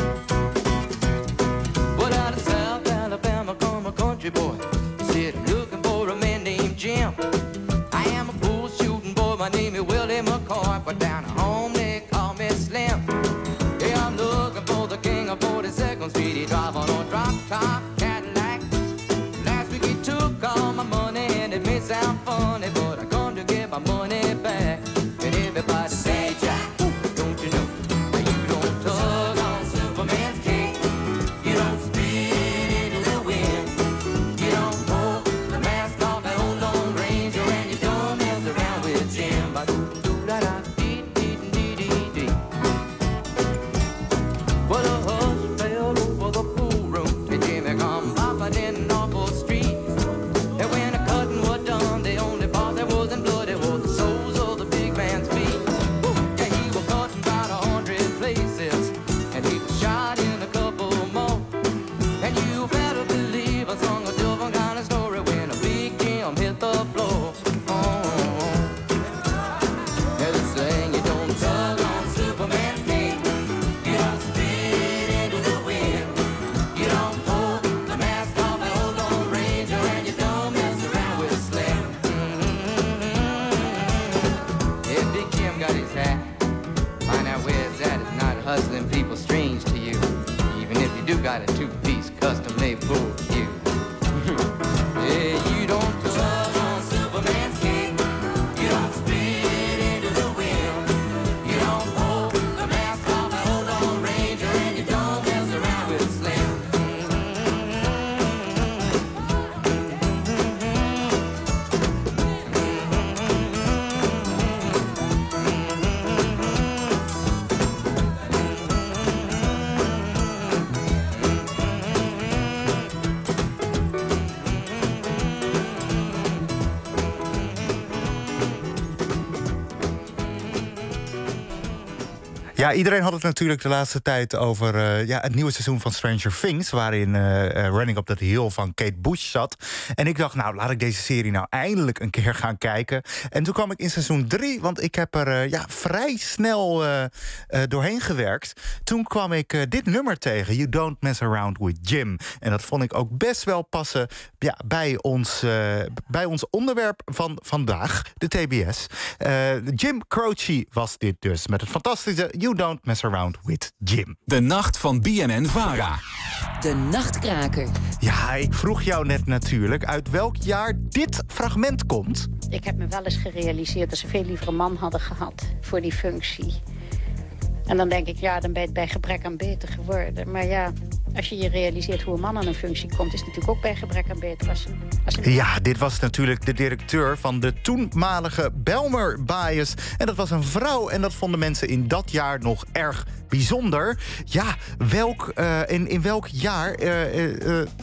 But out of South Alabama come a country boy. He said I'm looking for a man named Jim. I am a bull shooting boy. My name is Willie McCoy, but down at home they call me Slim. Yeah, I'm looking for the king of forty-second Street. He drive on a drop top Cadillac. Last week he took all my money, and it may sound funny, but I come to get my money back. And everybody say, Jack, don't you know that you don't tug on Superman's cape, you don't spit into the wind, you don't pull the mask off an old Lone Ranger, and you don't mess around with Jim. Ba do do da da dee dee dee dee dee. Well, a hush fell over the pool room, and Jimmy come popping in off the street. And when the cutting was done, the only part that wasn't bloody was the soles of the big man's feet. Yeah, he was cut in about a hundred places, and he was shot in a couple more. And you better believe I sung a different kind of story when a big Jim hit the floor. Oh, yeah, they saying you don't tug on Superman's cape, you don't spit into the wind, you don't pull the mask off an old Lone Ranger, and you don't mess around with Slim. Yeah, Big Jim got his hat. Find out where it's at. It's not hustling people strange to you, even if you do got a two-piece custom-made bull cue. Yeah, you don't tug on Superman's cape, you don't spit into the wind, you don't pull the mask off an old Lone Ranger, and you don't mess around with Slim. Ja, iedereen had het natuurlijk de laatste tijd over uh, ja, het nieuwe seizoen van Stranger Things, waarin uh, uh, Running Up That Hill van Kate Bush zat. En ik dacht, nou, laat ik deze serie nou eindelijk een keer gaan kijken. En toen kwam ik in seizoen drie, want ik heb er uh, ja, vrij snel uh, uh, doorheen gewerkt. Toen kwam ik uh, dit nummer tegen, You Don't Mess Around With Jim. En dat vond ik ook best wel passen ja, bij, ons, uh, bij ons onderwerp van vandaag, de T B S. Uh, Jim Croce was dit dus, met het fantastische You Don't Mess Around With Jim. De nacht van B N N-Vara. De Nachtkraker. Ja, ik vroeg jou net natuurlijk uit welk jaar dit fragment komt. Ik heb me wel eens gerealiseerd dat ze veel liever een man hadden gehad voor die functie. En dan denk ik, ja, dan ben je het bij gebrek aan beter geworden. Maar ja, als je je realiseert hoe een man aan een functie komt, is het natuurlijk ook bij gebrek aan beter. Als een, als een... Ja, dit was natuurlijk de directeur van de toenmalige Bijlmer Bias. En dat was een vrouw en dat vonden mensen in dat jaar nog erg bijzonder. Ja, welk, uh, in, in welk jaar uh, uh, uh,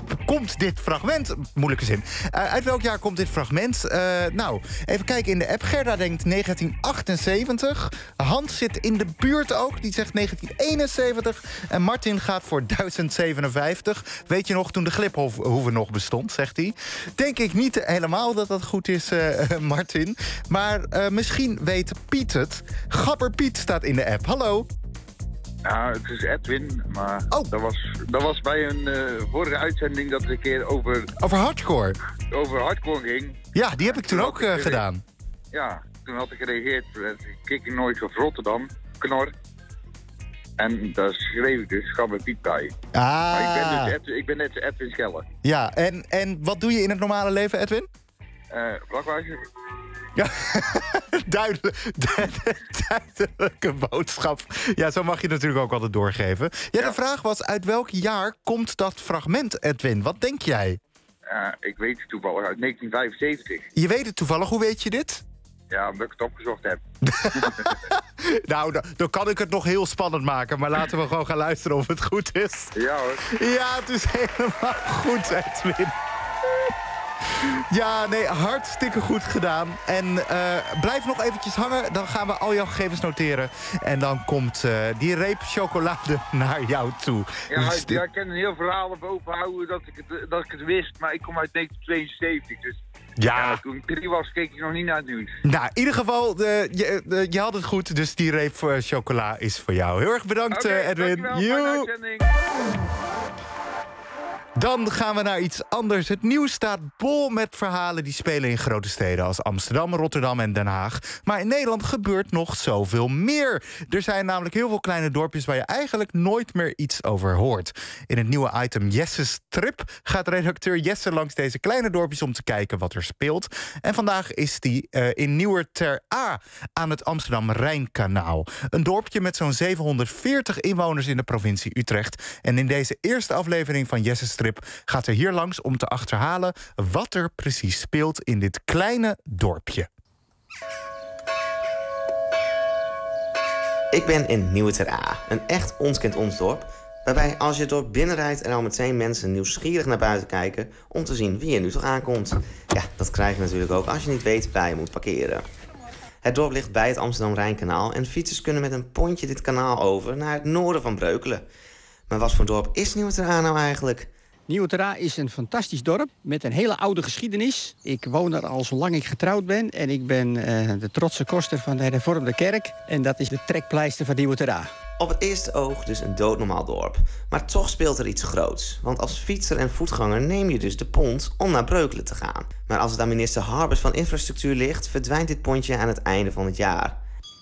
komt dit fragment? Moeilijke zin. Uh, uit welk jaar komt dit fragment? Uh, nou, even kijken in de app. Gerda denkt negentien achtenzeventig. Hans zit in de buurt ook. Die zegt negentien eenenzeventig. En Martin gaat voor duizend zevenenvijftig. Weet je nog, toen de gliphoeve nog bestond, zegt hij. Denk ik niet helemaal dat dat goed is, uh, Martin. Maar uh, misschien weet Piet het. Gapper Piet staat in de app. Hallo. Ja, het is Edwin, maar oh. dat, was, dat was bij een uh, vorige uitzending dat het een keer over... Over hardcore? Over hardcore ging. Ja, die heb ik toen, toen ook uh, ik gedaan. Ja, toen had ik gereageerd. Kick Noise of Rotterdam, Knor. En daar schreef ik dus Gabber Piet bij. Ah. Maar ik ben, dus Edwin, ik ben net Edwin Schelle. Ja, en, en wat doe je in het normale leven, Edwin? Uh, Vlakwijzer. Ja, duidelijk, duidelijke boodschap. Ja, zo mag je natuurlijk ook altijd doorgeven. Ja, ja, de vraag was, uit welk jaar komt dat fragment, Edwin? Wat denk jij? Uh, ik weet het toevallig, uit negentien vijfenzeventig. Je weet het toevallig, hoe weet je dit? Ja, omdat ik het opgezocht heb. Nou, dan, dan kan ik het nog heel spannend maken. Maar laten we gewoon gaan luisteren of het goed is. Ja hoor. Ja, het is helemaal goed, Edwin. Ja, nee, hartstikke goed gedaan. En uh, blijf nog eventjes hangen. Dan gaan we al jouw gegevens noteren. En dan komt uh, die reep chocolade naar jou toe. Ja, ik, ja, ik kan een heel verhaal erboven houden dat ik, het, dat ik het wist. Maar ik kom uit negentien tweeënzeventig. Dus ja. Ja, toen ik drie was, keek ik nog niet naar het nieuws. Nou, in ieder geval, de, je, de, je had het goed. Dus die reep uh, chocola is voor jou. Heel erg bedankt, okay, uh, Edwin. Dankjewel, Dan gaan we naar iets anders. Het nieuws staat bol met verhalen die spelen in grote steden als Amsterdam, Rotterdam en Den Haag. Maar in Nederland gebeurt nog zoveel meer. Er zijn namelijk heel veel kleine dorpjes waar je eigenlijk nooit meer iets over hoort. In het nieuwe item Jesse's Trip gaat redacteur Jesse langs deze kleine dorpjes om te kijken wat er speelt. En vandaag is die uh, in Nieuwer Ter Aa aan het Amsterdam-Rijnkanaal. Een dorpje met zo'n zevenhonderdveertig inwoners in de provincie Utrecht. En in deze eerste aflevering van Jesse's Trip gaat er hier langs om te achterhalen wat er precies speelt in dit kleine dorpje. Ik ben in Nieuwer Ter Aa, een echt ons kent ons dorp, waarbij als je het dorp binnenrijdt er al meteen mensen nieuwsgierig naar buiten kijken om te zien wie er nu toch aankomt. Ja, dat krijg je natuurlijk ook als je niet weet waar je moet parkeren. Het dorp ligt bij het Amsterdam-Rijnkanaal en fietsers kunnen met een pontje dit kanaal over naar het noorden van Breukelen. Maar wat voor dorp is Nieuwer Ter Aa nou eigenlijk? Nieuwer Ter Aa is een fantastisch dorp met een hele oude geschiedenis. Ik woon er al zolang ik getrouwd ben en ik ben uh, de trotse koster van de hervormde kerk. En dat is de trekpleister van Nieuwer Ter Aa. Op het eerste oog dus een doodnormaal dorp. Maar toch speelt er iets groots. Want als fietser en voetganger neem je dus de pont om naar Breukelen te gaan. Maar als het aan minister Harbers van Infrastructuur ligt, verdwijnt dit pontje aan het einde van het jaar.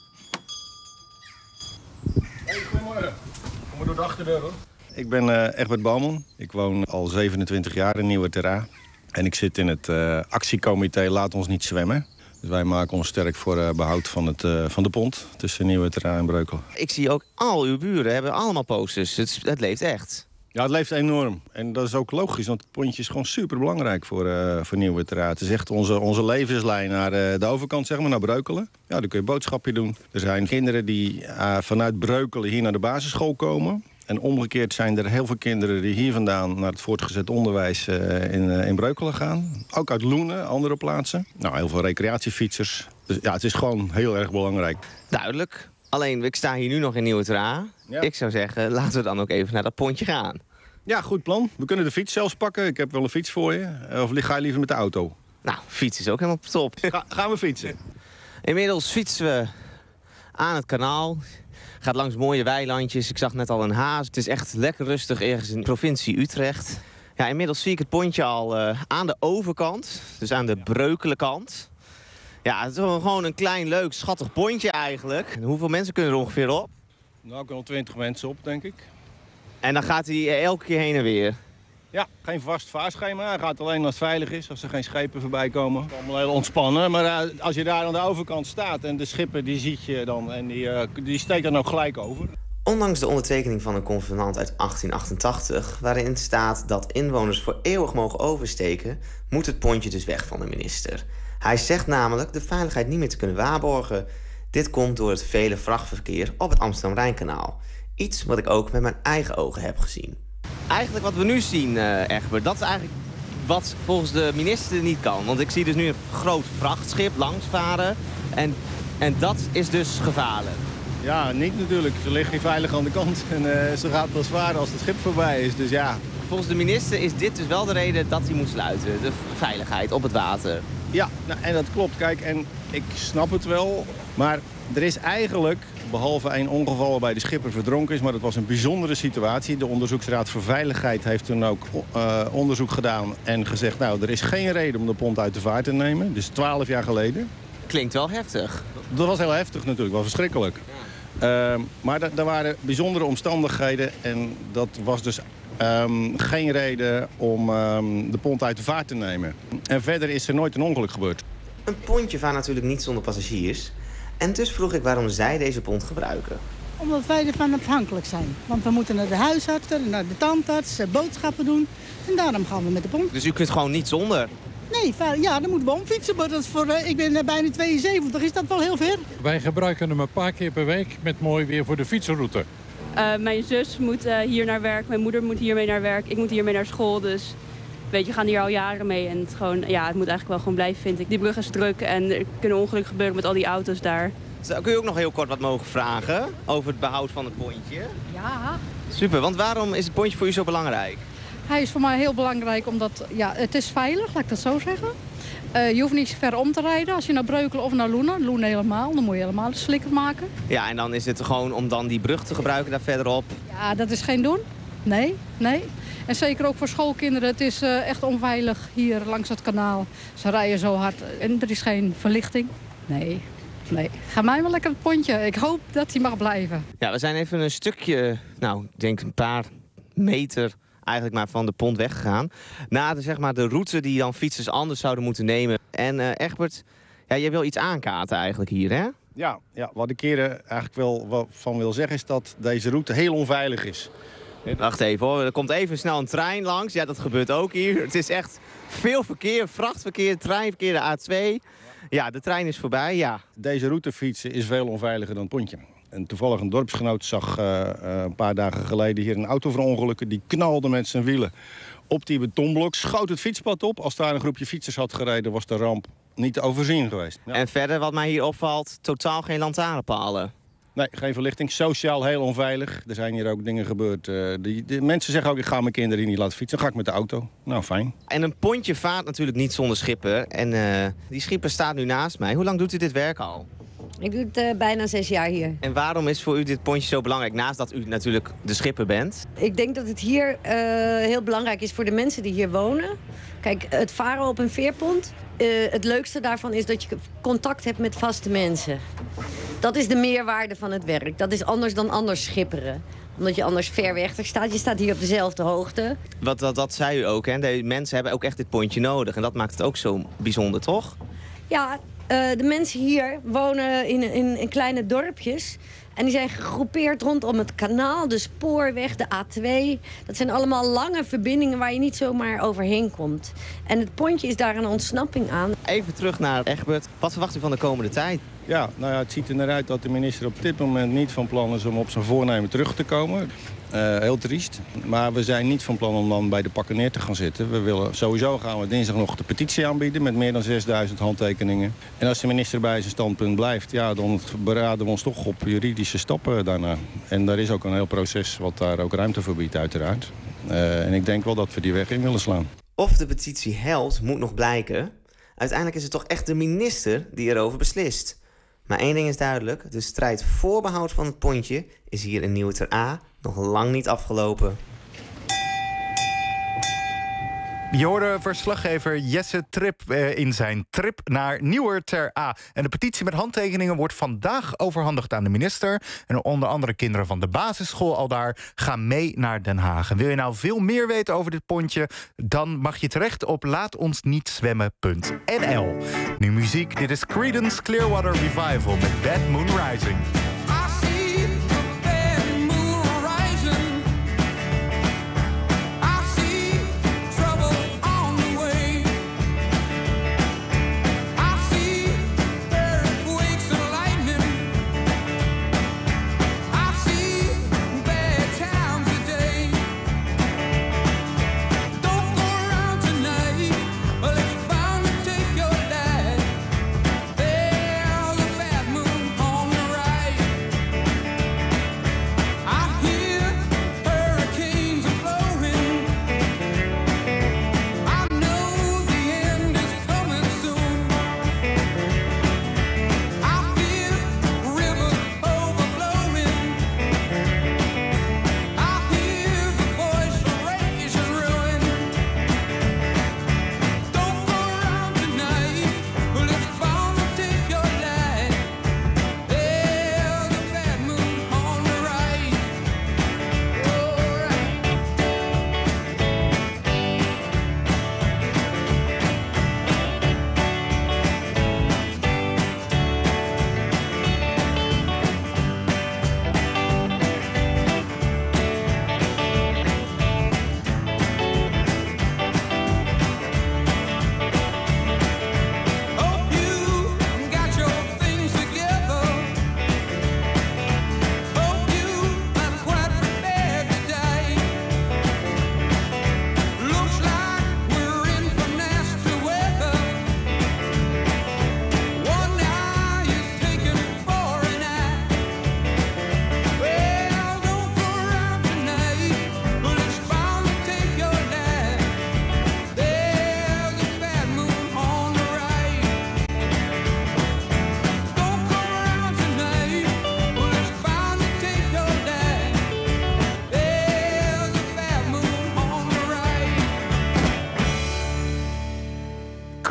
Hey, goedemorgen. Kom maar door de achterdeur, hoor. Ik ben uh, Egbert Bouwman. Ik woon al zevenentwintig jaar in Nieuwer Ter Aa. En ik zit in het uh, actiecomité Laat ons niet zwemmen. Dus wij maken ons sterk voor uh, behoud van, het, uh, van de pont tussen Nieuwer Ter Aa en Breukelen. Ik zie ook al uw buren hebben allemaal posters. Het, het leeft echt. Ja, het leeft enorm. En dat is ook logisch, want het pontje is gewoon super belangrijk voor, uh, voor Nieuwer Ter Aa. Het is echt onze, onze levenslijn naar uh, de overkant, zeg maar, naar Breukelen. Ja, daar kun je boodschapje doen. Er zijn kinderen die uh, vanuit Breukelen hier naar de basisschool komen. En omgekeerd zijn er heel veel kinderen die hier vandaan naar het voortgezet onderwijs uh, in, uh, in Breukelen gaan. Ook uit Loenen, andere plaatsen. Nou, heel veel recreatiefietsers. Dus ja, het is gewoon heel erg belangrijk. Duidelijk. Alleen, ik sta hier nu nog in Nieuwer Ter Aa. Ja. Ik zou zeggen, laten we dan ook even naar dat pontje gaan. Ja, goed plan. We kunnen de fiets zelfs pakken. Ik heb wel een fiets voor je. Of ga je liever met de auto? Nou, fiets is ook helemaal top. Ga, gaan we fietsen? Inmiddels fietsen we aan het kanaal. Gaat langs mooie weilandjes. Ik zag net al een haas. Het is echt lekker rustig ergens in de provincie Utrecht. Ja, inmiddels zie ik het pontje al uh, aan de overkant. Dus aan de Breukelenkant. Ja, het is gewoon een klein, leuk, schattig pontje eigenlijk. En hoeveel mensen kunnen er ongeveer op? Nou, er kunnen twintig mensen op, denk ik. En dan gaat hij elke keer heen en weer? Ja, geen vast vaarschema. Hij gaat alleen als het veilig is, als er geen schepen voorbij komen. Het is allemaal heel ontspannen. Maar uh, als je daar aan de overkant staat en de schipper die ziet je dan en die, uh, die steekt er ook gelijk over. Ondanks de ondertekening van een convenant uit achttien achtentachtig... waarin staat dat inwoners voor eeuwig mogen oversteken... moet het pontje dus weg van de minister. Hij zegt namelijk de veiligheid niet meer te kunnen waarborgen. Dit komt door het vele vrachtverkeer op het Amsterdam-Rijnkanaal. Iets wat ik ook met mijn eigen ogen heb gezien. Eigenlijk wat we nu zien, uh, Egbert, dat is eigenlijk wat volgens de minister niet kan. Want ik zie dus nu een groot vrachtschip langsvaren en, en dat is dus gevaarlijk. Ja, niet natuurlijk. Ze liggen hier veilig aan de kant en uh, ze gaat pas varen als het schip voorbij is. Dus ja. Volgens de minister is dit dus wel de reden dat hij moet sluiten. De veiligheid op het water. Ja, nou, en dat klopt. Kijk, en ik snap het wel. Maar er is eigenlijk, behalve één ongeval waarbij de schipper verdronken is, maar dat was een bijzondere situatie. De Onderzoeksraad voor Veiligheid heeft toen ook uh, onderzoek gedaan en gezegd, nou, er is geen reden om de pont uit de vaart te nemen. Dus twaalf jaar geleden. Klinkt wel heftig. Dat was heel heftig natuurlijk, wel verschrikkelijk. Ja. Uh, maar er waren bijzondere omstandigheden en dat was dus um, geen reden om um, de pont uit de vaart te nemen. En verder is er nooit een ongeluk gebeurd. Een pontje vaart natuurlijk niet zonder passagiers. En dus vroeg ik waarom zij deze pont gebruiken. Omdat wij ervan afhankelijk zijn. Want we moeten naar de huisarts, naar de tandarts, boodschappen doen. En daarom gaan we met de pont. Dus u kunt gewoon niet zonder? Nee, ja, dan moeten we omfietsen. Maar dat is voor, ik ben bijna tweeënzeventig, is dat wel heel ver? Wij gebruiken hem een paar keer per week met mooi weer voor de fietsenroute. Uh, mijn zus moet uh, hier naar werk, mijn moeder moet hiermee naar werk. Ik moet hiermee naar school, dus weet je, we gaan hier al jaren mee. En het, gewoon, ja, het moet eigenlijk wel gewoon blijven, vind ik. Die brug is druk en er kunnen ongelukken gebeuren met al die auto's daar. Kun je ook nog heel kort wat mogen vragen over het behoud van het pontje? Ja. Super, want waarom is het pontje voor u zo belangrijk? Hij is voor mij heel belangrijk omdat ja, het is veilig, laat ik dat zo zeggen. Uh, je hoeft niet ver om te rijden als je naar Breukelen of naar Loenen. Loenen helemaal, dan moet je helemaal de slikker maken. Ja, en dan is het gewoon om dan die brug te gebruiken daar verderop? Ja, dat is geen doen. Nee, nee. En zeker ook voor schoolkinderen. Het is uh, echt onveilig hier langs het kanaal. Ze rijden zo hard en er is geen verlichting. Nee. Nee, ga mij wel lekker het pontje. Ik hoop dat hij mag blijven. Ja, we zijn even een stukje, nou, ik denk een paar meter eigenlijk maar van de pont weggegaan. Na de, zeg maar, de route die dan fietsers anders zouden moeten nemen. En uh, Egbert, ja, je wil iets aankaarten eigenlijk hier, hè? Ja, ja, wat ik hier eigenlijk wel van wil zeggen is dat deze route heel onveilig is. Wacht even hoor, er komt even snel een trein langs. Ja, dat gebeurt ook hier. Het is echt veel verkeer, vrachtverkeer, treinverkeer, de A twee. Ja, de trein is voorbij, ja. Deze route fietsen is veel onveiliger dan het pontje. En toevallig een dorpsgenoot zag uh, uh, een paar dagen geleden hier een auto verongelukken. Die knalde met zijn wielen op die betonblok, schoot het fietspad op. Als daar een groepje fietsers had gereden, was de ramp niet te overzien geweest. Ja. En verder, wat mij hier opvalt, totaal geen lantaarnpalen. Nee, geen verlichting. Sociaal heel onveilig. Er zijn hier ook dingen gebeurd. Uh, die, de mensen zeggen ook, ik ga mijn kinderen hier niet laten fietsen. Dan ga ik met de auto. Nou, fijn. En een pontje vaart natuurlijk niet zonder schipper. En uh, die schipper staat nu naast mij. Hoe lang doet u dit werk al? Ik doe het uh, bijna zes jaar hier. En waarom is voor u dit pontje zo belangrijk? Naast dat u natuurlijk de schipper bent. Ik denk dat het hier uh, heel belangrijk is voor de mensen die hier wonen. Kijk, het varen op een veerpont. Uh, het leukste daarvan is dat je contact hebt met vaste mensen. Dat is de meerwaarde van het werk. Dat is anders dan anders schipperen. Omdat je anders ver weg staat. Je staat hier op dezelfde hoogte. Wat, dat, dat zei u ook, hè? De mensen hebben ook echt dit pontje nodig. En dat maakt het ook zo bijzonder, toch? Ja, uh, de mensen hier wonen in, in, in kleine dorpjes. En die zijn gegroepeerd rondom het kanaal, de spoorweg, de A twee. Dat zijn allemaal lange verbindingen waar je niet zomaar overheen komt. En het pontje is daar een ontsnapping aan. Even terug naar Egbert. Wat verwacht u van de komende tijd? Ja, nou ja, het ziet er naar uit dat de minister op dit moment niet van plan is om op zijn voornemen terug te komen. Uh, heel triest. Maar we zijn niet van plan om dan bij de pakken neer te gaan zitten. We willen sowieso gaan we dinsdag nog de petitie aanbieden met meer dan zesduizend handtekeningen. En als de minister bij zijn standpunt blijft, ja, dan beraden we ons toch op juridische stappen daarna. En daar is ook een heel proces wat daar ook ruimte voor biedt, uiteraard. Uh, en ik denk wel dat we die weg in willen slaan. Of de petitie helpt, moet nog blijken. Uiteindelijk is het toch echt de minister die erover beslist. Maar één ding is duidelijk, de strijd voor behoud van het pontje is hier in Nieuwe Ter Aa nog lang niet afgelopen. Je hoorde verslaggever Jesse Trip uh, in zijn trip naar Nieuwe Ter Aa. En de petitie met handtekeningen wordt vandaag overhandigd aan de minister. En onder andere kinderen van de basisschool al daar gaan mee naar Den Haag. En wil je nou veel meer weten over dit pontje? Dan mag je terecht op laat ons niet zwemmen punt n l. Nu muziek, dit is Creedence Clearwater Revival met Bad Moon Rising.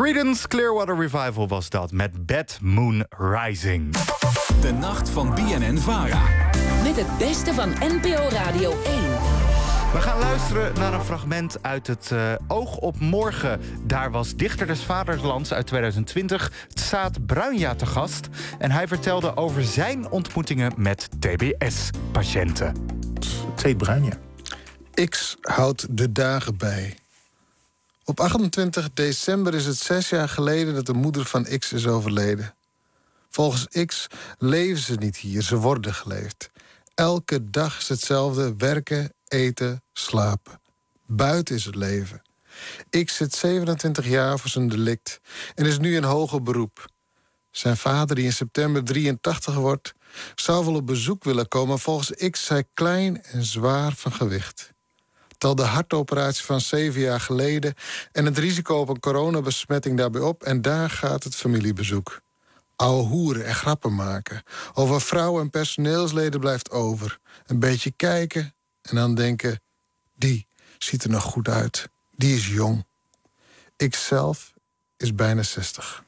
Creedence Clearwater Revival was dat, met Bad Moon Rising. De nacht van B N N-Vara. Met het beste van N P O Radio één. We gaan luisteren naar een fragment uit het uh, Oog op Morgen. Daar was dichter des Vaderlands uit tweeduizend twintig, Tsaat Bruinja, te gast. En hij vertelde over zijn ontmoetingen met T B S-patiënten. Tsaat Bruinja. X houdt de dagen bij. Op achtentwintig december is het zes jaar geleden dat de moeder van X is overleden. Volgens X leven ze niet hier, ze worden geleefd. Elke dag is hetzelfde: werken, eten, slapen. Buiten is het leven. X zit zevenentwintig jaar voor zijn delict en is nu in hoger beroep. Zijn vader, die in september drieëntachtig wordt, zou wel op bezoek willen komen, maar volgens X is hij klein en zwaar van gewicht. Tel de hartoperatie van zeven jaar geleden en het risico op een coronabesmetting daarbij op, en daar gaat het familiebezoek. Ouwe hoeren en grappen maken. Over vrouwen en personeelsleden blijft over. Een beetje kijken en dan denken: die ziet er nog goed uit. Die is jong. Ik zelf is bijna zestig.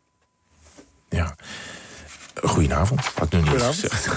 Ja. Goedenavond. Had ik nu niet gezegd.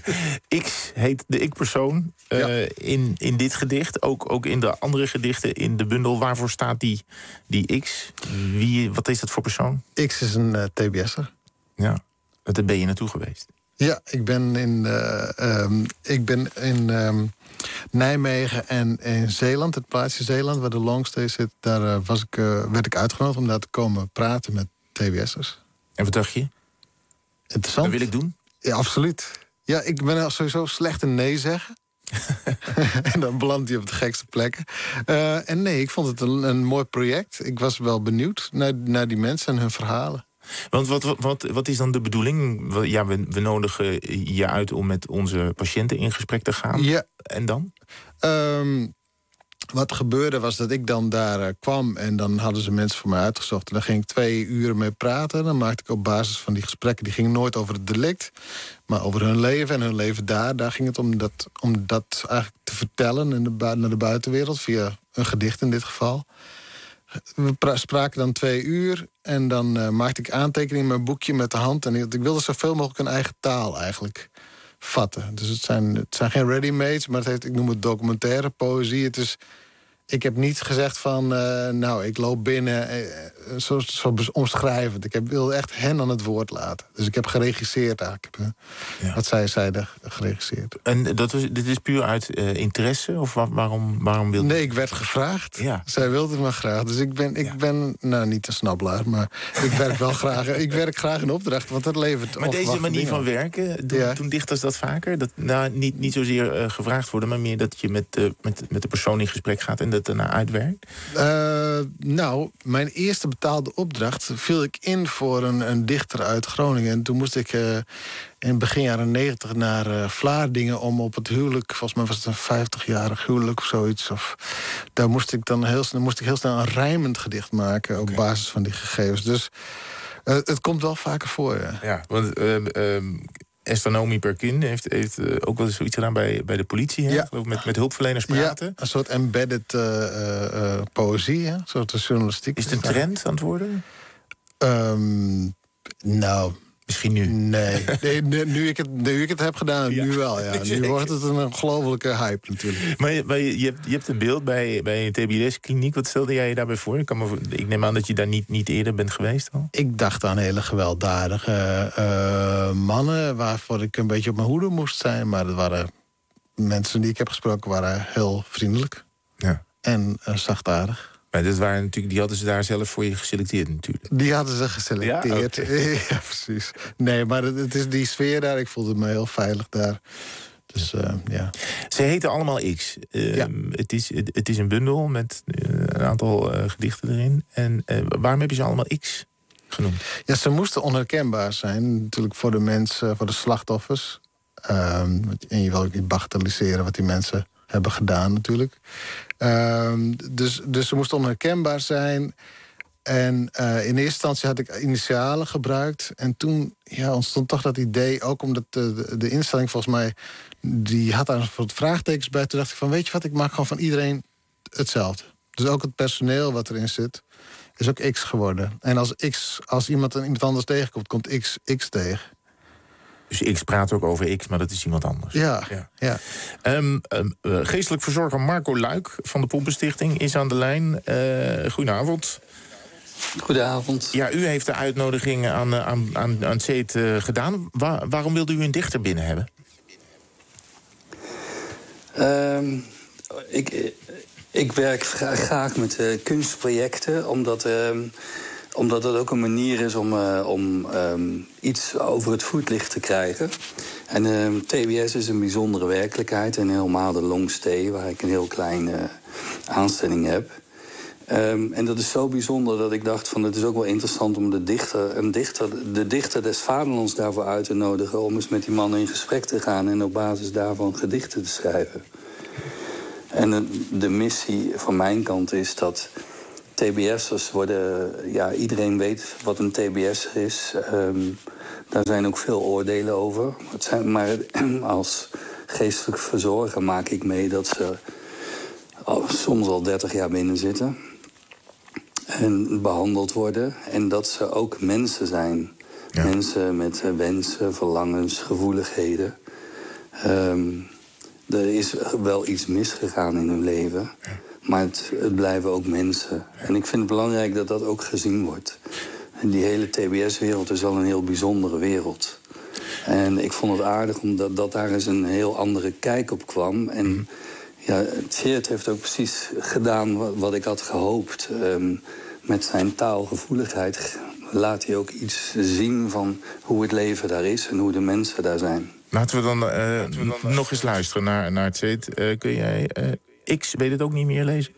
X heet de ik-persoon uh, ja. in, in dit gedicht. Ook, ook in de andere gedichten in de bundel. Waarvoor staat die, die X? Wie, wat is dat voor persoon? X is een uh, T B S'er. Ja, daar ben je naartoe geweest. Ja, ik ben in, uh, um, ik ben in um, Nijmegen en in Zeeland, het plaatsje Zeeland, waar de longstay zit. Daar uh, was ik, uh, werd ik uitgenodigd om daar te komen praten met T B S'ers. En wat dacht je? Interessant. Dat wil ik doen? Ja, absoluut. Ja, ik ben sowieso slecht in nee zeggen. En dan belandt hij op de gekste plekken. Uh, en nee, ik vond het een, een mooi project. Ik was wel benieuwd naar, naar die mensen en hun verhalen. Want wat, wat, wat is dan de bedoeling? Ja, we, we nodigen je uit om met onze patiënten in gesprek te gaan. Ja. En dan? Um, wat gebeurde was dat ik dan daar uh, kwam en dan hadden ze mensen voor mij uitgezocht. En dan ging ik twee uur mee praten. Dan maakte ik op basis van die gesprekken, die gingen nooit over het delict, maar over hun leven en hun leven daar. Daar ging het om dat, om dat eigenlijk te vertellen in de, naar de buitenwereld, via een gedicht in dit geval. We spraken dan twee uur en dan uh, maakte ik aantekeningen in mijn boekje met de hand. En ik, ik wilde zoveel mogelijk een eigen taal eigenlijk vatten. Dus het zijn, het zijn geen ready-mates, maar het heeft, ik noem het documentaire poëzie. Het is, ik heb niet gezegd van, uh, nou, ik loop binnen, uh, zo, zo omschrijvend. Ik heb, wilde echt hen aan het woord laten. Dus ik heb geregisseerd eigenlijk. Uh, ja. Wat zij zeiden, geregisseerd. En dat was, dit is puur uit uh, interesse? Of waar, waarom, waarom wilde... Nee, ik werd gevraagd. Ja. Zij wilde me graag. Dus ik ben, ik ja. ben nou, niet een snabbelaar, maar ik werk wel graag. Ik werk graag in opdracht, want dat levert. Maar deze manier dingen. van werken, doen, ja. doen dichters dat vaker? Dat nou, niet, niet zozeer uh, gevraagd worden, maar meer dat je met, uh, met, met de persoon in gesprek gaat en dat daarna uitwerkt? Uh, nou, mijn eerste betaalde opdracht viel ik in voor een, een dichter uit Groningen. En toen moest ik uh, in begin jaren negentig naar uh, Vlaardingen om op het huwelijk, volgens mij was het een vijftigjarig huwelijk of zoiets. Of, daar moest ik dan heel snel, moest ik heel snel een rijmend gedicht maken op okay. basis van die gegevens. Dus uh, het komt wel vaker voor, ja. Ja, want Uh, uh, Esther Naomi Perkin heeft, heeft uh, ook wel eens zoiets gedaan bij, bij de politie. Hè? Ja. Met, met hulpverleners praten. Ja, een soort embedded uh, uh, poëzie, hè? Een soort journalistiek. Is het een trend aan het worden? Um, nou... Misschien nu? Nee, nee nu, ik het, nu ik het heb gedaan, ja. nu wel. Ja. Nu wordt het een ongelofelijke hype natuurlijk. Maar, je, maar je, hebt, je hebt een beeld bij, bij een T B S-kliniek. Wat stelde jij je daarbij voor? Ik, kan me, ik neem aan dat je daar niet, niet eerder bent geweest al. Ik dacht aan hele gewelddadige uh, mannen waarvoor ik een beetje op mijn hoede moest zijn. Maar dat waren mensen die ik heb gesproken, waren heel vriendelijk. Ja. En uh, zachtaardig. Maar dat waren natuurlijk, die hadden ze daar zelf voor je geselecteerd natuurlijk. Die hadden ze geselecteerd. Ja, okay. Ja, precies. Nee, maar het, het is die sfeer daar. Ik voelde me heel veilig daar. Dus uh, ja. Ze heten allemaal X. Uh, ja. het, is, het, het is een bundel met uh, een aantal uh, gedichten erin. En uh, waarom heb je ze allemaal X genoemd? Ja, ze moesten onherkenbaar zijn. Natuurlijk voor de mensen, voor de slachtoffers. Uh, en je wil ook niet bagatelliseren wat die mensen hebben gedaan natuurlijk. Uh, dus, dus ze moesten onherkenbaar zijn. En uh, in eerste instantie had ik initialen gebruikt. En toen ja, ontstond toch dat idee, ook omdat de, de, de instelling volgens mij, die had daar een soort vraagtekens bij. Toen dacht ik van, weet je wat, ik maak gewoon van iedereen hetzelfde. Dus ook het personeel wat erin zit. is ook X geworden. En als X, als iemand iemand anders tegenkomt, komt X X tegen. Dus X praat ook over X, maar dat is iemand anders. Ja, ja. ja. Um, um, uh, geestelijk verzorger Marco Luik van de Pompenstichting is aan de lijn. Uh, goedenavond. Goedenavond. Ja, u heeft de uitnodiging aan, aan, aan, aan C E T uh, gedaan. Waar, waarom wilde u een dichter binnen hebben? Um, ik, ik werk graag met uh, kunstprojecten, omdat... Uh, Omdat het ook een manier is om, uh, om um, iets over het voetlicht te krijgen. En uh, T B S is een bijzondere werkelijkheid. En helemaal de long stay, waar ik een heel kleine uh, aanstelling heb. Um, en dat is zo bijzonder dat ik dacht van het is ook wel interessant om de dichter, een dichter, de dichter des vaderlands daarvoor uit te nodigen. Om eens met die mannen in gesprek te gaan en op basis daarvan gedichten te schrijven. En uh, de missie van mijn kant is dat T B S'ers worden, ja, iedereen weet wat een T B S'er is. Um, daar zijn ook veel oordelen over. Het zijn, maar als geestelijk verzorger maak ik mee dat ze al, soms al dertig jaar binnen zitten. En behandeld worden. En dat ze ook mensen zijn. Ja. Mensen met wensen, verlangens, gevoeligheden. Um, er is wel iets misgegaan in hun leven. Ja. Maar het, het blijven ook mensen. En ik vind het belangrijk dat dat ook gezien wordt. En die hele T B S-wereld is wel een heel bijzondere wereld. En ik vond het aardig omdat dat daar eens een heel andere kijk op kwam. En mm. ja, Tjeerd heeft ook precies gedaan wat, wat ik had gehoopt. Um, met zijn taalgevoeligheid laat hij ook iets zien van hoe het leven daar is en hoe de mensen daar zijn. Laten we dan, uh, Laten we dan uh, nog eens luisteren naar, naar het Tjeerd. Uh, kun jij... Uh... X, weet het ook niet meer lezen?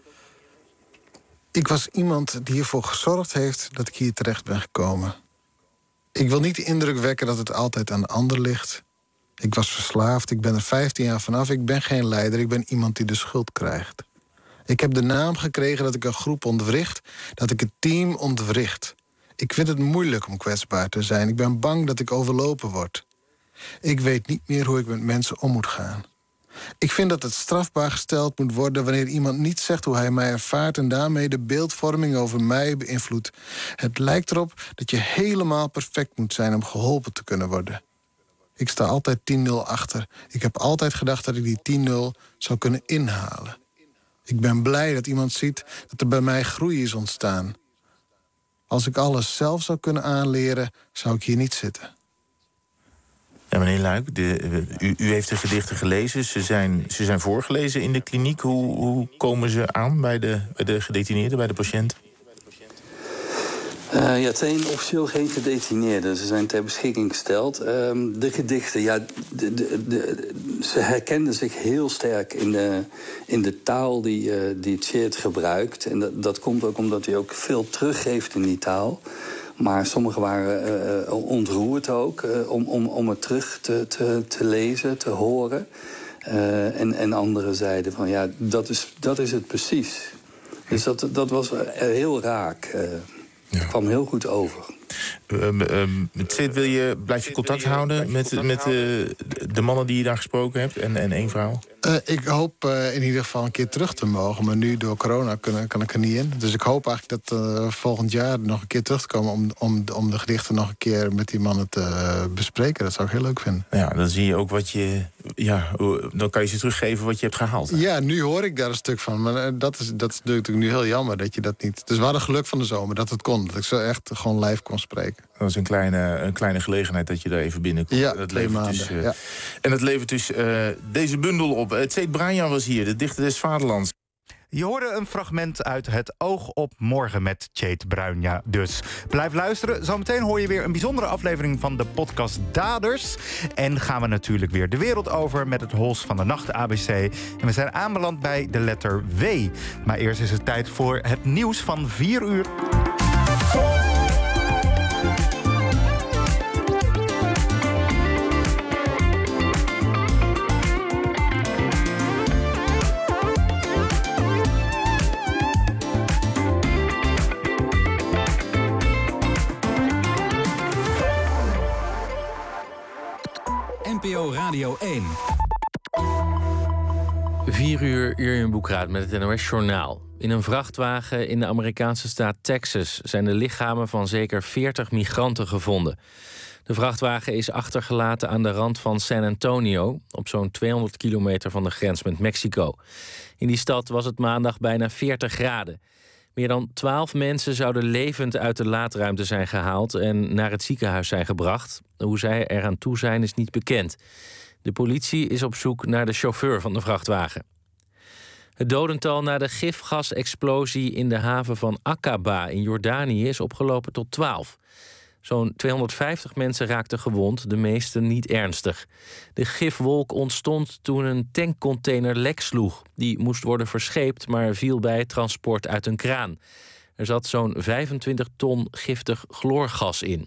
Ik was iemand die ervoor gezorgd heeft dat ik hier terecht ben gekomen. Ik wil niet de indruk wekken dat het altijd aan de ander ligt. Ik was verslaafd, ik ben er vijftien jaar vanaf. Ik ben geen leider, ik ben iemand die de schuld krijgt. Ik heb de naam gekregen dat ik een groep ontwricht, dat ik het team ontwricht. Ik vind het moeilijk om kwetsbaar te zijn. Ik ben bang dat ik overlopen word. Ik weet niet meer hoe ik met mensen om moet gaan. Ik vind dat het strafbaar gesteld moet worden wanneer iemand niet zegt hoe hij mij ervaart en daarmee de beeldvorming over mij beïnvloedt. Het lijkt erop dat je helemaal perfect moet zijn om geholpen te kunnen worden. Ik sta altijd tien nul achter. Ik heb altijd gedacht dat ik die tien nul zou kunnen inhalen. Ik ben blij dat iemand ziet dat er bij mij groei is ontstaan. Als ik alles zelf zou kunnen aanleren, zou ik hier niet zitten. Ja, meneer Luik, de, u, u heeft de gedichten gelezen. Ze zijn, ze zijn voorgelezen in de kliniek. Hoe, hoe komen ze aan bij de, bij de gedetineerden, bij de patiënten? Uh, ja, het zijn officieel geen gedetineerden. Ze zijn ter beschikking gesteld. Uh, de gedichten, ja, de, de, de, ze herkenden zich heel sterk in de, in de taal die, uh, die Tjeerd gebruikt. En dat, dat komt ook omdat hij ook veel teruggeeft in die taal. Maar sommigen waren uh, ontroerd ook uh, om, om, om het terug te, te, te lezen, te horen. Uh, en, en anderen zeiden van ja, dat is, dat is het precies. Dus dat, dat was heel raak. Uh, ja. kwam heel goed over. Um, um, wil je, blijf je contact houden met, met uh, de mannen die je daar gesproken hebt en, en één vrouw? Uh, ik hoop uh, in ieder geval een keer terug te mogen. Maar nu door corona kan, kan ik er niet in. Dus ik hoop eigenlijk dat uh, volgend jaar nog een keer terug te komen... Om, om, om de gedichten nog een keer met die mannen te uh, bespreken. Dat zou ik heel leuk vinden. Ja, dan zie je ook wat je... Ja, dan kan je ze teruggeven wat je hebt gehaald. Ja, nu hoor ik daar een stuk van. Maar uh, dat, is, dat is natuurlijk nu heel jammer dat je dat niet... Dus we hadden geluk van de zomer dat het kon. Dat ik zo echt gewoon live kon spreken. Dat is een kleine, een kleine gelegenheid dat je daar even binnenkomt. Ja, dat twee levert maanden. Dus, uh, ja. En dat levert dus uh, deze bundel op. Het Tjeerd Bruinja was hier, de dichter des vaderlands. Je hoorde een fragment uit Het Oog op Morgen met Tjeerd Bruinja dus. Blijf luisteren. Zometeen hoor je weer een bijzondere aflevering van de podcast Daders. En gaan we natuurlijk weer de wereld over met het Hols van de Nacht A B C. En we zijn aanbeland bij de letter W. Maar eerst is het tijd voor het nieuws van vier uur. N P O Radio één. vier uur, Jurjen Boekraat met het N O S Journaal. In een vrachtwagen in de Amerikaanse staat Texas zijn de lichamen van zeker veertig migranten gevonden. De vrachtwagen is achtergelaten aan de rand van San Antonio, op zo'n tweehonderd kilometer van de grens met Mexico. In die stad was het maandag bijna veertig graden. Meer dan twaalf mensen zouden levend uit de laadruimte zijn gehaald en naar het ziekenhuis zijn gebracht. Hoe zij eraan toe zijn is niet bekend. De politie is op zoek naar de chauffeur van de vrachtwagen. Het dodental na de gifgasexplosie in de haven van Aqaba in Jordanië is opgelopen tot twaalf. Zo'n tweehonderdvijftig mensen raakten gewond, de meeste niet ernstig. De gifwolk ontstond toen een tankcontainer lek sloeg. Die moest worden verscheept, maar viel bij het transport uit een kraan. Er zat zo'n vijfentwintig ton giftig chloorgas in.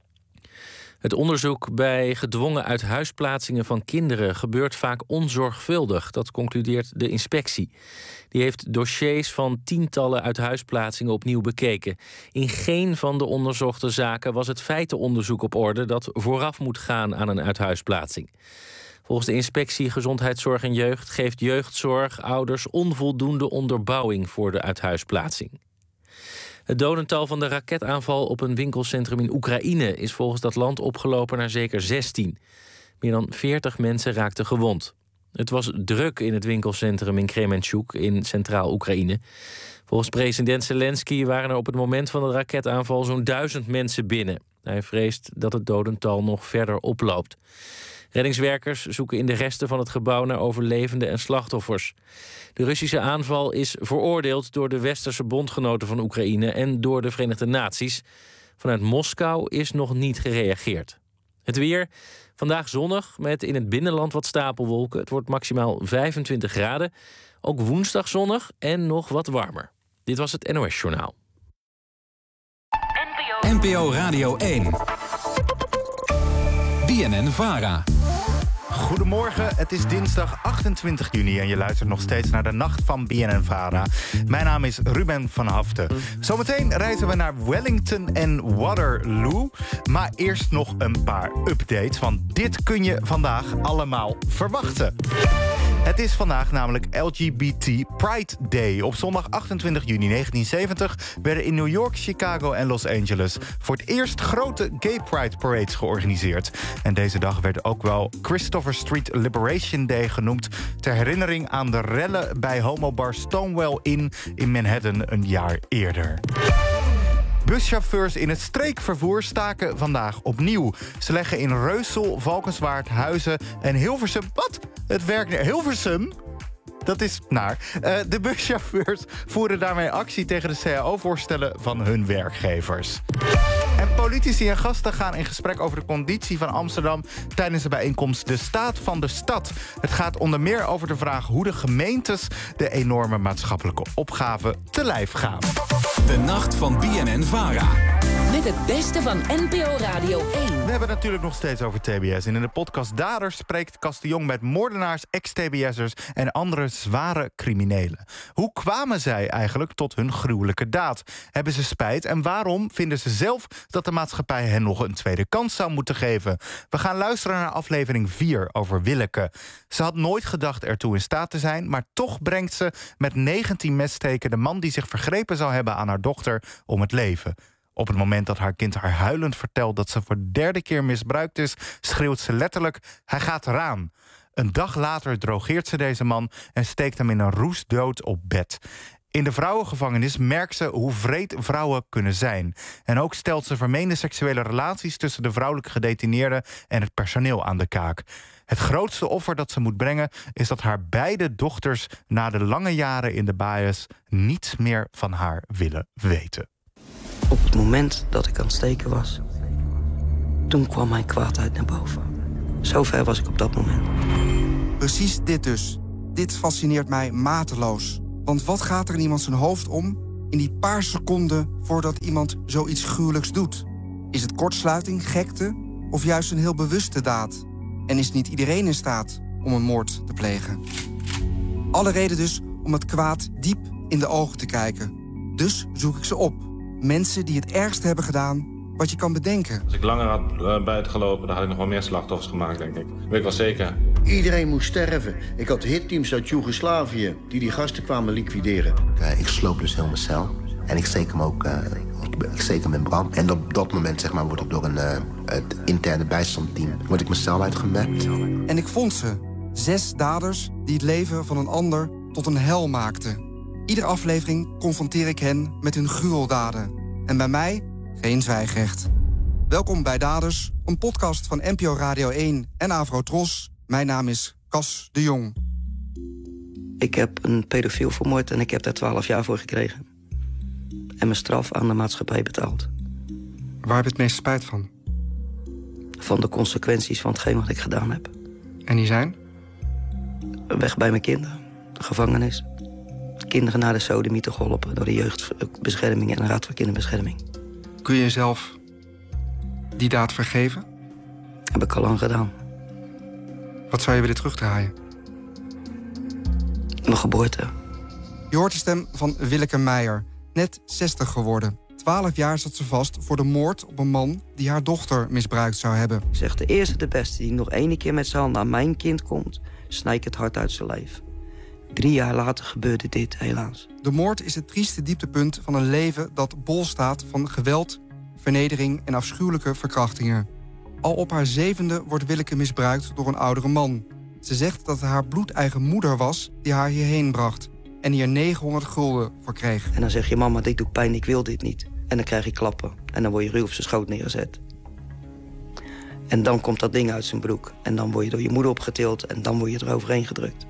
Het onderzoek bij gedwongen uithuisplaatsingen van kinderen gebeurt vaak onzorgvuldig. Dat concludeert de inspectie. Die heeft dossiers van tientallen uithuisplaatsingen opnieuw bekeken. In geen van de onderzochte zaken was het feitenonderzoek op orde dat vooraf moet gaan aan een uithuisplaatsing. Volgens de inspectie Gezondheidszorg en Jeugd geeft jeugdzorg ouders onvoldoende onderbouwing voor de uithuisplaatsing. Het dodental van de raketaanval op een winkelcentrum in Oekraïne is volgens dat land opgelopen naar zeker zestien. Meer dan veertig mensen raakten gewond. Het was druk in het winkelcentrum in Kremenchuk in centraal Oekraïne. Volgens president Zelensky waren er op het moment van de raketaanval zo'n duizend mensen binnen. Hij vreest dat het dodental nog verder oploopt. Reddingswerkers zoeken in de resten van het gebouw naar overlevenden en slachtoffers. De Russische aanval is veroordeeld door de westerse bondgenoten van Oekraïne en door de Verenigde Naties. Vanuit Moskou is nog niet gereageerd. Het weer, vandaag zonnig met in het binnenland wat stapelwolken. Het wordt maximaal vijfentwintig graden. Ook woensdag zonnig en nog wat warmer. Dit was het N O S-journaal. N P O Radio één. B N N-Vara. Goedemorgen, het is dinsdag achtentwintig juni en je luistert nog steeds naar de Nacht van B N N-Vara. Mijn naam is Ruben van Haften. Zometeen reizen we naar Wellington en Waterloo. Maar eerst nog een paar updates, want dit kun je vandaag allemaal verwachten. Het is vandaag namelijk L G B T Pride Day. Op zondag achtentwintig juni negentien zeventig werden in New York, Chicago en Los Angeles voor het eerst grote gay pride parades georganiseerd. En deze dag werd ook wel Christopher Street Liberation Day genoemd, ter herinnering aan de rellen bij homobar Stonewall Inn in Manhattan een jaar eerder. Buschauffeurs in het streekvervoer staken vandaag opnieuw. Ze leggen in Reusel, Valkenswaard, Huizen en Hilversum... Wat? Het werkt niet. Hilversum? Dat is naar. Uh, de buschauffeurs voeren daarmee actie tegen de C A O-voorstellen van hun werkgevers. En politici en gasten gaan in gesprek over de conditie van Amsterdam tijdens de bijeenkomst De Staat van de Stad. Het gaat onder meer over de vraag hoe de gemeentes de enorme maatschappelijke opgave te lijf gaan. De Nacht van B N N-Vara. Met het beste van N P O Radio één. We hebben het natuurlijk nog steeds over T B S. En in de podcast Daders spreekt Kas de Jong met moordenaars, ex-T B S'ers en andere zware criminelen. Hoe kwamen zij eigenlijk tot hun gruwelijke daad? Hebben ze spijt? En waarom vinden ze zelf dat de maatschappij hen nog een tweede kans zou moeten geven? We gaan luisteren naar aflevering vier over Willeke. Ze had nooit gedacht ertoe in staat te zijn, maar toch brengt ze met negentien messteken de man die zich vergrepen zou hebben aan haar dochter om het leven. Op het moment dat haar kind haar huilend vertelt dat ze voor de derde keer misbruikt is, schreeuwt ze letterlijk: hij gaat eraan. Een dag later drogeert ze deze man en steekt hem in een roestdood op bed. In de vrouwengevangenis merkt ze hoe wreed vrouwen kunnen zijn. En ook stelt ze vermeende seksuele relaties tussen de vrouwelijke gedetineerden en het personeel aan de kaak. Het grootste offer dat ze moet brengen is dat haar beide dochters na de lange jaren in de baaiers niets meer van haar willen weten. Op het moment dat ik aan het steken was, toen kwam mijn kwaadheid naar boven. Zo ver was ik op dat moment. Precies dit dus. Dit fascineert mij mateloos. Want wat gaat er in iemand zijn hoofd om in die paar seconden voordat iemand zoiets gruwelijks doet? Is het kortsluiting, gekte of juist een heel bewuste daad? En is niet iedereen in staat om een moord te plegen? Alle reden dus om het kwaad diep in de ogen te kijken. Dus zoek ik ze op. Mensen die het ergst hebben gedaan wat je kan bedenken. Als ik langer had uh, buiten gelopen, dan had ik nog wel meer slachtoffers gemaakt, denk ik. Dat weet ik wel zeker. Iedereen moest sterven. Ik had hitteams uit Joegoslavië die die gasten kwamen liquideren. Uh, ik sloop dus heel mijn cel. En ik steek hem ook uh, ik, ik steek hem in brand. En op dat moment zeg maar, word ik door een, uh, het interne bijstandteam word ik mijn cel uitgemapt. En ik vond ze. Zes daders die het leven van een ander tot een hel maakten. Iedere aflevering confronteer ik hen met hun gruweldaden. En bij mij geen zwijgrecht. Welkom bij Daders, een podcast van N P O Radio één en Avrotros. Mijn naam is Cas de Jong. Ik heb een pedofiel vermoord en ik heb daar twaalf jaar voor gekregen. En mijn straf aan de maatschappij betaald. Waar heb je het meest spijt van? Van de consequenties van hetgeen wat ik gedaan heb. En die zijn? Weg bij mijn kinderen. De gevangenis. Kinderen naar de sodomieten geholpen door de jeugdbescherming en de Raad voor Kinderbescherming. Kun je jezelf die daad vergeven? Heb ik al lang gedaan. Wat zou je willen terugdraaien? Mijn geboorte. Je hoort de stem van Willeke Meijer, net zestig geworden. Twaalf jaar zat ze vast voor de moord op een man die haar dochter misbruikt zou hebben. Ik zeg, de eerste de beste die nog ene keer met zijn handen aan mijn kind komt, snij ik het hart uit zijn lijf. Drie jaar later gebeurde dit, helaas. De moord is het trieste dieptepunt van een leven dat bol staat van geweld, vernedering en afschuwelijke verkrachtingen. Al op haar zevende wordt Willeke misbruikt door een oudere man. Ze zegt dat het haar bloedeigen moeder was die haar hierheen bracht en die er negenhonderd gulden voor kreeg. En dan zeg je, mama, dit doet pijn, ik wil dit niet. En dan krijg je klappen. En dan word je ruw op zijn schoot neergezet. En dan komt dat ding uit zijn broek. En dan word je door je moeder opgetild en dan word je eroverheen gedrukt.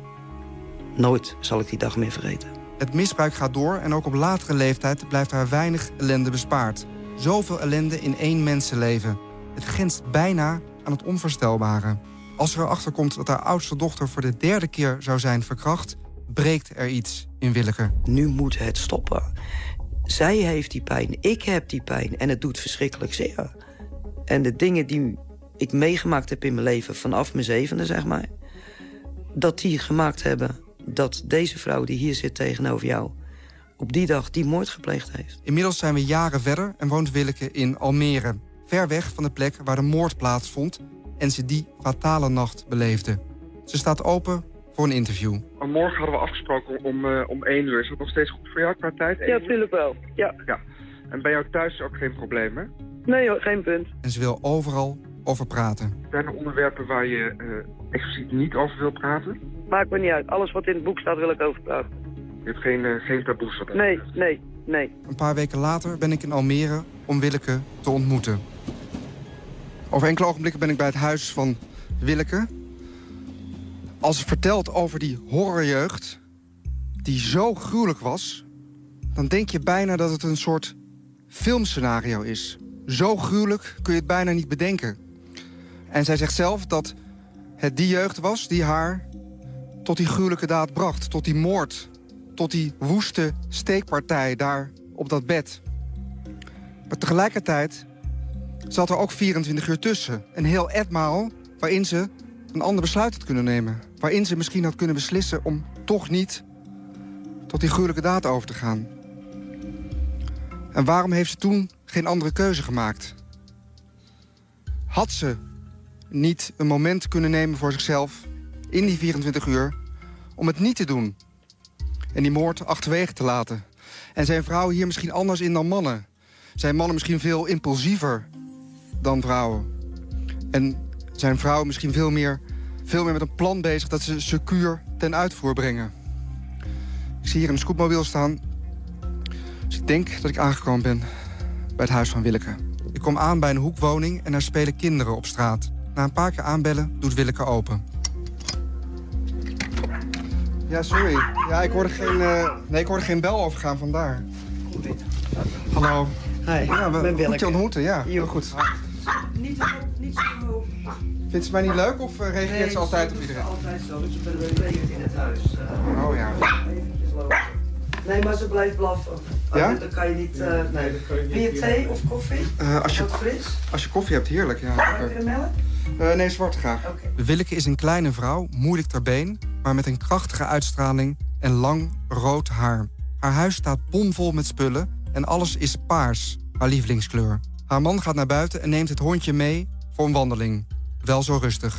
Nooit zal ik die dag meer vergeten. Het misbruik gaat door en ook op latere leeftijd blijft haar weinig ellende bespaard. Zoveel ellende in één mensenleven. Het grenst bijna aan het onvoorstelbare. Als ze erachter komt dat haar oudste dochter voor de derde keer zou zijn verkracht, breekt er iets in Willeke. Nu moet het stoppen. Zij heeft die pijn, ik heb die pijn en het doet verschrikkelijk zeer. En de dingen die ik meegemaakt heb in mijn leven vanaf mijn zevende, zeg maar, dat die gemaakt hebben dat deze vrouw die hier zit tegenover jou op die dag die moord gepleegd heeft. Inmiddels zijn we jaren verder en woont Willeke in Almere. Ver weg van de plek waar de moord plaatsvond en ze die fatale nacht beleefde. Ze staat open voor een interview. Morgen hadden we afgesproken om, uh, om één uur. Is dat nog steeds goed voor jou qua tijd? Ja, natuurlijk wel. Ja. ja. En bij jou thuis ook geen probleem, hè? Nee hoor, geen punt. En ze wil overal over praten. Zijn er onderwerpen waar je uh, expliciet niet over wil praten? Maakt me niet uit. Alles wat in het boek staat wil ik over praten. Je hebt geen, uh, geen taboes op. Nee, nee, nee. Een paar weken later ben ik in Almere om Willeke te ontmoeten. Over enkele ogenblikken ben ik bij het huis van Willeke. Als ze vertelt over die horrorjeugd, die zo gruwelijk was, dan denk je bijna dat het een soort filmscenario is. Zo gruwelijk kun je het bijna niet bedenken. En zij zegt zelf dat het die jeugd was die haar tot die gruwelijke daad bracht. Tot die moord. Tot die woeste steekpartij daar op dat bed. Maar tegelijkertijd zat er ook vierentwintig uur tussen. Een heel etmaal waarin ze een ander besluit had kunnen nemen. Waarin ze misschien had kunnen beslissen om toch niet tot die gruwelijke daad over te gaan. En waarom heeft ze toen geen andere keuze gemaakt? Had ze niet een moment kunnen nemen voor zichzelf in die vierentwintig uur om het niet te doen en die moord achterwege te laten? En zijn vrouwen hier misschien anders in dan mannen? Zijn mannen misschien veel impulsiever dan vrouwen? En zijn vrouwen misschien veel meer, veel meer met een plan bezig dat ze secuur ten uitvoer brengen? Ik zie hier een scootmobiel staan. Dus ik denk dat ik aangekomen ben bij het huis van Willeke. Ik kom aan bij een hoekwoning en er spelen kinderen op straat. Na een paar keer aanbellen doet Willeke open. Ja, sorry. Ja, ik hoorde geen, uh... nee, ik hoorde geen bel overgaan vandaar. Hallo. Hi, ja, we, ik ben Willeke. Goed je ontmoeten, ja. Heel goed. Niet zo, niet zo hoog. Vindt ze mij niet leuk of uh, reageert nee, ze altijd op iedereen? altijd zo, dus ik ben een beetje in het huis. Uh, oh ja. Eventjes lopen. Nee, maar ze blijft blaffen. Ja? Oh, dan kan je niet... Uh, nee. Wil je thee of koffie? Uh, als, je, fris? als je koffie hebt, heerlijk. Ja. Heb je melk? Uh, nee, zwart graag. Okay. Willeke is een kleine vrouw, moeilijk ter been, maar met een krachtige uitstraling en lang rood haar. Haar huis staat bomvol met spullen en alles is paars, haar lievelingskleur. Haar man gaat naar buiten en neemt het hondje mee voor een wandeling. Wel zo rustig.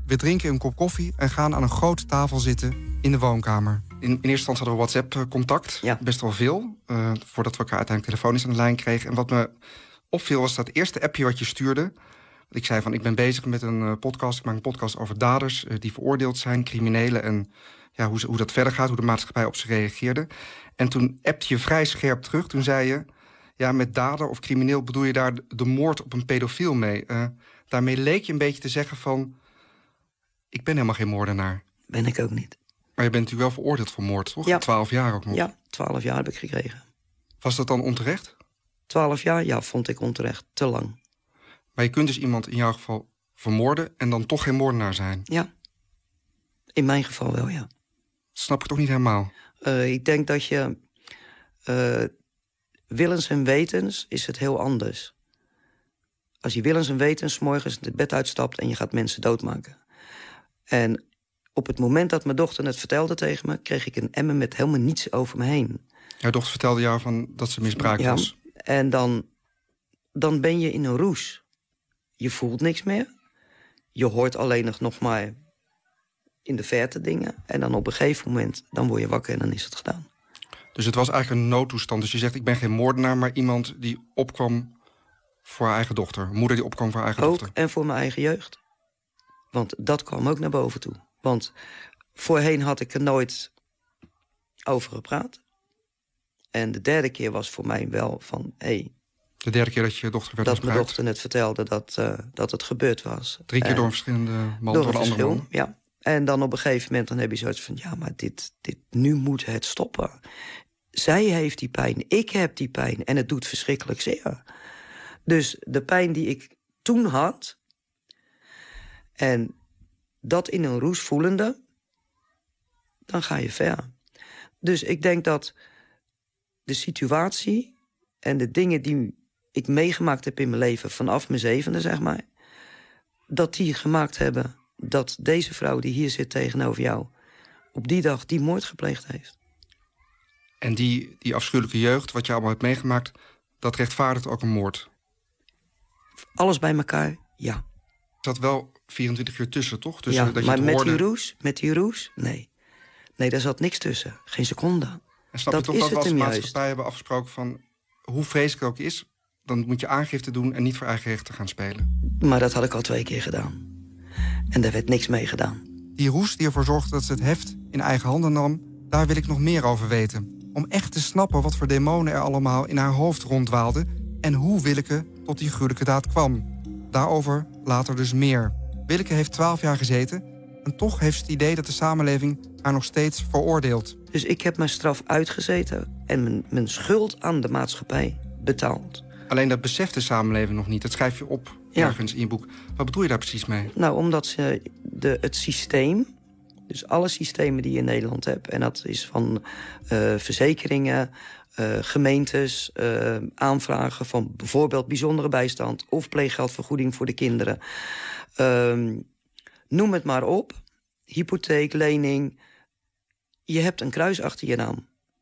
We drinken een kop koffie en gaan aan een grote tafel zitten in de woonkamer. In, in eerste instantie hadden we WhatsApp-contact, ja. best wel veel. Uh, voordat we elkaar uiteindelijk telefonisch aan de lijn kregen. En wat me opviel was dat eerste appje wat je stuurde. Ik zei van, ik ben bezig met een uh, podcast. Ik maak een podcast over daders uh, die veroordeeld zijn, criminelen. En ja, hoe, hoe dat verder gaat, hoe de maatschappij op ze reageerde. En toen appte je vrij scherp terug. Toen zei je, ja, met dader of crimineel bedoel je daar de moord op een pedofiel mee. Uh, daarmee leek je een beetje te zeggen van, ik ben helemaal geen moordenaar. Ben ik ook niet. Maar je bent natuurlijk wel veroordeeld voor moord, toch? Ja. Twaalf jaar ook nog. Ja, twaalf jaar heb ik gekregen. Was dat dan onterecht? Twaalf jaar, ja, vond ik onterecht. Te lang. Maar je kunt dus iemand in jouw geval vermoorden en dan toch geen moordenaar zijn? Ja. In mijn geval wel, ja. Dat snap ik toch niet helemaal? Uh, ik denk dat je... Uh, willens en wetens is het heel anders. Als je willens en wetens 's morgens het bed uitstapt en je gaat mensen doodmaken. En op het moment dat mijn dochter het vertelde tegen me, kreeg ik een emmer met helemaal niets over me heen. Jouw dochter vertelde jou van dat ze misbruikt ja, was. En dan, dan ben je in een roes. Je voelt niks meer. Je hoort alleen nog maar in de verte dingen. En dan op een gegeven moment, dan word je wakker en dan is het gedaan. Dus het was eigenlijk een noodtoestand. Dus je zegt, ik ben geen moordenaar, maar iemand die opkwam voor haar eigen dochter. Een moeder die opkwam voor haar eigen ook, dochter. En voor mijn eigen jeugd. Want dat kwam ook naar boven toe. Want voorheen had ik er nooit over gepraat. En de derde keer was voor mij wel van, hé... Hey, de derde keer dat je dochter werd dat misbruikt? mijn dochter het vertelde dat, uh, dat het gebeurd was. Drie keer uh, door een verschillende man, door, door een andere man? Ja. En dan op een gegeven moment dan heb je zoiets van, ja, maar dit, dit, nu moet het stoppen. Zij heeft die pijn, ik heb die pijn en het doet verschrikkelijk zeer. Dus de pijn die ik toen had... en dat in een roes voelende... dan ga je ver. Dus ik denk dat de situatie en de dingen die ik meegemaakt heb in mijn leven... vanaf mijn zevende, zeg maar... dat die gemaakt hebben dat deze vrouw die hier zit tegenover jou... op die dag die moord gepleegd heeft. En die, die afschuwelijke jeugd, wat je allemaal hebt meegemaakt... dat rechtvaardigt ook een moord? Alles bij elkaar, ja. Er zat wel vierentwintig uur tussen, toch? Tussen, ja, dat maar je met hoorde... die roes, met die roes, nee. Nee, daar zat niks tussen. Geen seconde. En snap dat je toch is dat we als het maatschappij hebben afgesproken van... hoe vreselijk het ook is, dan moet je aangifte doen... en niet voor eigen rechten gaan spelen. Maar dat had ik al twee keer gedaan. En daar werd niks mee gedaan. Die roes die ervoor zorgde dat ze het heft in eigen handen nam... daar wil ik nog meer over weten. Om echt te snappen wat voor demonen er allemaal in haar hoofd ronddwaalden... en hoe Willeke tot die gruwelijke daad kwam. Daarover later dus meer. Willeke heeft twaalf jaar gezeten... en toch heeft ze het idee dat de samenleving haar nog steeds veroordeelt. Dus ik heb mijn straf uitgezeten... en mijn, mijn schuld aan de maatschappij betaald. Alleen dat beseft de samenleving nog niet. Dat schrijf je op ja. ergens in je boek. Wat bedoel je daar precies mee? Nou, omdat ze de, het systeem... dus alle systemen die je in Nederland hebt... en dat is van uh, verzekeringen, uh, gemeentes... Uh, aanvragen van bijvoorbeeld bijzondere bijstand... of pleeggeldvergoeding voor de kinderen. Uh, noem het maar op. Hypotheek, lening. Je hebt een kruis achter je naam.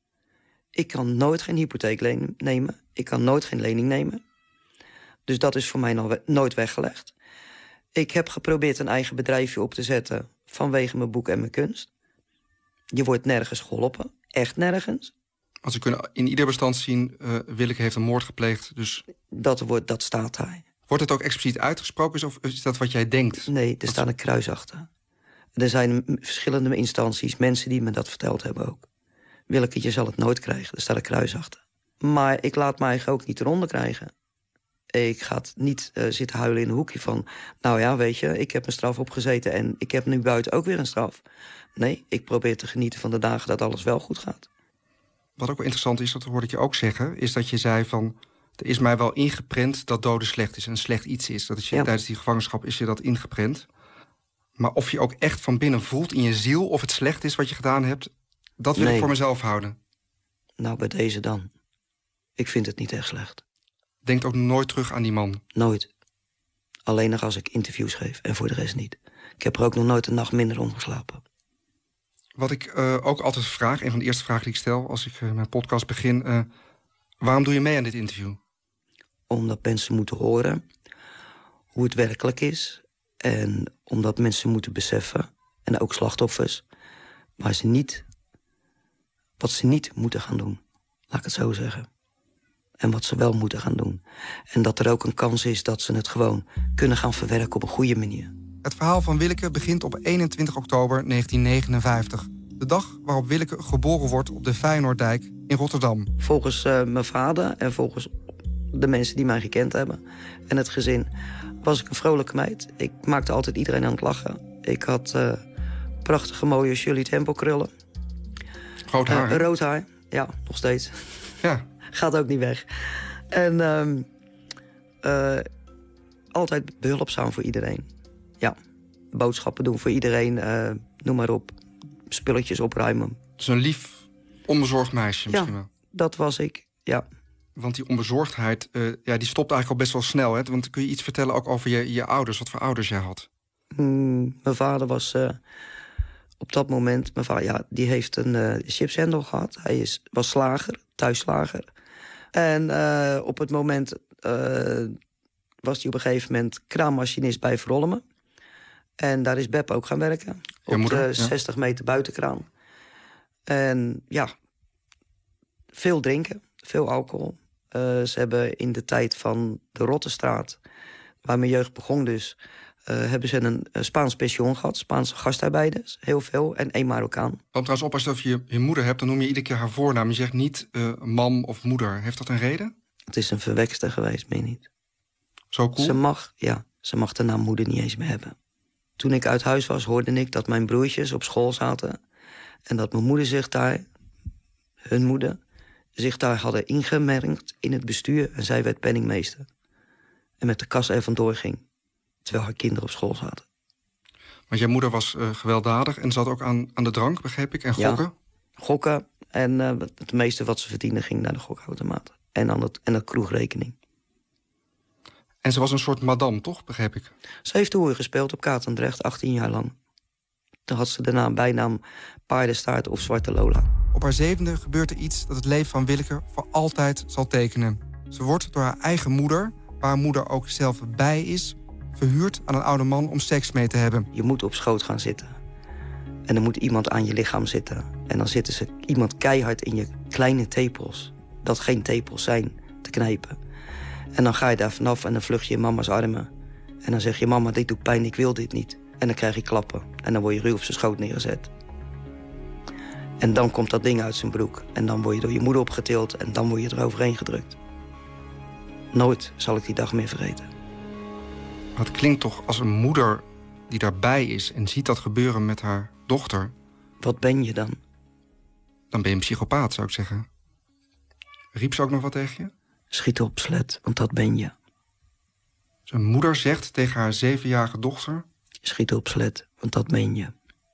Ik kan nooit geen hypotheek leen- nemen. Ik kan nooit geen lening nemen. Dus dat is voor mij nog we- nooit weggelegd. Ik heb geprobeerd een eigen bedrijfje op te zetten... vanwege mijn boek en mijn kunst. Je wordt nergens geholpen. Echt nergens. Als we kunnen in ieder bestand zien... Uh, Willeke heeft een moord gepleegd, dus... Dat, wordt, dat staat daar. Wordt het ook expliciet uitgesproken, of is dat wat jij denkt? Nee, er dat staat een kruis achter. Er zijn verschillende instanties, mensen die me dat verteld hebben ook. Willeke, je zal het nooit krijgen, er staat een kruis achter. Maar ik laat mij ook niet eronder krijgen. Ik ga niet uh, zitten huilen in een hoekje van... nou ja, weet je, ik heb een straf opgezeten... en ik heb nu buiten ook weer een straf. Nee, ik probeer te genieten van de dagen dat alles wel goed gaat. Wat ook wel interessant is, dat hoorde ik je ook zeggen... is dat je zei van, er is mij wel ingeprent dat doden slecht is... en slecht iets is. Dat is je, ja. Tijdens die gevangenschap is je dat ingeprent. Maar of je ook echt van binnen voelt in je ziel... of het slecht is wat je gedaan hebt... dat wil nee. ik voor mezelf houden. Nou, bij deze dan. Ik vind het niet echt slecht. Denkt ook nooit terug aan die man? Nooit. Alleen nog als ik interviews geef en voor de rest niet. Ik heb er ook nog nooit een nacht minder om geslapen. Wat ik uh, ook altijd vraag, een van de eerste vragen die ik stel... als ik uh, mijn podcast begin... Uh, waarom doe je mee aan dit interview? Omdat mensen moeten horen hoe het werkelijk is... En omdat mensen moeten beseffen, en ook slachtoffers, waar ze niet, wat ze niet moeten gaan doen. Laat ik het zo zeggen. En wat ze wel moeten gaan doen. En dat er ook een kans is dat ze het gewoon kunnen gaan verwerken op een goede manier. Het verhaal van Willeke begint op eenentwintig oktober negentien negenenvijftig. De dag waarop Willeke geboren wordt op de Feyenoorddijk in Rotterdam. Volgens uh, mijn vader en volgens de mensen die mij gekend hebben en het gezin was ik een vrolijke meid. Ik maakte altijd iedereen aan het lachen. Ik had uh, prachtige mooie Shirley Temple krullen. Rood haar? Uh, rood haar, ja, nog steeds. Ja. Gaat ook niet weg. En uh, uh, altijd behulpzaam voor iedereen. Ja, boodschappen doen voor iedereen, uh, noem maar op. Spulletjes opruimen. Dus een lief, onbezorgd meisje misschien ja, wel. Dat was ik, ja. Want die onbezorgdheid, uh, ja, die stopt eigenlijk al best wel snel. Hè? Want kun je iets vertellen ook over je, je ouders? Wat voor ouders jij had? Mm, mijn vader was uh, op dat moment... Mijn vader, ja, die heeft een uh, chipshandel gehad. Hij is, was slager, thuisslager. En uh, op het moment uh, was hij op een gegeven moment kraammachinist bij Verolmen. En daar is Beb ook gaan werken. Je op moeder, de ja. zestig meter buitenkraan. En ja, veel drinken, veel alcohol. Uh, ze hebben in de tijd van de Rottenstraat, waar mijn jeugd begon dus... Uh, hebben ze een, een Spaans pension gehad, Spaanse gastarbeiders, heel veel, en één Marokkaan. Want trouwens op, als je over je, je moeder hebt, dan noem je iedere keer haar voornaam. Je zegt niet uh, mam of moeder. Heeft dat een reden? Het is een verwekster geweest, meen niet. Zo cool? Ze mag, ja, ze mag de naam moeder niet eens meer hebben. Toen ik uit huis was, hoorde ik dat mijn broertjes op school zaten... en dat mijn moeder zich daar, hun moeder, zich daar hadden ingemerkt in het bestuur... en zij werd penningmeester. En met de kas er vandoor ging, terwijl haar kinderen op school zaten. Want jouw moeder was uh, gewelddadig en zat ook aan, aan de drank, begreep ik, en gokken? Ja, gokken. En uh, het meeste wat ze verdiende ging naar de gokautomaat. En aan het, en de kroegrekening. En ze was een soort madame, toch, begreep ik? Ze heeft toeren gespeeld op Katendrecht, achttien jaar lang. Toen had ze de naam, bijnaam Paardenstaart of Zwarte Lola. Op haar zevende gebeurt er iets dat het leven van Willeke voor altijd zal tekenen. Ze wordt door haar eigen moeder, waar haar moeder ook zelf bij is... verhuurd aan een oude man om seks mee te hebben. Je moet op schoot gaan zitten. En er moet iemand aan je lichaam zitten. En dan zitten ze iemand keihard in je kleine tepels... dat geen tepels zijn, te knijpen. En dan ga je daar vanaf en dan vlucht je in mama's armen. En dan zeg je, mama, dit doet pijn, ik wil dit niet. En dan krijg je klappen. En dan word je ruw op zijn schoot neergezet. En dan komt dat ding uit zijn broek. En dan word je door je moeder opgetild en dan word je eroverheen gedrukt. Nooit zal ik die dag meer vergeten. Maar het klinkt toch als een moeder die daarbij is... en ziet dat gebeuren met haar dochter. Wat ben je dan? Dan ben je een psychopaat, zou ik zeggen. Riep ze ook nog wat tegen je? Schiet op, slet, want dat ben je. Zijn moeder zegt tegen haar zevenjarige dochter... Schiet op, slet, want dat ben je.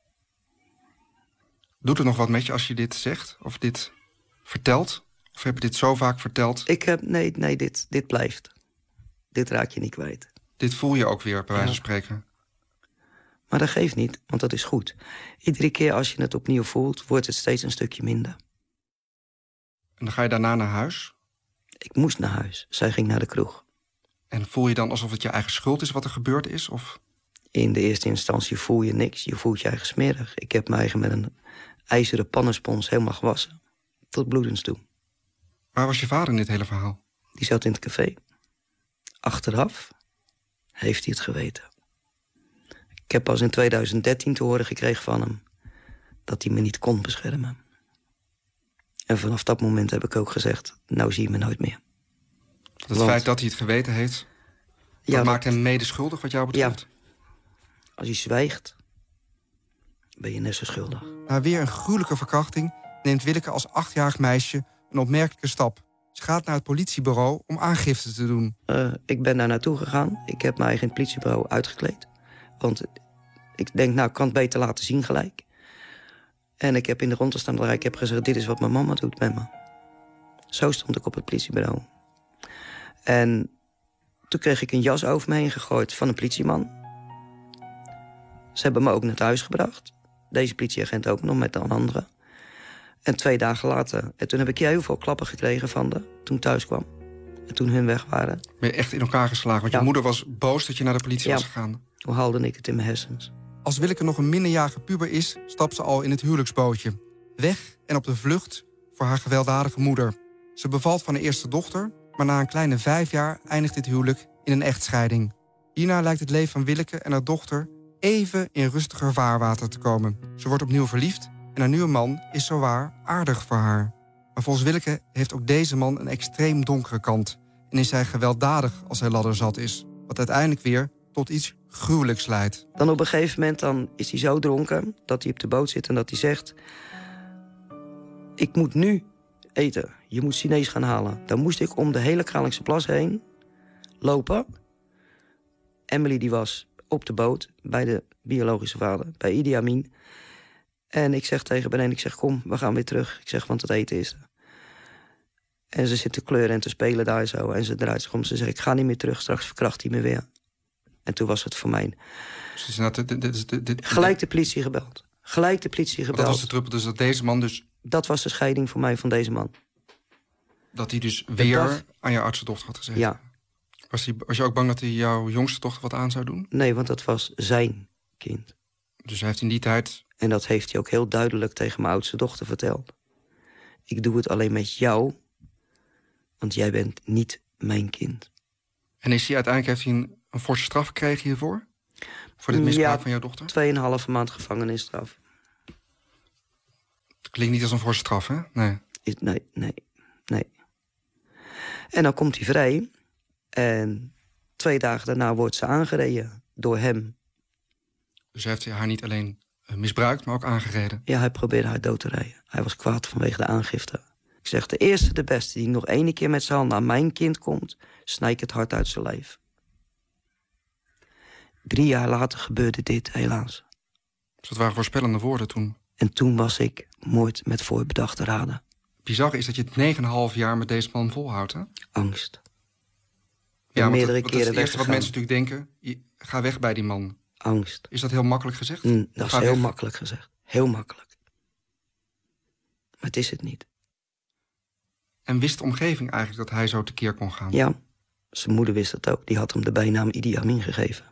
Doet er nog wat met je als je dit zegt? Of dit vertelt? Of heb je dit zo vaak verteld? Ik heb... Nee, nee, dit, dit blijft. Dit raak je niet kwijt. Dit voel je ook weer, bij wijze van ja. spreken. Maar dat geeft niet, want dat is goed. Iedere keer als je het opnieuw voelt, wordt het steeds een stukje minder. En dan ga je daarna naar huis? Ik moest naar huis. Zij ging naar de kroeg. En voel je dan alsof het je eigen schuld is wat er gebeurd is? Of? In de eerste instantie voel je niks. Je voelt je eigen smerig. Ik heb me eigen met een ijzeren pannenspons helemaal gewassen. Tot bloedens toe. Waar was je vader in dit hele verhaal? Die zat in het café. Achteraf heeft hij het geweten. Ik heb pas in tweeduizend dertien te horen gekregen van hem... dat hij me niet kon beschermen. En vanaf dat moment heb ik ook gezegd... nou zie je me nooit meer. Het Want, feit dat hij het geweten heeft... dat ja, maakt hem medeschuldig wat jou betreft? Ja. Als hij zwijgt, ben je net zo schuldig. Na weer een gruwelijke verkrachting... neemt Willeke als achtjarig meisje een opmerkelijke stap. Ze gaat naar het politiebureau om aangifte te doen. Uh, ik ben daar naartoe gegaan. Ik heb me eigen in het politiebureau uitgekleed. Want ik denk, nou, ik kan het beter laten zien gelijk. En ik heb in de rondtestanderij, ik heb gezegd... dit is wat mijn mama doet met me. Zo stond ik op het politiebureau. En toen kreeg ik een jas over me heen gegooid van een politieman. Ze hebben me ook naar huis gebracht. Deze politieagent ook nog met een andere. En twee dagen later, en toen heb ik heel veel klappen gekregen van de, toen ik thuis kwam. En toen hun weg waren... Ben je echt in elkaar geslagen? Want Ja. je moeder was boos dat je naar de politie Ja. was gegaan. Hoe haalde ik het in mijn hersens? Als Willeke nog een minderjarige puber is, stapt ze al in het huwelijksbootje. Weg en op de vlucht voor haar gewelddadige moeder. Ze bevalt van haar eerste dochter, maar na een kleine vijf jaar eindigt dit huwelijk in een echtscheiding. Hierna lijkt het leven van Willeke en haar dochter even in rustiger vaarwater te komen. Ze wordt opnieuw verliefd en haar nieuwe man is zowaar aardig voor haar. Maar volgens Willeke heeft ook deze man een extreem donkere kant. En is hij gewelddadig als hij ladderzat is. Wat uiteindelijk weer tot iets gruwelijks leidt. Dan op een gegeven moment dan is hij zo dronken dat hij op de boot zit en dat hij zegt... ik moet nu eten. Je moet Chinees gaan halen. Dan moest ik om de hele Kralingse Plas heen lopen. Emily die was op de boot bij de biologische vader, bij Idi Amin. En ik zeg tegen Beneen, ik zeg kom, we gaan weer terug. Ik zeg, want het eten is er. En ze zit te kleuren en te spelen daar zo. En ze draait zich om, ze zegt, ik ga niet meer terug, straks verkracht hij me weer. En toen was het voor mij... Dus nou, dit, dit, dit, dit, Gelijk de politie gebeld. Gelijk de politie gebeld. Dat was de druppel, dus dat deze man dus... Dat was de scheiding voor mij van deze man. Dat hij dus weer dag... aan je oudste dochter had gezeten? Ja. Was, hij, was je ook bang dat hij jouw jongste dochter wat aan zou doen? Nee, want dat was zijn kind. Dus hij heeft in die tijd... En dat heeft hij ook heel duidelijk tegen mijn oudste dochter verteld. Ik doe het alleen met jou, want jij bent niet mijn kind. En is hij uiteindelijk, heeft hij een, een forse straf gekregen hiervoor? Voor dit misbruik ja, van jouw dochter? tweeënhalve maand gevangenisstraf. Dat klinkt niet als een forse straf, hè? Nee. Nee, nee, nee. En dan komt hij vrij. En twee dagen daarna wordt ze aangereden door hem. Dus hij heeft haar niet alleen misbruikt, maar ook aangereden? Ja, hij probeerde haar dood te rijden. Hij was kwaad vanwege de aangifte. Ik zeg, de eerste, de beste die nog ene keer met zijn handen aan mijn kind komt, snij ik het hart uit zijn lijf. Drie jaar later gebeurde dit, helaas. Dus dat waren voorspellende woorden toen? En toen was ik moord met voorbedachte raden. Bizar is dat je het negen en een half jaar met deze man volhoudt, hè? Angst. Ja, meerdere dat, dat is keren het eerste wat weggegaan. mensen natuurlijk denken. Je, ga weg bij die man. Angst. Is dat heel makkelijk gezegd? Mm, dat is Ga heel weg. makkelijk gezegd. Heel makkelijk. Maar het is het niet. En wist de omgeving eigenlijk dat hij zo tekeer kon gaan? Ja, zijn moeder wist het ook. Die had hem de bijnaam Idi Amin gegeven.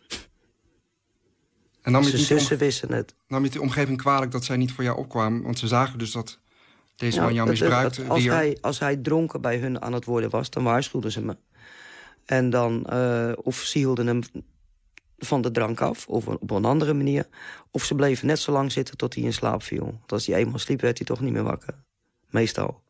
En nam je Zijn het niet zussen om- wisten het. Nam je de omgeving kwalijk dat zij niet voor jou opkwamen? Want ze zagen dus dat deze Nou, man jou het- het- misbruikte. het- als, weer. hij, als hij dronken bij hun aan het worden was, dan waarschuwden ze me. En dan, eh, of ze hielden hem van de drank af, of op een andere manier. Of ze bleven net zo lang zitten tot hij in slaap viel. Want als hij eenmaal sliep, werd hij toch niet meer wakker. Meestal.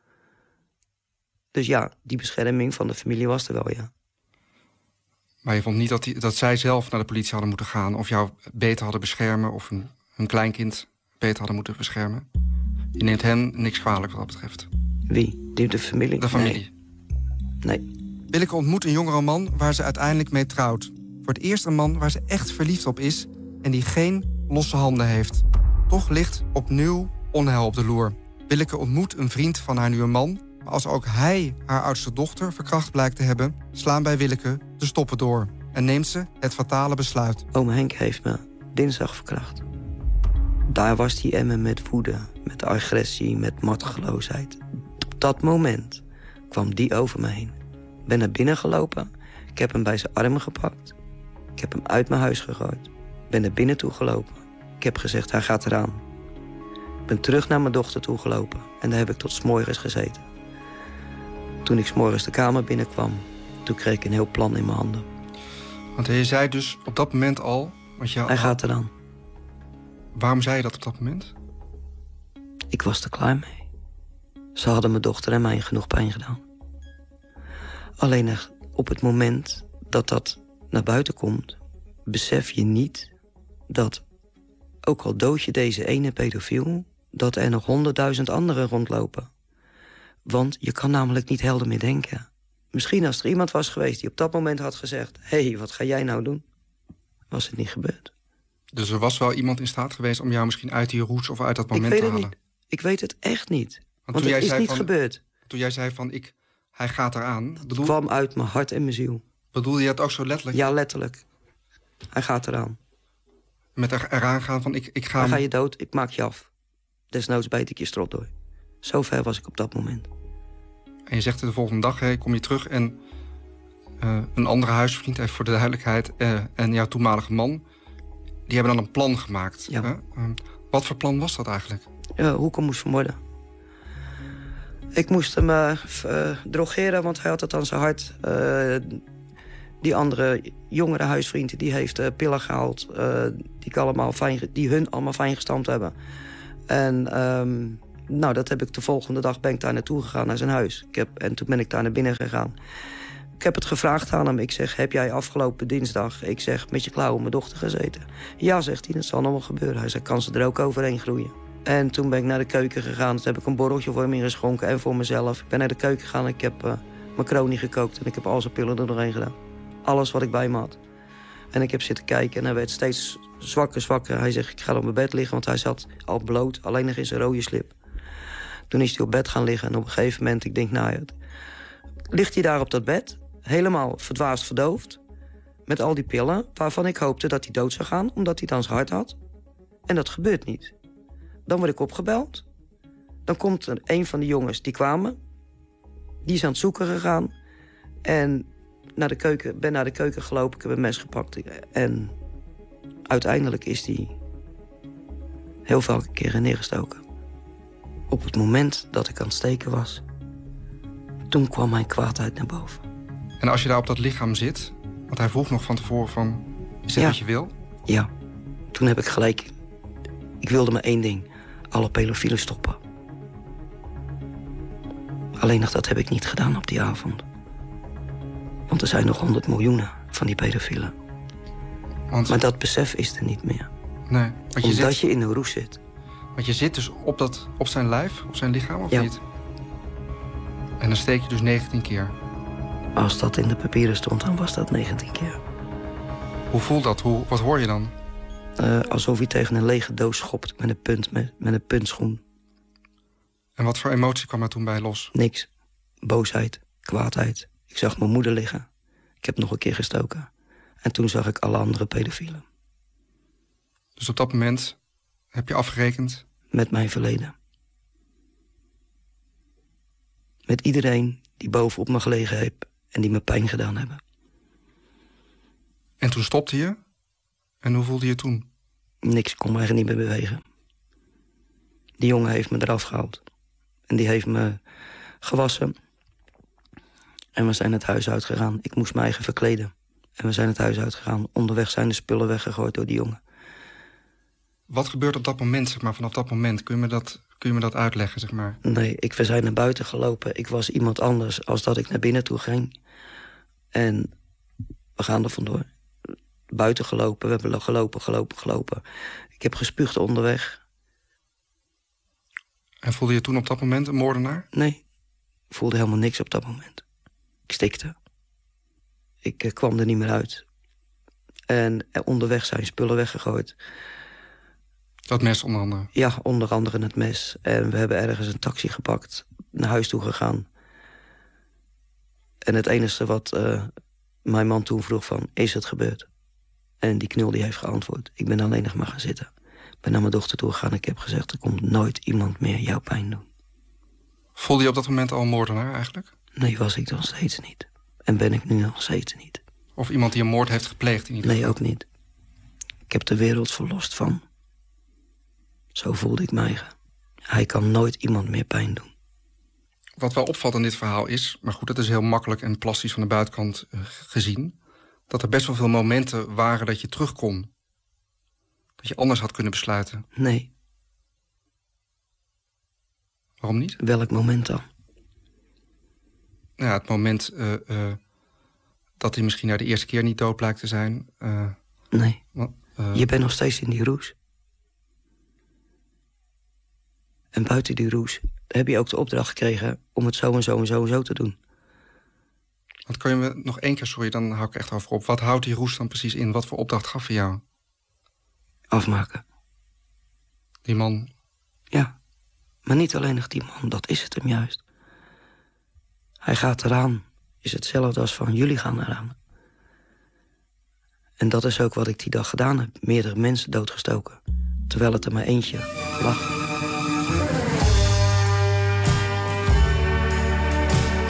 Dus ja, die bescherming van de familie was er wel, ja. Maar je vond niet dat, die, dat zij zelf naar de politie hadden moeten gaan... of jou beter hadden beschermen... of hun, hun kleinkind beter hadden moeten beschermen? Je neemt hen niks kwalijk wat dat betreft. Wie? Die de familie? De familie. Nee. nee. Willeke ontmoet een jongere man waar ze uiteindelijk mee trouwt. Voor het eerst een man waar ze echt verliefd op is... en die geen losse handen heeft. Toch ligt opnieuw onheil op de loer. Willeke ontmoet een vriend van haar nieuwe man... maar als ook hij haar oudste dochter verkracht blijkt te hebben... slaan bij Willeke de stoppen door... en neemt ze het fatale besluit. Oom Henk heeft me dinsdag verkracht. Daar was die emmer met woede, met agressie, met machteloosheid. Op dat moment kwam die over me heen. Ik ben naar binnen gelopen. Ik heb hem bij zijn armen gepakt. Ik heb hem uit mijn huis gegooid. Ik ben naar binnen toe gelopen. Ik heb gezegd, hij gaat eraan. Ik ben terug naar mijn dochter toe gelopen. En daar heb ik tot 's morgens gezeten. Toen ik 's morgens de kamer binnenkwam... toen kreeg ik een heel plan in mijn handen. Want je zei dus op dat moment al... Want je, Hij gaat eraan. Waarom zei je dat op dat moment? Ik was er klaar mee. Ze hadden mijn dochter en mij genoeg pijn gedaan. Alleen er- op het moment dat dat naar buiten komt... besef je niet dat, ook al dood je deze ene pedofiel... dat er nog honderdduizend anderen rondlopen. Want je kan namelijk niet helder meer denken. Misschien als er iemand was geweest die op dat moment had gezegd... hé, hey, wat ga jij nou doen? Was het niet gebeurd. Dus er was wel iemand in staat geweest om jou misschien uit die roes... of uit dat Ik moment weet te het halen? niet. Ik weet het echt niet. Want, toen het jij is zei niet van- gebeurd. Toen jij zei van, ik, hij gaat eraan... Het Bedoel, kwam uit mijn hart en mijn ziel. bedoelde je het ook zo letterlijk? Ja, letterlijk. Hij gaat eraan. Met er, eraan gaan van, ik, ik ga... Dan hem- ga je dood, ik maak je af. Desnoods bijt ik je strot door. Zo ver was ik op dat moment. En je zegt de volgende dag, hey, kom je terug en uh, een andere huisvriend, even voor de duidelijkheid, uh, en jouw toenmalige man, die hebben dan een plan gemaakt. Ja. Uh, uh, wat voor plan was dat eigenlijk? Uh, hoe ik hem moest vermoorden. Ik moest hem uh, uh, drogeren, want hij had het aan zijn hart. Uh, die andere jongere huisvriend die heeft uh, pillen gehaald, uh, die, ik allemaal fijn, die hun allemaal fijn gestampt hebben. En um, nou, dat heb ik de volgende dag ben ik daar naartoe gegaan, naar zijn huis. Ik heb, en toen ben ik daar naar binnen gegaan. Ik heb het gevraagd aan hem. Ik zeg, heb jij afgelopen dinsdag, ik zeg, met je klauw op mijn dochter gezeten? Ja, zegt hij, dat zal nog wel gebeuren. Hij zegt, kan ze er ook overheen groeien? En toen ben ik naar de keuken gegaan. Toen heb ik een borreltje voor hem ingeschonken en voor mezelf. Ik ben naar de keuken gegaan, ik heb uh, macaroni gekookt en ik heb al zijn pillen er doorheen gedaan. Alles wat ik bij me had. En ik heb zitten kijken en hij werd steeds zwakker, zwakker. Hij zegt, ik ga op mijn bed liggen, want hij zat al bloot, alleen nog in zijn rode slip. Toen is hij op bed gaan liggen en op een gegeven moment, ik denk, nou ja, ligt hij daar op dat bed, helemaal verdwaasd verdoofd, met al die pillen, waarvan ik hoopte dat hij dood zou gaan, omdat hij dan zijn hart had. En dat gebeurt niet. Dan word ik opgebeld. Dan komt er een van de jongens, die kwamen. Die is aan het zoeken gegaan. En naar de keuken, ben naar de keuken gelopen, ik heb een mes gepakt. En uiteindelijk is die heel veel keren neergestoken. Op het moment dat ik aan het steken was, toen kwam mijn kwaadheid naar boven. En als je daar op dat lichaam zit, want hij vroeg nog van tevoren van, is dit ja. wat je wil? Ja, toen heb ik gelijk, ik wilde maar één ding, alle pedofielen stoppen. Alleen nog dat heb ik niet gedaan op die avond. Want er zijn nog honderd miljoenen van die pedofielen. Want... Maar dat besef is er niet meer. Nee, want je Omdat zit... je in een roes zit. Want je zit dus op, dat, op zijn lijf, op zijn lichaam, of ja. niet? En dan steek je dus negentien keer. Als dat in de papieren stond, dan was dat negentien keer. Hoe voelt dat? Hoe, wat hoor je dan? Uh, alsof je tegen een lege doos schopt met een, punt, met, met een puntschoen. En wat voor emotie kwam er toen bij los? Niks. Boosheid, kwaadheid. Ik zag mijn moeder liggen. Ik heb nog een keer gestoken. En toen zag ik alle andere pedofielen. Dus op dat moment heb je afgerekend? Met mijn verleden. Met iedereen die bovenop me gelegen heeft en die me pijn gedaan hebben. En toen stopte je? En hoe voelde je toen? Niks, ik kon me eigenlijk niet meer bewegen. Die jongen heeft me eraf gehaald. En die heeft me gewassen. En we zijn het huis uitgegaan. Ik moest me eigen verkleden. En we zijn het huis uitgegaan. Onderweg zijn de spullen weggegooid door die jongen. Wat gebeurt op dat moment, zeg maar, vanaf dat moment? Kun je me dat, kun je me dat uitleggen, zeg maar? Nee, ik, we zijn naar buiten gelopen. Ik was iemand anders als dat ik naar binnen toe ging. En we gaan er vandoor. Buiten gelopen, we hebben gelopen, gelopen, gelopen. Ik heb gespuugd onderweg. En voelde je toen op dat moment een moordenaar? Nee, ik voelde helemaal niks op dat moment. Ik stikte. Ik uh, kwam er niet meer uit. En uh, onderweg zijn spullen weggegooid. Dat mes onder andere? Ja, onder andere het mes. En we hebben ergens een taxi gepakt, naar huis toe gegaan. En het enige wat uh, mijn man toen vroeg van, is het gebeurd? En die knul die heeft geantwoord, ik ben alleen nog maar gaan zitten. Ik ben naar mijn dochter toe gegaan en ik heb gezegd, er komt nooit iemand meer jouw pijn doen. Voelde je op dat moment al een moordenaar eigenlijk? Nee, was ik nog steeds niet. En ben ik nu nog steeds niet. Of iemand die een moord heeft gepleegd in ieder geval? Nee, ook niet. Ik heb de wereld verlost van. Zo voelde ik mij. Hij kan nooit iemand meer pijn doen. Wat wel opvalt in dit verhaal is, maar goed, dat is heel makkelijk en plastisch van de buitenkant uh, gezien, dat er best wel veel momenten waren dat je terug kon. Dat je anders had kunnen besluiten. Nee. Waarom niet? Welk moment dan? Nou ja, het moment uh, uh, dat hij misschien naar de eerste keer niet dood blijkt te zijn. Uh, nee. Uh, je bent nog steeds in die roes. En buiten die roes heb je ook de opdracht gekregen om het zo en zo en zo en zo te doen. Want kan je me nog één keer, sorry, dan hou ik echt over op. Wat houdt die roes dan precies in? Wat voor opdracht gaf hij jou? Afmaken. Die man? Ja, maar niet alleen nog die man, dat is het hem juist. Hij gaat eraan, is hetzelfde als van jullie gaan eraan. En dat is ook wat ik die dag gedaan heb. Meerdere mensen doodgestoken. Terwijl het er maar eentje lag.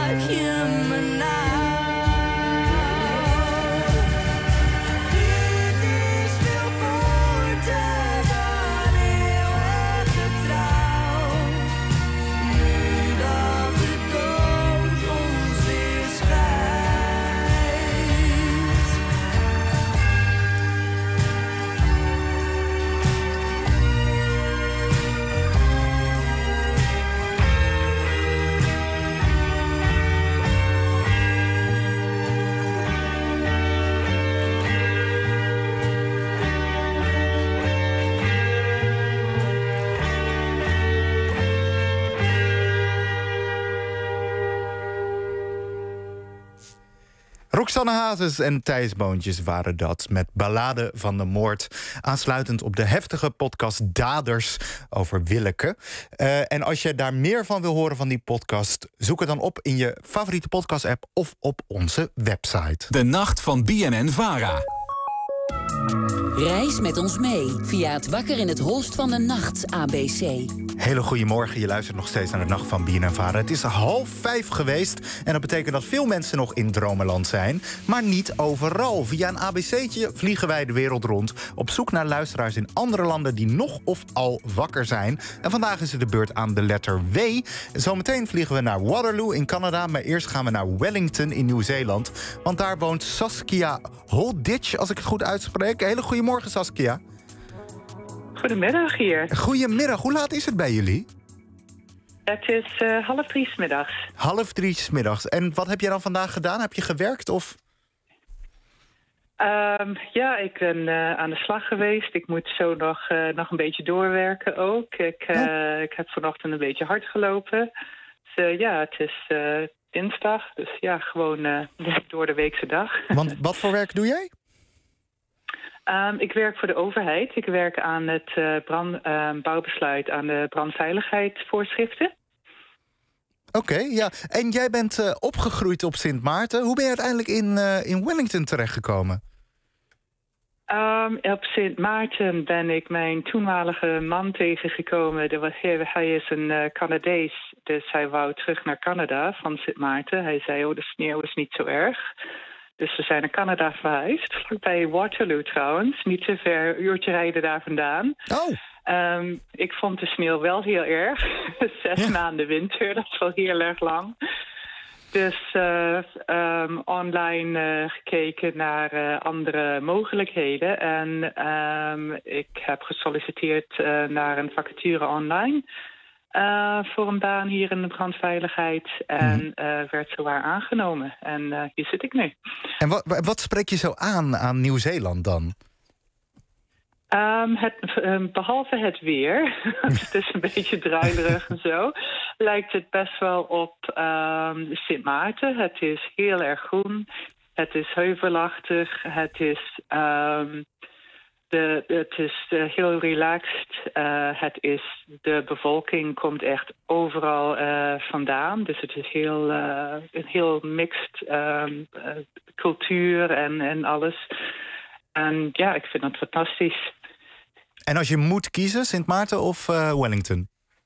ruik je me na. Dit is veel korter dan eeuwige trouw. Nu dat de dood ons weer scheidt. Roxanne Hazes en Thijs Boontjes waren dat met Ballade van de Moord. Aansluitend op de heftige podcast Daders over Willeke. Uh, en als je daar meer van wil horen van die podcast, zoek het dan op in je favoriete podcast-app of op onze website. De nacht van B N N-Vara. Reis met ons mee via het Wakker in het Holst van de Nacht A B C. Hele goedemorgen, je luistert nog steeds naar de Nacht van B N N-Vara. Het is half vijf geweest en dat betekent dat veel mensen nog in dromenland zijn. Maar niet overal. Via een A B C'tje vliegen wij de wereld rond op zoek naar luisteraars in andere landen die nog of al wakker zijn. En vandaag is het de beurt aan de letter W. Zometeen vliegen we naar Waterloo in Canada, maar eerst gaan we naar Wellington in Nieuw-Zeeland. Want daar woont Saskia Holditch, als ik het goed uitspreek. Hele goedemorgen, Saskia. Goedemiddag hier. Goedemiddag, hoe laat is het bij jullie? Het is uh, half drie 's middags. Half drie 's middags. En wat heb jij dan vandaag gedaan? Heb je gewerkt of? Um, ja, ik ben uh, aan de slag geweest. Ik moet zo nog, uh, nog een beetje doorwerken ook. Ik, uh, oh. ik heb vanochtend een beetje hard gelopen. Dus uh, ja, het is uh, dinsdag. Dus ja, gewoon uh, door de weekse dag. Want wat voor werk doe jij? Um, ik werk voor de overheid. Ik werk aan het uh, brand, uh, bouwbesluit aan de brandveiligheidsvoorschriften. Oké, okay, ja. En jij bent uh, opgegroeid op Sint Maarten. Hoe ben je uiteindelijk in, uh, in Wellington terechtgekomen? Um, op Sint Maarten ben ik mijn toenmalige man tegengekomen. De, hij is een uh, Canadees, dus hij wou terug naar Canada van Sint Maarten. Hij zei, oh, de sneeuw is niet zo erg. Dus we zijn naar Canada verhuisd, vlakbij Waterloo trouwens. Niet te ver, een uurtje rijden daar vandaan. Oh. Um, ik vond de sneeuw wel heel erg. Zes ja. maanden winter, dat is wel heel erg lang. Dus uh, um, online uh, gekeken naar uh, andere mogelijkheden. En um, ik heb gesolliciteerd uh, naar een vacature online. Uh, voor een baan hier in de brandveiligheid. En uh, werd zowaar aangenomen. En uh, hier zit ik nu. En wat, wat spreek je zo aan aan Nieuw-Zeeland dan? Um, het, um, behalve het weer, het is een beetje druilerig en zo, lijkt het best wel op um, Sint Maarten. Het is heel erg groen, het is heuvelachtig, het is, um, de, het is uh, heel relaxed. Uh, het is, de bevolking komt echt overal uh, vandaan, dus het is heel, uh, een heel mixed um, uh, cultuur en, en alles. En ja, ik vind het fantastisch. En als je moet kiezen, Sint Maarten of uh, Wellington?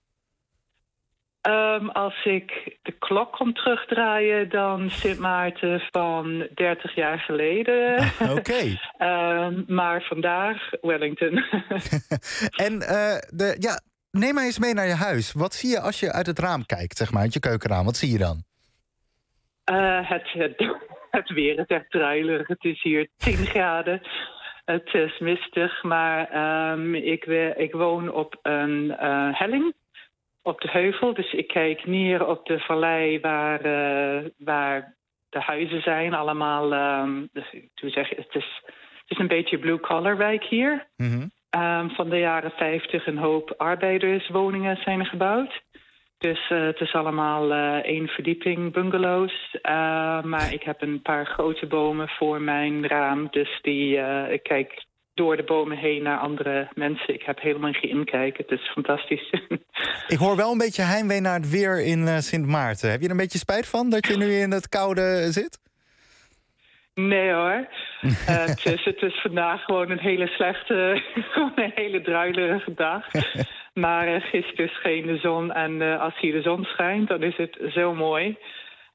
Um, als ik de klok kon terugdraaien, dan Sint Maarten van dertig jaar geleden. Oké. Okay. um, maar vandaag Wellington. En uh, de, ja, neem mij eens mee naar je huis. Wat zie je als je uit het raam kijkt, zeg maar, uit je keukenraam? Wat zie je dan? Uh, het, het, het weer is echt druilerig. Het is hier tien graden. Het is mistig, maar um, ik, ik woon op een uh, helling, op de heuvel. Dus ik kijk neer op de vallei waar, uh, waar de huizen zijn. Allemaal, um, dus, ik doe zeggen, het is, het is een beetje blue-collar wijk hier. Mm-hmm. Um, van de jaren vijftig een hoop arbeiderswoningen zijn er gebouwd. Dus uh, het is allemaal uh, één verdieping bungalows. Uh, maar ik heb een paar grote bomen voor mijn raam. Dus die, uh, ik kijk door de bomen heen naar andere mensen. Ik heb helemaal geen inkijk. Het is fantastisch. Ik hoor wel een beetje heimwee naar het weer in uh, Sint Maarten. Heb je er een beetje spijt van dat je nu in het koude zit? Nee hoor. uh, het, is, het is vandaag gewoon een hele slechte, gewoon een hele druilerige dag. Maar uh, gisteren scheen de zon en uh, als hier de zon schijnt, dan is het zo mooi.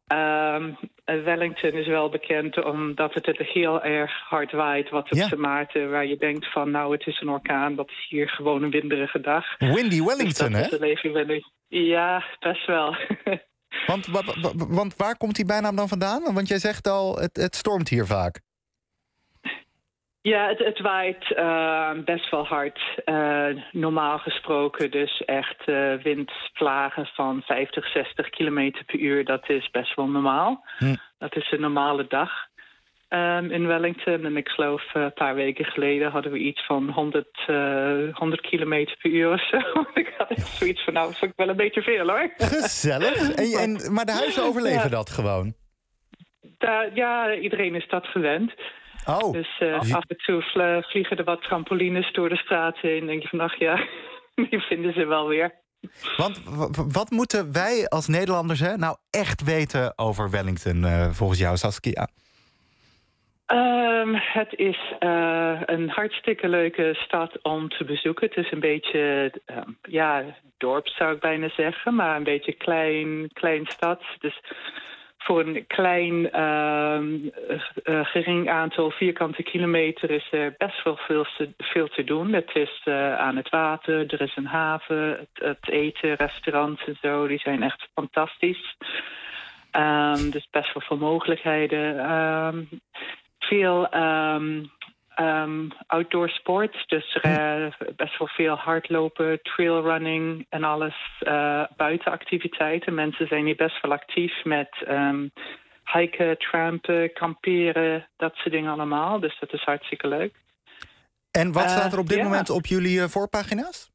Um, Wellington is wel bekend omdat het er heel erg hard waait. Wat op Ja. Saint Maarten, waar je denkt van nou het is een orkaan. Dat is hier gewoon een winderige dag. Windy Wellington, dus hè? dat is even wel- Ja, best wel. Want, wa- wa- wa- want waar komt die bijnaam dan vandaan? Want jij zegt al, het, het stormt hier vaak. Ja, het, het waait uh, best wel hard. Uh, normaal gesproken dus echt uh, windvlagen van vijftig, zestig kilometer per uur. Dat is best wel normaal. Hm. Dat is een normale dag um, in Wellington. En ik geloof uh, een paar weken geleden hadden we iets van honderd, uh, honderd kilometer per uur of zo. Ik had echt zoiets van, nou, dat vond ik wel een beetje veel hoor. Gezellig. En, en, maar de huizen overleven Ja. dat gewoon? Daar, ja, iedereen is dat gewend. Oh. Dus uh, af en toe vl- vliegen er wat trampolines door de straat heen. En denk je van, ach ja, die vinden ze wel weer. Want w- w- wat moeten wij als Nederlanders hè, nou echt weten over Wellington, uh, volgens jou, Saskia? Um, het is uh, een hartstikke leuke stad om te bezoeken. Het is een beetje, uh, ja, dorp zou ik bijna zeggen, maar een beetje klein, klein stad. Dus voor een klein, uh, uh, gering aantal vierkante kilometer is er best wel veel te, veel te doen. Het is uh, aan het water, er is een haven, het, het eten, restaurants en zo, die zijn echt fantastisch. Um, dus best wel veel mogelijkheden. Um, veel um, um, outdoor sport, dus uh, best wel veel hardlopen, trailrunning en alles. Uh, buitenactiviteiten. Mensen zijn hier best wel actief met um, hiken, trampen, kamperen, dat soort dingen allemaal. Dus dat is hartstikke leuk. En wat staat er op dit Uh, ja. moment op jullie uh, voorpagina's?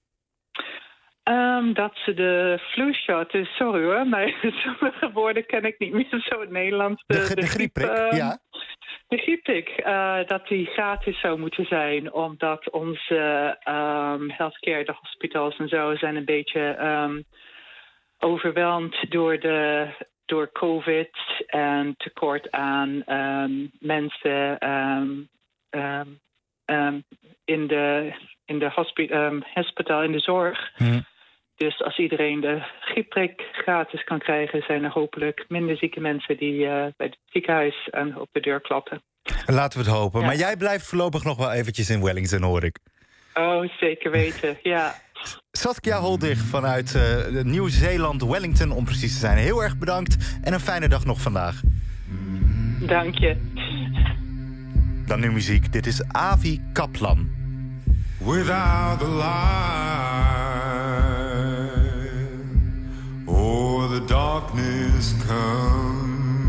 Um, dat ze de flu shot is, sorry hoor, maar sommige woorden ken ik niet meer zo in het Nederlands. De, de, de griepprik, um, ja. De griepprik, uh, dat die gratis zou moeten zijn, omdat onze um, healthcare, de hospitals en zo, zijn een beetje um, overweldigd door de door COVID en tekort aan um, mensen um, um, um, in de in de hospi- um, hospital, in de zorg. Hm. Dus als iedereen de griepprik gratis kan krijgen, zijn er hopelijk minder zieke mensen die uh, bij het ziekenhuis aan, op de deur kloppen. Laten we het hopen. Ja. Maar jij blijft voorlopig nog wel eventjes in Wellington, hoor ik. Oh, zeker weten, ja. Saskia Holdig vanuit uh, Nieuw-Zeeland, Wellington, om precies te zijn. Heel erg bedankt en een fijne dag nog vandaag. Dank je. Dan nu muziek. Dit is Avi Kaplan. Without the light, or the darkness come,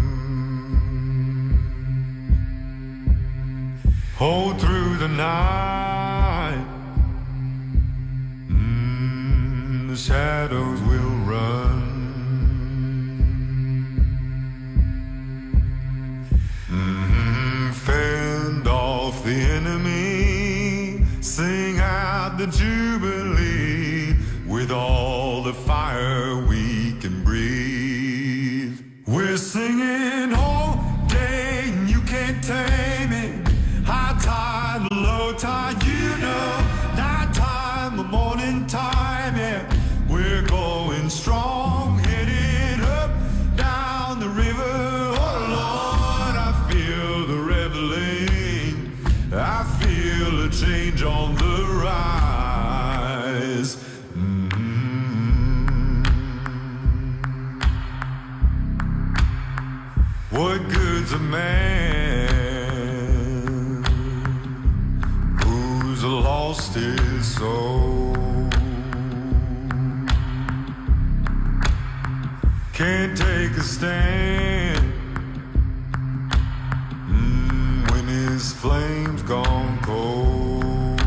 hold through the night, mm, the shadows will run. Mm, fend off the enemy, sing out the jubilee with all the fire we can breathe. We're singing all day and you can't tame it. High tide, low tide, you know. Night time, the morning time, yeah. We're going strong, headed up, down the river. Oh Lord, I feel the reveling. I feel a change on the rise. Mm-hmm. What good's a man who's lost his soul? Can't take a stand mm, when his flame's gone cold.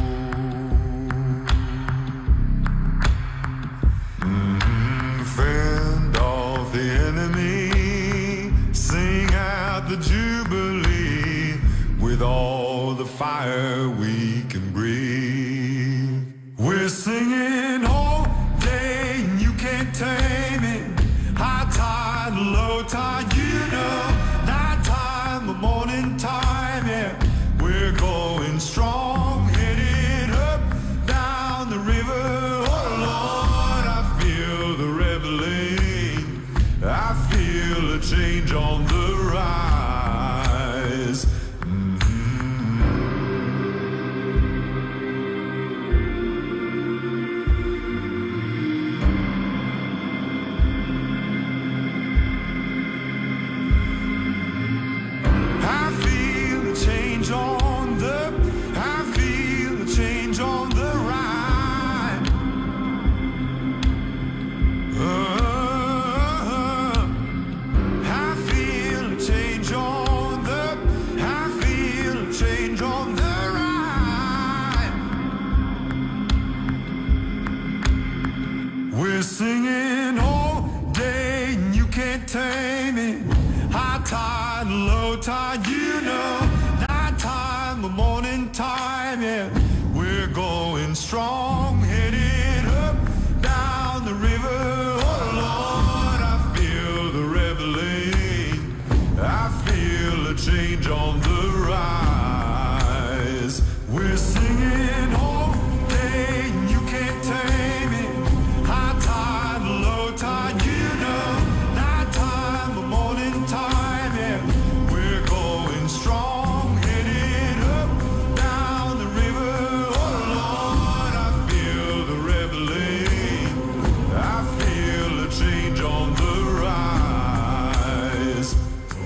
Mm, fend off the enemy, sing out the jubilee with all the fire we can breathe. We're singing all day and you can't tame it. High tide, low tide, you know. Night time, the morning time, yeah. We're going strong, headed up, down the river. Oh Lord, I feel the reveling. I feel a change We're singing all day and you can't tame it. High tide, low tide, you know. Night time, the morning time, yeah. We're going strong, headed up, down the river. Oh Lord, I feel the reveling. I feel a change on the rise. We're singing all day and you can't tame it. High tide, low tide, you know. Night time, the morning time, yeah. We're going strong, headed up, down the river. Oh Lord, I feel the reveling. I feel a change on the rise.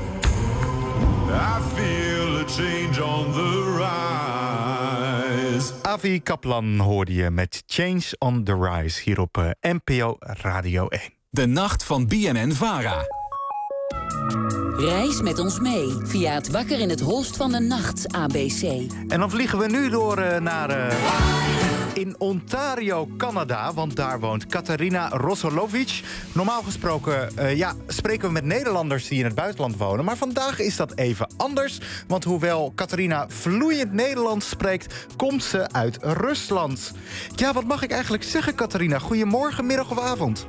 I feel a change on the rise. Avi Kaplan hoorde je met Change on the Rise hier op uh, N P O Radio één. De nacht van B N N-Vara. Reis met ons mee via het Wakker in het Holst van de Nacht A B C. En dan vliegen we nu door uh, naar... Uh, in Ontario, Canada, want daar woont Katarina Rosolovic. Normaal gesproken uh, ja, spreken we met Nederlanders die in het buitenland wonen. Maar vandaag is dat even anders. Want hoewel Katarina vloeiend Nederlands spreekt, komt ze uit Rusland. Ja, wat mag ik eigenlijk zeggen, Katarina? Goedemorgen, middag of avond?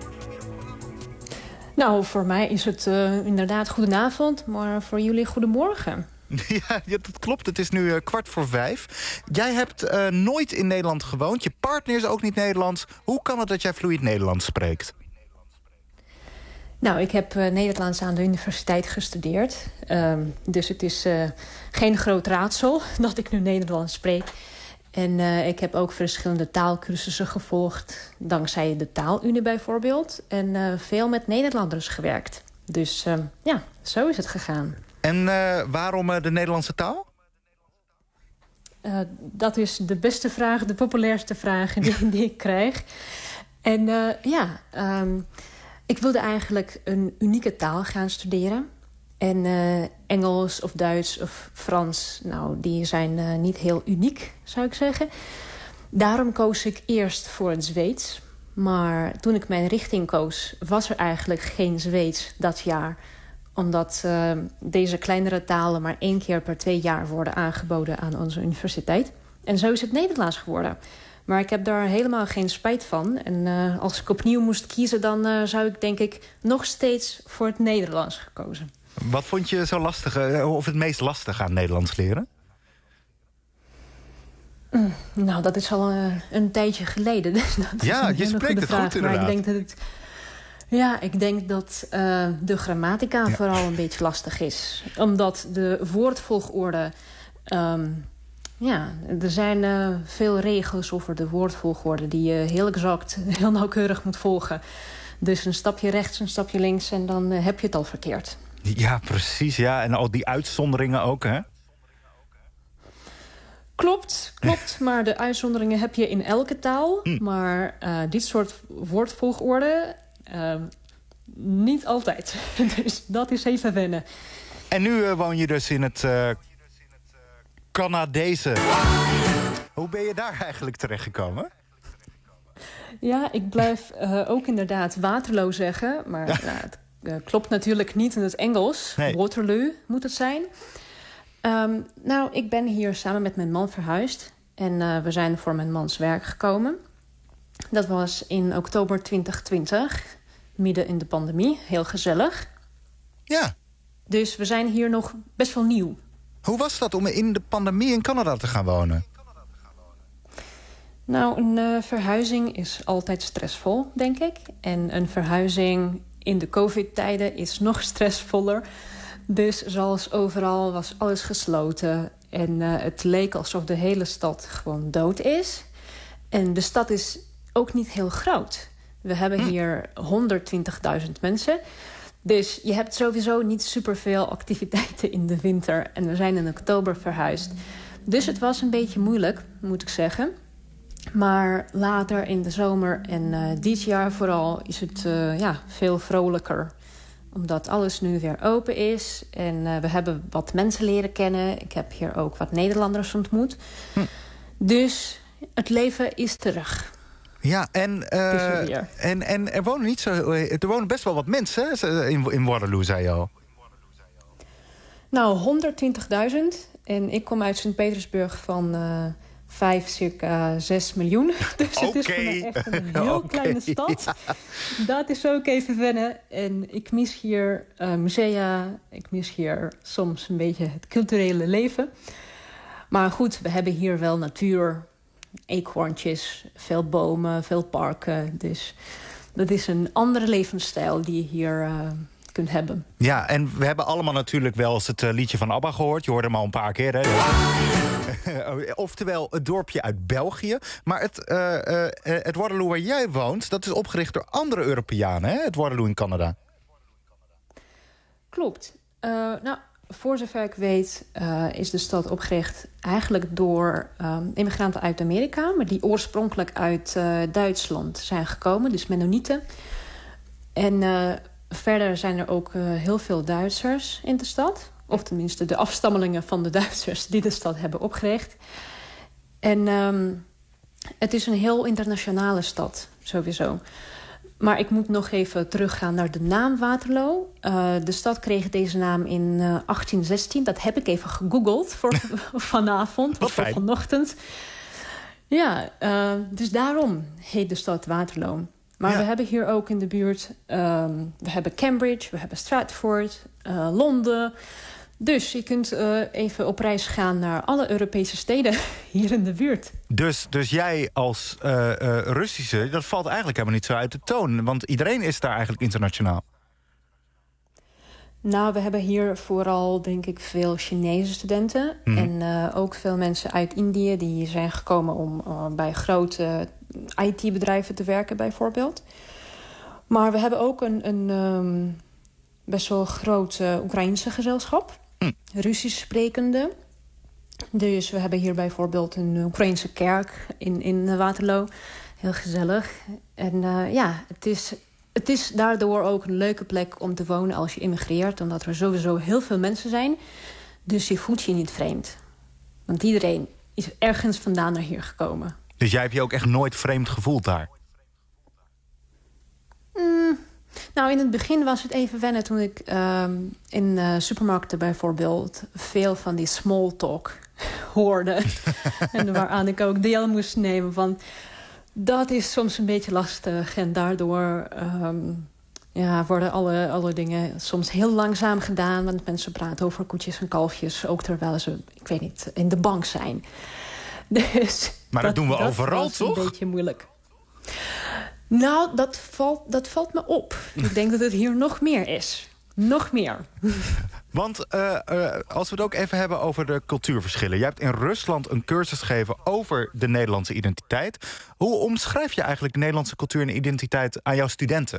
Nou, voor mij is het uh, inderdaad goedenavond, maar voor jullie goedemorgen. Ja, ja, dat klopt. Het is nu uh, kwart voor vijf. Jij hebt uh, nooit in Nederland gewoond. Je partner is ook niet Nederlands. Hoe kan het dat jij vloeiend Nederlands spreekt? Nou, ik heb uh, Nederlands aan de universiteit gestudeerd. Um, dus het is uh, geen groot raadsel dat ik nu Nederlands spreek. En uh, ik heb ook verschillende taalkursussen gevolgd. Dankzij de Taalunie bijvoorbeeld. En uh, veel met Nederlanders gewerkt. Dus uh, ja, zo is het gegaan. En uh, waarom uh, de Nederlandse taal? Uh, dat is de beste vraag, de populairste vraag die, die ik krijg. En uh, ja, um, ik wilde eigenlijk een unieke taal gaan studeren. En uh, Engels of Duits of Frans, nou, die zijn uh, niet heel uniek, zou ik zeggen. Daarom koos ik eerst voor het Zweeds. Maar toen ik mijn richting koos, was er eigenlijk geen Zweeds dat jaar. Omdat uh, deze kleinere talen maar één keer per twee jaar worden aangeboden aan onze universiteit. En zo is het Nederlands geworden. Maar ik heb daar helemaal geen spijt van. En uh, als ik opnieuw moest kiezen, dan uh, zou ik denk ik nog steeds voor het Nederlands gekozen. Wat vond je zo lastig, of het meest lastig aan Nederlands leren? Mm, nou, dat is al uh, een tijdje geleden. Dus dat ja, is je spreekt het vraag. goed inderdaad. Maar ik denk dat het, ja, ik denk dat uh, de grammatica ja. vooral een beetje lastig is. Omdat de woordvolgorde... Um, ja, er zijn uh, veel regels over de woordvolgorde... die je heel exact, heel nauwkeurig moet volgen. Dus een stapje rechts, een stapje links... en dan uh, heb je het al verkeerd. Ja, precies. Ja. En al die uitzonderingen ook, hè? Klopt, klopt. Maar de uitzonderingen heb je in elke taal. Hm. Maar uh, dit soort woordvolgorde uh, niet altijd. Dus dat is even wennen. En nu uh, woon je dus in het uh, Canadese. Hoe ben je daar eigenlijk terechtgekomen? Ja, ik blijf uh, ook inderdaad Waterloo zeggen. Maar ja. nou, het uh, klopt natuurlijk niet in het Engels. Nee. Waterloo moet het zijn. Um, nou, ik ben hier samen met mijn man verhuisd. En uh, we zijn voor mijn mans werk gekomen. Dat was in oktober twintig twintig. Midden in de pandemie. Heel gezellig. Ja. Dus we zijn hier nog best wel nieuw. Hoe was dat om in de pandemie in Canada te gaan wonen? Nou, een uh, verhuizing is altijd stressvol, denk ik. En een verhuizing in de covid-tijden is nog stressvoller. Dus zoals overal was alles gesloten. En uh, het leek alsof de hele stad gewoon dood is. En de stad is ook niet heel groot. We hebben hm. hier honderdtwintigduizend mensen. Dus je hebt sowieso niet superveel activiteiten in de winter. En we zijn in oktober verhuisd. Dus het was een beetje moeilijk, moet ik zeggen. Maar later in de zomer en uh, dit jaar vooral is het uh, ja, veel vrolijker. Omdat alles nu weer open is. En uh, we hebben wat mensen leren kennen. Ik heb hier ook wat Nederlanders ontmoet. Hm. Dus het leven is terug. Ja, en, uh, Het is er weer. en, en er wonen niet zo, er wonen best wel wat mensen hè, in, in Waterloo, zei je al. Nou, honderdtwintigduizend. En ik kom uit Sint-Petersburg van uh, vijf, circa zes miljoen. Dus het is voor mij echt een heel Okay. kleine stad. Ja. Dat is ook even wennen. En ik mis hier uh, musea. Ik mis hier soms een beetje het culturele leven. Maar goed, we hebben hier wel natuur, eekhoorntjes, veel bomen, veel parken. Dus dat is een andere levensstijl die je hier uh, kunt hebben. Ja, en we hebben allemaal natuurlijk wel eens het uh, liedje van ABBA gehoord. Je hoorde hem al een paar keer, hè? Oftewel het dorpje uit België. Maar het, uh, uh, het Waterloo waar jij woont, dat is opgericht door andere Europeanen, hè? Het Waterloo in Canada. Klopt. Uh, nou, voor zover ik weet uh, is de stad opgericht eigenlijk door um, immigranten uit Amerika, maar die oorspronkelijk uit uh, Duitsland zijn gekomen, dus Mennonieten. En uh, verder zijn er ook uh, heel veel Duitsers in de stad. Of tenminste de afstammelingen van de Duitsers die de stad hebben opgericht. En um, het is een heel internationale stad, sowieso. Maar ik moet nog even teruggaan naar de naam Waterloo. Uh, de stad kreeg deze naam in uh, achttien zestien. Dat heb ik even gegoogeld voor vanavond, of voor vanochtend. Ja, uh, dus daarom heet de stad Waterloo. Maar ja. we hebben hier ook in de buurt... Um, we hebben Cambridge, we hebben Stratford, uh, Londen. Dus je kunt uh, even op reis gaan naar alle Europese steden hier in de buurt. Dus, dus jij als uh, uh, Russische, dat valt eigenlijk helemaal niet zo uit de toon. Want iedereen is daar eigenlijk internationaal. Nou, we hebben hier vooral, denk ik, veel Chinese studenten. Mm. En uh, ook veel mensen uit Indië die zijn gekomen om uh, bij grote I T-bedrijven te werken, bijvoorbeeld. Maar we hebben ook een, een um, best wel groot uh, Oekraïense gezelschap. Mm. Russisch sprekende. Dus we hebben hier bijvoorbeeld een Oekraïense kerk in, in Waterloo. Heel gezellig. En uh, ja, het is... Het is daardoor ook een leuke plek om te wonen als je immigreert. Omdat er sowieso heel veel mensen zijn. Dus je voelt je niet vreemd. Want iedereen is ergens vandaan naar hier gekomen. Dus jij hebt je ook echt nooit vreemd gevoeld daar? Mm, nou, in het begin was het even wennen toen ik uh, in uh, supermarkten bijvoorbeeld... veel van die small talk hoorde. En waaraan ik ook deel moest nemen van... Dat is soms een beetje lastig en daardoor um, ja, worden alle, alle dingen soms heel langzaam gedaan. Want mensen praten over koetjes en kalfjes, ook terwijl ze, ik weet niet, in de bank zijn. Dus maar dat, dat doen we dat overal, was toch? Een beetje moeilijk. Nou, dat valt, dat valt me op. Ik denk dat het hier nog meer is. Nog meer. Want uh, uh, als we het ook even hebben over de cultuurverschillen. Jij hebt in Rusland een cursus gegeven over de Nederlandse identiteit. Hoe omschrijf je eigenlijk de Nederlandse cultuur en identiteit aan jouw studenten?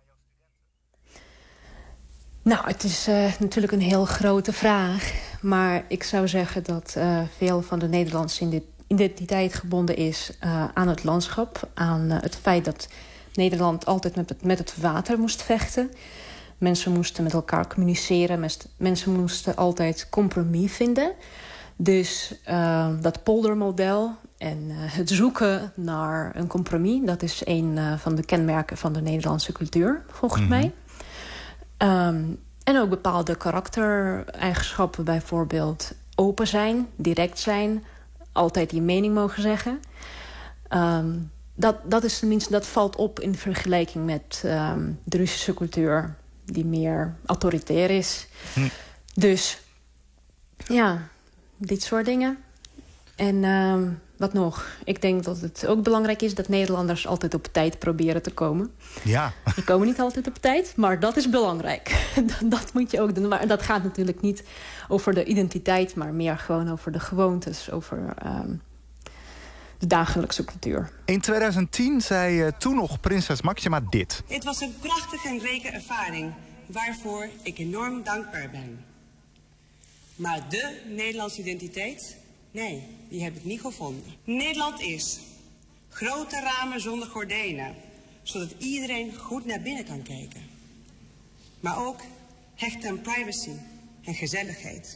Nou, het is uh, natuurlijk een heel grote vraag. Maar ik zou zeggen dat uh, veel van de Nederlandse identiteit gebonden is uh, aan het landschap. Aan uh, het feit dat Nederland altijd met het, met het water moest vechten. Mensen moesten met elkaar communiceren. Mensen moesten altijd compromis vinden. Dus uh, dat poldermodel en uh, het zoeken naar een compromis... dat is een uh, van de kenmerken van de Nederlandse cultuur, volgens mm-hmm. mij. Um, en ook bepaalde karaktereigenschappen, bijvoorbeeld open zijn, direct zijn... altijd je mening mogen zeggen. Um, dat, dat, is tenminste, dat valt op in vergelijking met um, de Russische cultuur... die meer autoritair is. Hm. Dus ja, dit soort dingen. En uh, wat nog? Ik denk dat het ook belangrijk is... dat Nederlanders altijd op tijd proberen te komen. Ja. Die komen niet altijd op tijd, maar dat is belangrijk. Dat moet je ook doen. Maar dat gaat natuurlijk niet over de identiteit... maar meer gewoon over de gewoontes, over... Um, de dagelijkse cultuur. In tweeduizend tien zei uh, toen nog prinses Maxima dit. Het was een prachtige en rijke ervaring... waarvoor ik enorm dankbaar ben. Maar de Nederlandse identiteit? Nee, die heb ik niet gevonden. Nederland is grote ramen zonder gordijnen... zodat iedereen goed naar binnen kan kijken. Maar ook hecht aan privacy en gezelligheid.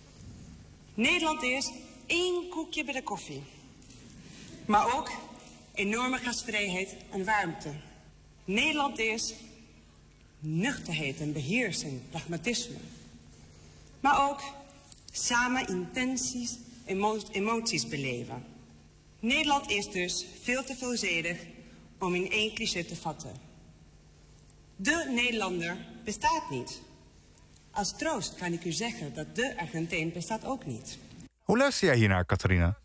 Nederland is één koekje bij de koffie... maar ook enorme gastvrijheid en warmte. Nederland is nuchterheid en beheersing, pragmatisme. Maar ook samen intenties, emo emoties beleven. Nederland is dus veel te veelzijdig om in één cliché te vatten. De Nederlander bestaat niet. Als troost kan ik u zeggen dat de Argentijn bestaat ook niet. Hoe luister jij hiernaar, Catharina?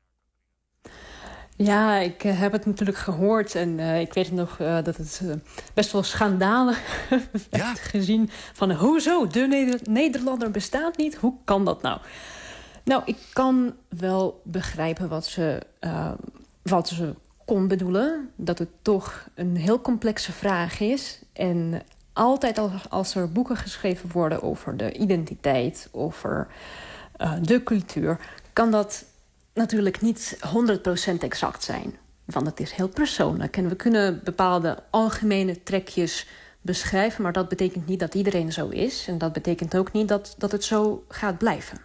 Ja, ik uh, heb het natuurlijk gehoord en uh, ik weet nog uh, dat het uh, best wel schandalig werd ja? gezien. Van hoezo, de Neder- Nederlander bestaat niet? Hoe kan dat nou? Nou, ik kan wel begrijpen wat ze, uh, wat ze kon bedoelen. Dat het toch een heel complexe vraag is. En altijd als er boeken geschreven worden over de identiteit, over uh, de cultuur, kan dat natuurlijk niet honderd procent exact zijn. Want het is heel persoonlijk. En we kunnen bepaalde algemene trekjes beschrijven, maar dat betekent niet dat iedereen zo is. En dat betekent ook niet dat, dat het zo gaat blijven.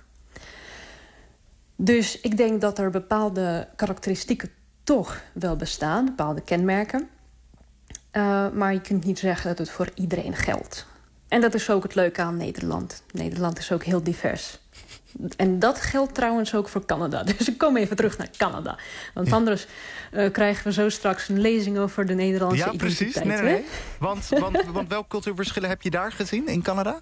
Dus ik denk dat er bepaalde karakteristieken toch wel bestaan, bepaalde kenmerken. Uh, maar je kunt niet zeggen dat het voor iedereen geldt. En dat is ook het leuke aan Nederland. Nederland is ook heel divers. En dat geldt trouwens ook voor Canada. Dus ik kom even terug naar Canada. Want ja. anders uh, krijgen we zo straks een lezing over de Nederlandse ja, identiteit. Ja, precies. Nee, nee. Want, want, want welke cultuurverschillen heb je daar gezien in Canada?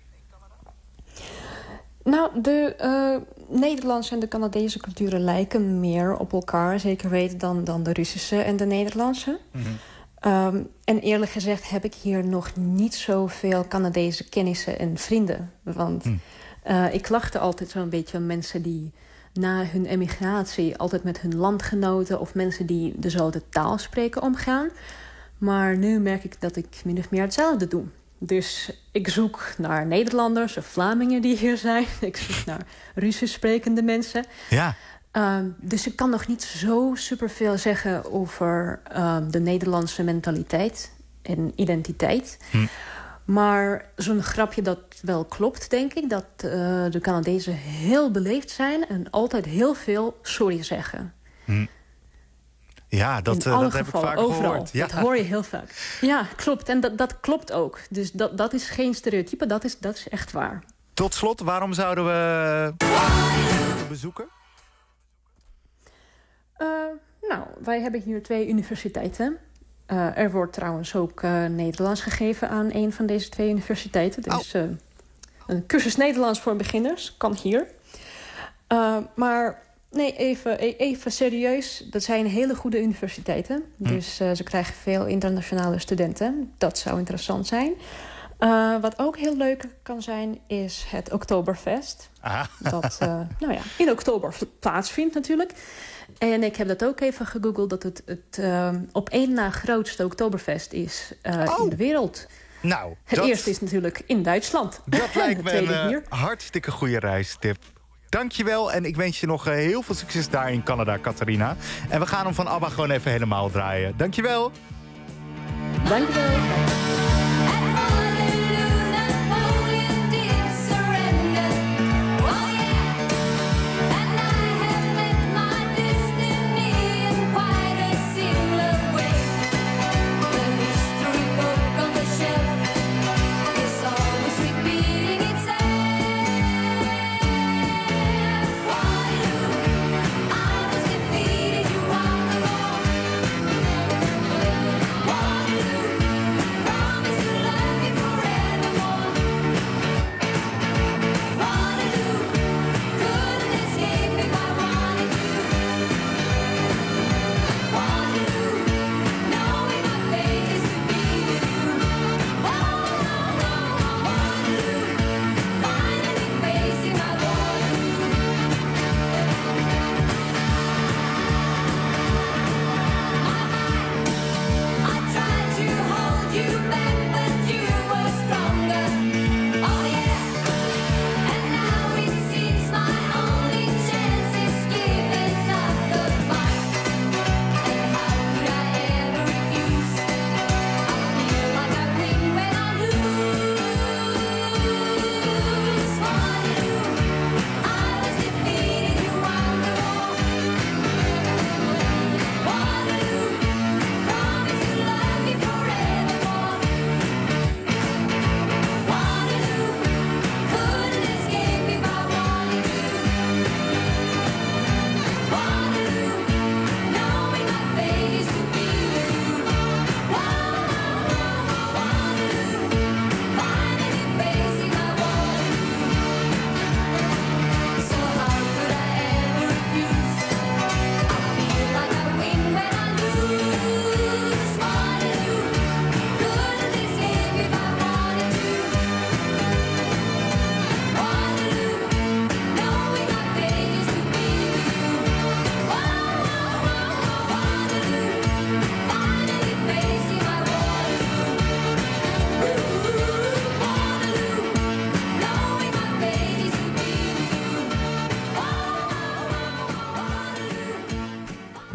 Nou, de uh, Nederlandse en de Canadese culturen lijken meer op elkaar, zeker weten, dan, dan de Russische en de Nederlandse. Mm-hmm. Um, en eerlijk gezegd heb ik hier nog niet zoveel Canadese kennissen en vrienden. Want mm. uh, ik lachte altijd zo'n beetje aan mensen die na hun emigratie altijd met hun landgenoten of mensen die dezelfde taal spreken omgaan. Maar nu merk ik dat ik min of meer hetzelfde doe. Dus ik zoek naar Nederlanders of Vlamingen die hier zijn. Ik zoek naar Russisch sprekende mensen. Ja. Um, dus ik kan nog niet zo superveel zeggen over um, de Nederlandse mentaliteit en identiteit. Hm. Maar zo'n grapje dat wel klopt, denk ik. Dat uh, de Canadezen heel beleefd zijn en altijd heel veel sorry zeggen. Hm. Ja, dat, uh, dat heb ik vaak overal. gehoord. Ja. Dat hoor je heel vaak. Ja, klopt. En dat, dat klopt ook. Dus dat, dat is geen stereotype, dat is, dat is echt waar. Tot slot, waarom zouden we uh, bezoeken? Uh, nou, wij hebben hier twee universiteiten. Uh, er wordt trouwens ook uh, Nederlands gegeven aan een van deze twee universiteiten. Dus uh, een cursus Nederlands voor beginners kan hier. Uh, maar nee, even, even serieus. Dat zijn hele goede universiteiten. Hm. Dus uh, ze krijgen veel internationale studenten. Dat zou interessant zijn. Uh, wat ook heel leuk kan zijn, is het Oktoberfest. Ah. Dat uh, nou ja, in oktober plaatsvindt natuurlijk. En ik heb dat ook even gegoogeld, dat het het uh, op één na grootste Oktoberfest is uh, oh. in de wereld. Nou, het dat, eerste is natuurlijk in Duitsland. Dat lijkt me een uh, hartstikke goede reistip. Dankjewel en ik wens je nog uh, heel veel succes daar in Canada, Catharina. En we gaan hem van ABBA gewoon even helemaal draaien. Dankjewel. Dankjewel. Waterloo,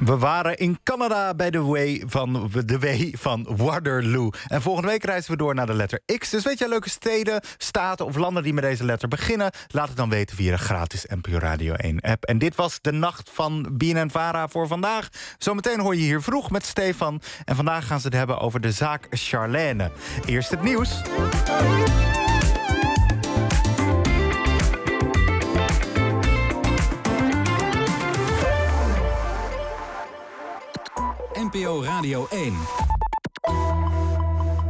We waren in Canada bij de way van, de way van Waterloo. En volgende week reizen we door naar de letter X. Dus weet jij leuke steden, staten of landen die met deze letter beginnen? Laat het dan weten via de gratis N P O Radio één app. En dit was de nacht van B N N Vara voor vandaag. Zometeen hoor je hier vroeg met Stefan. En vandaag gaan ze het hebben over de zaak Charlène. Eerst het nieuws. N P O Radio één.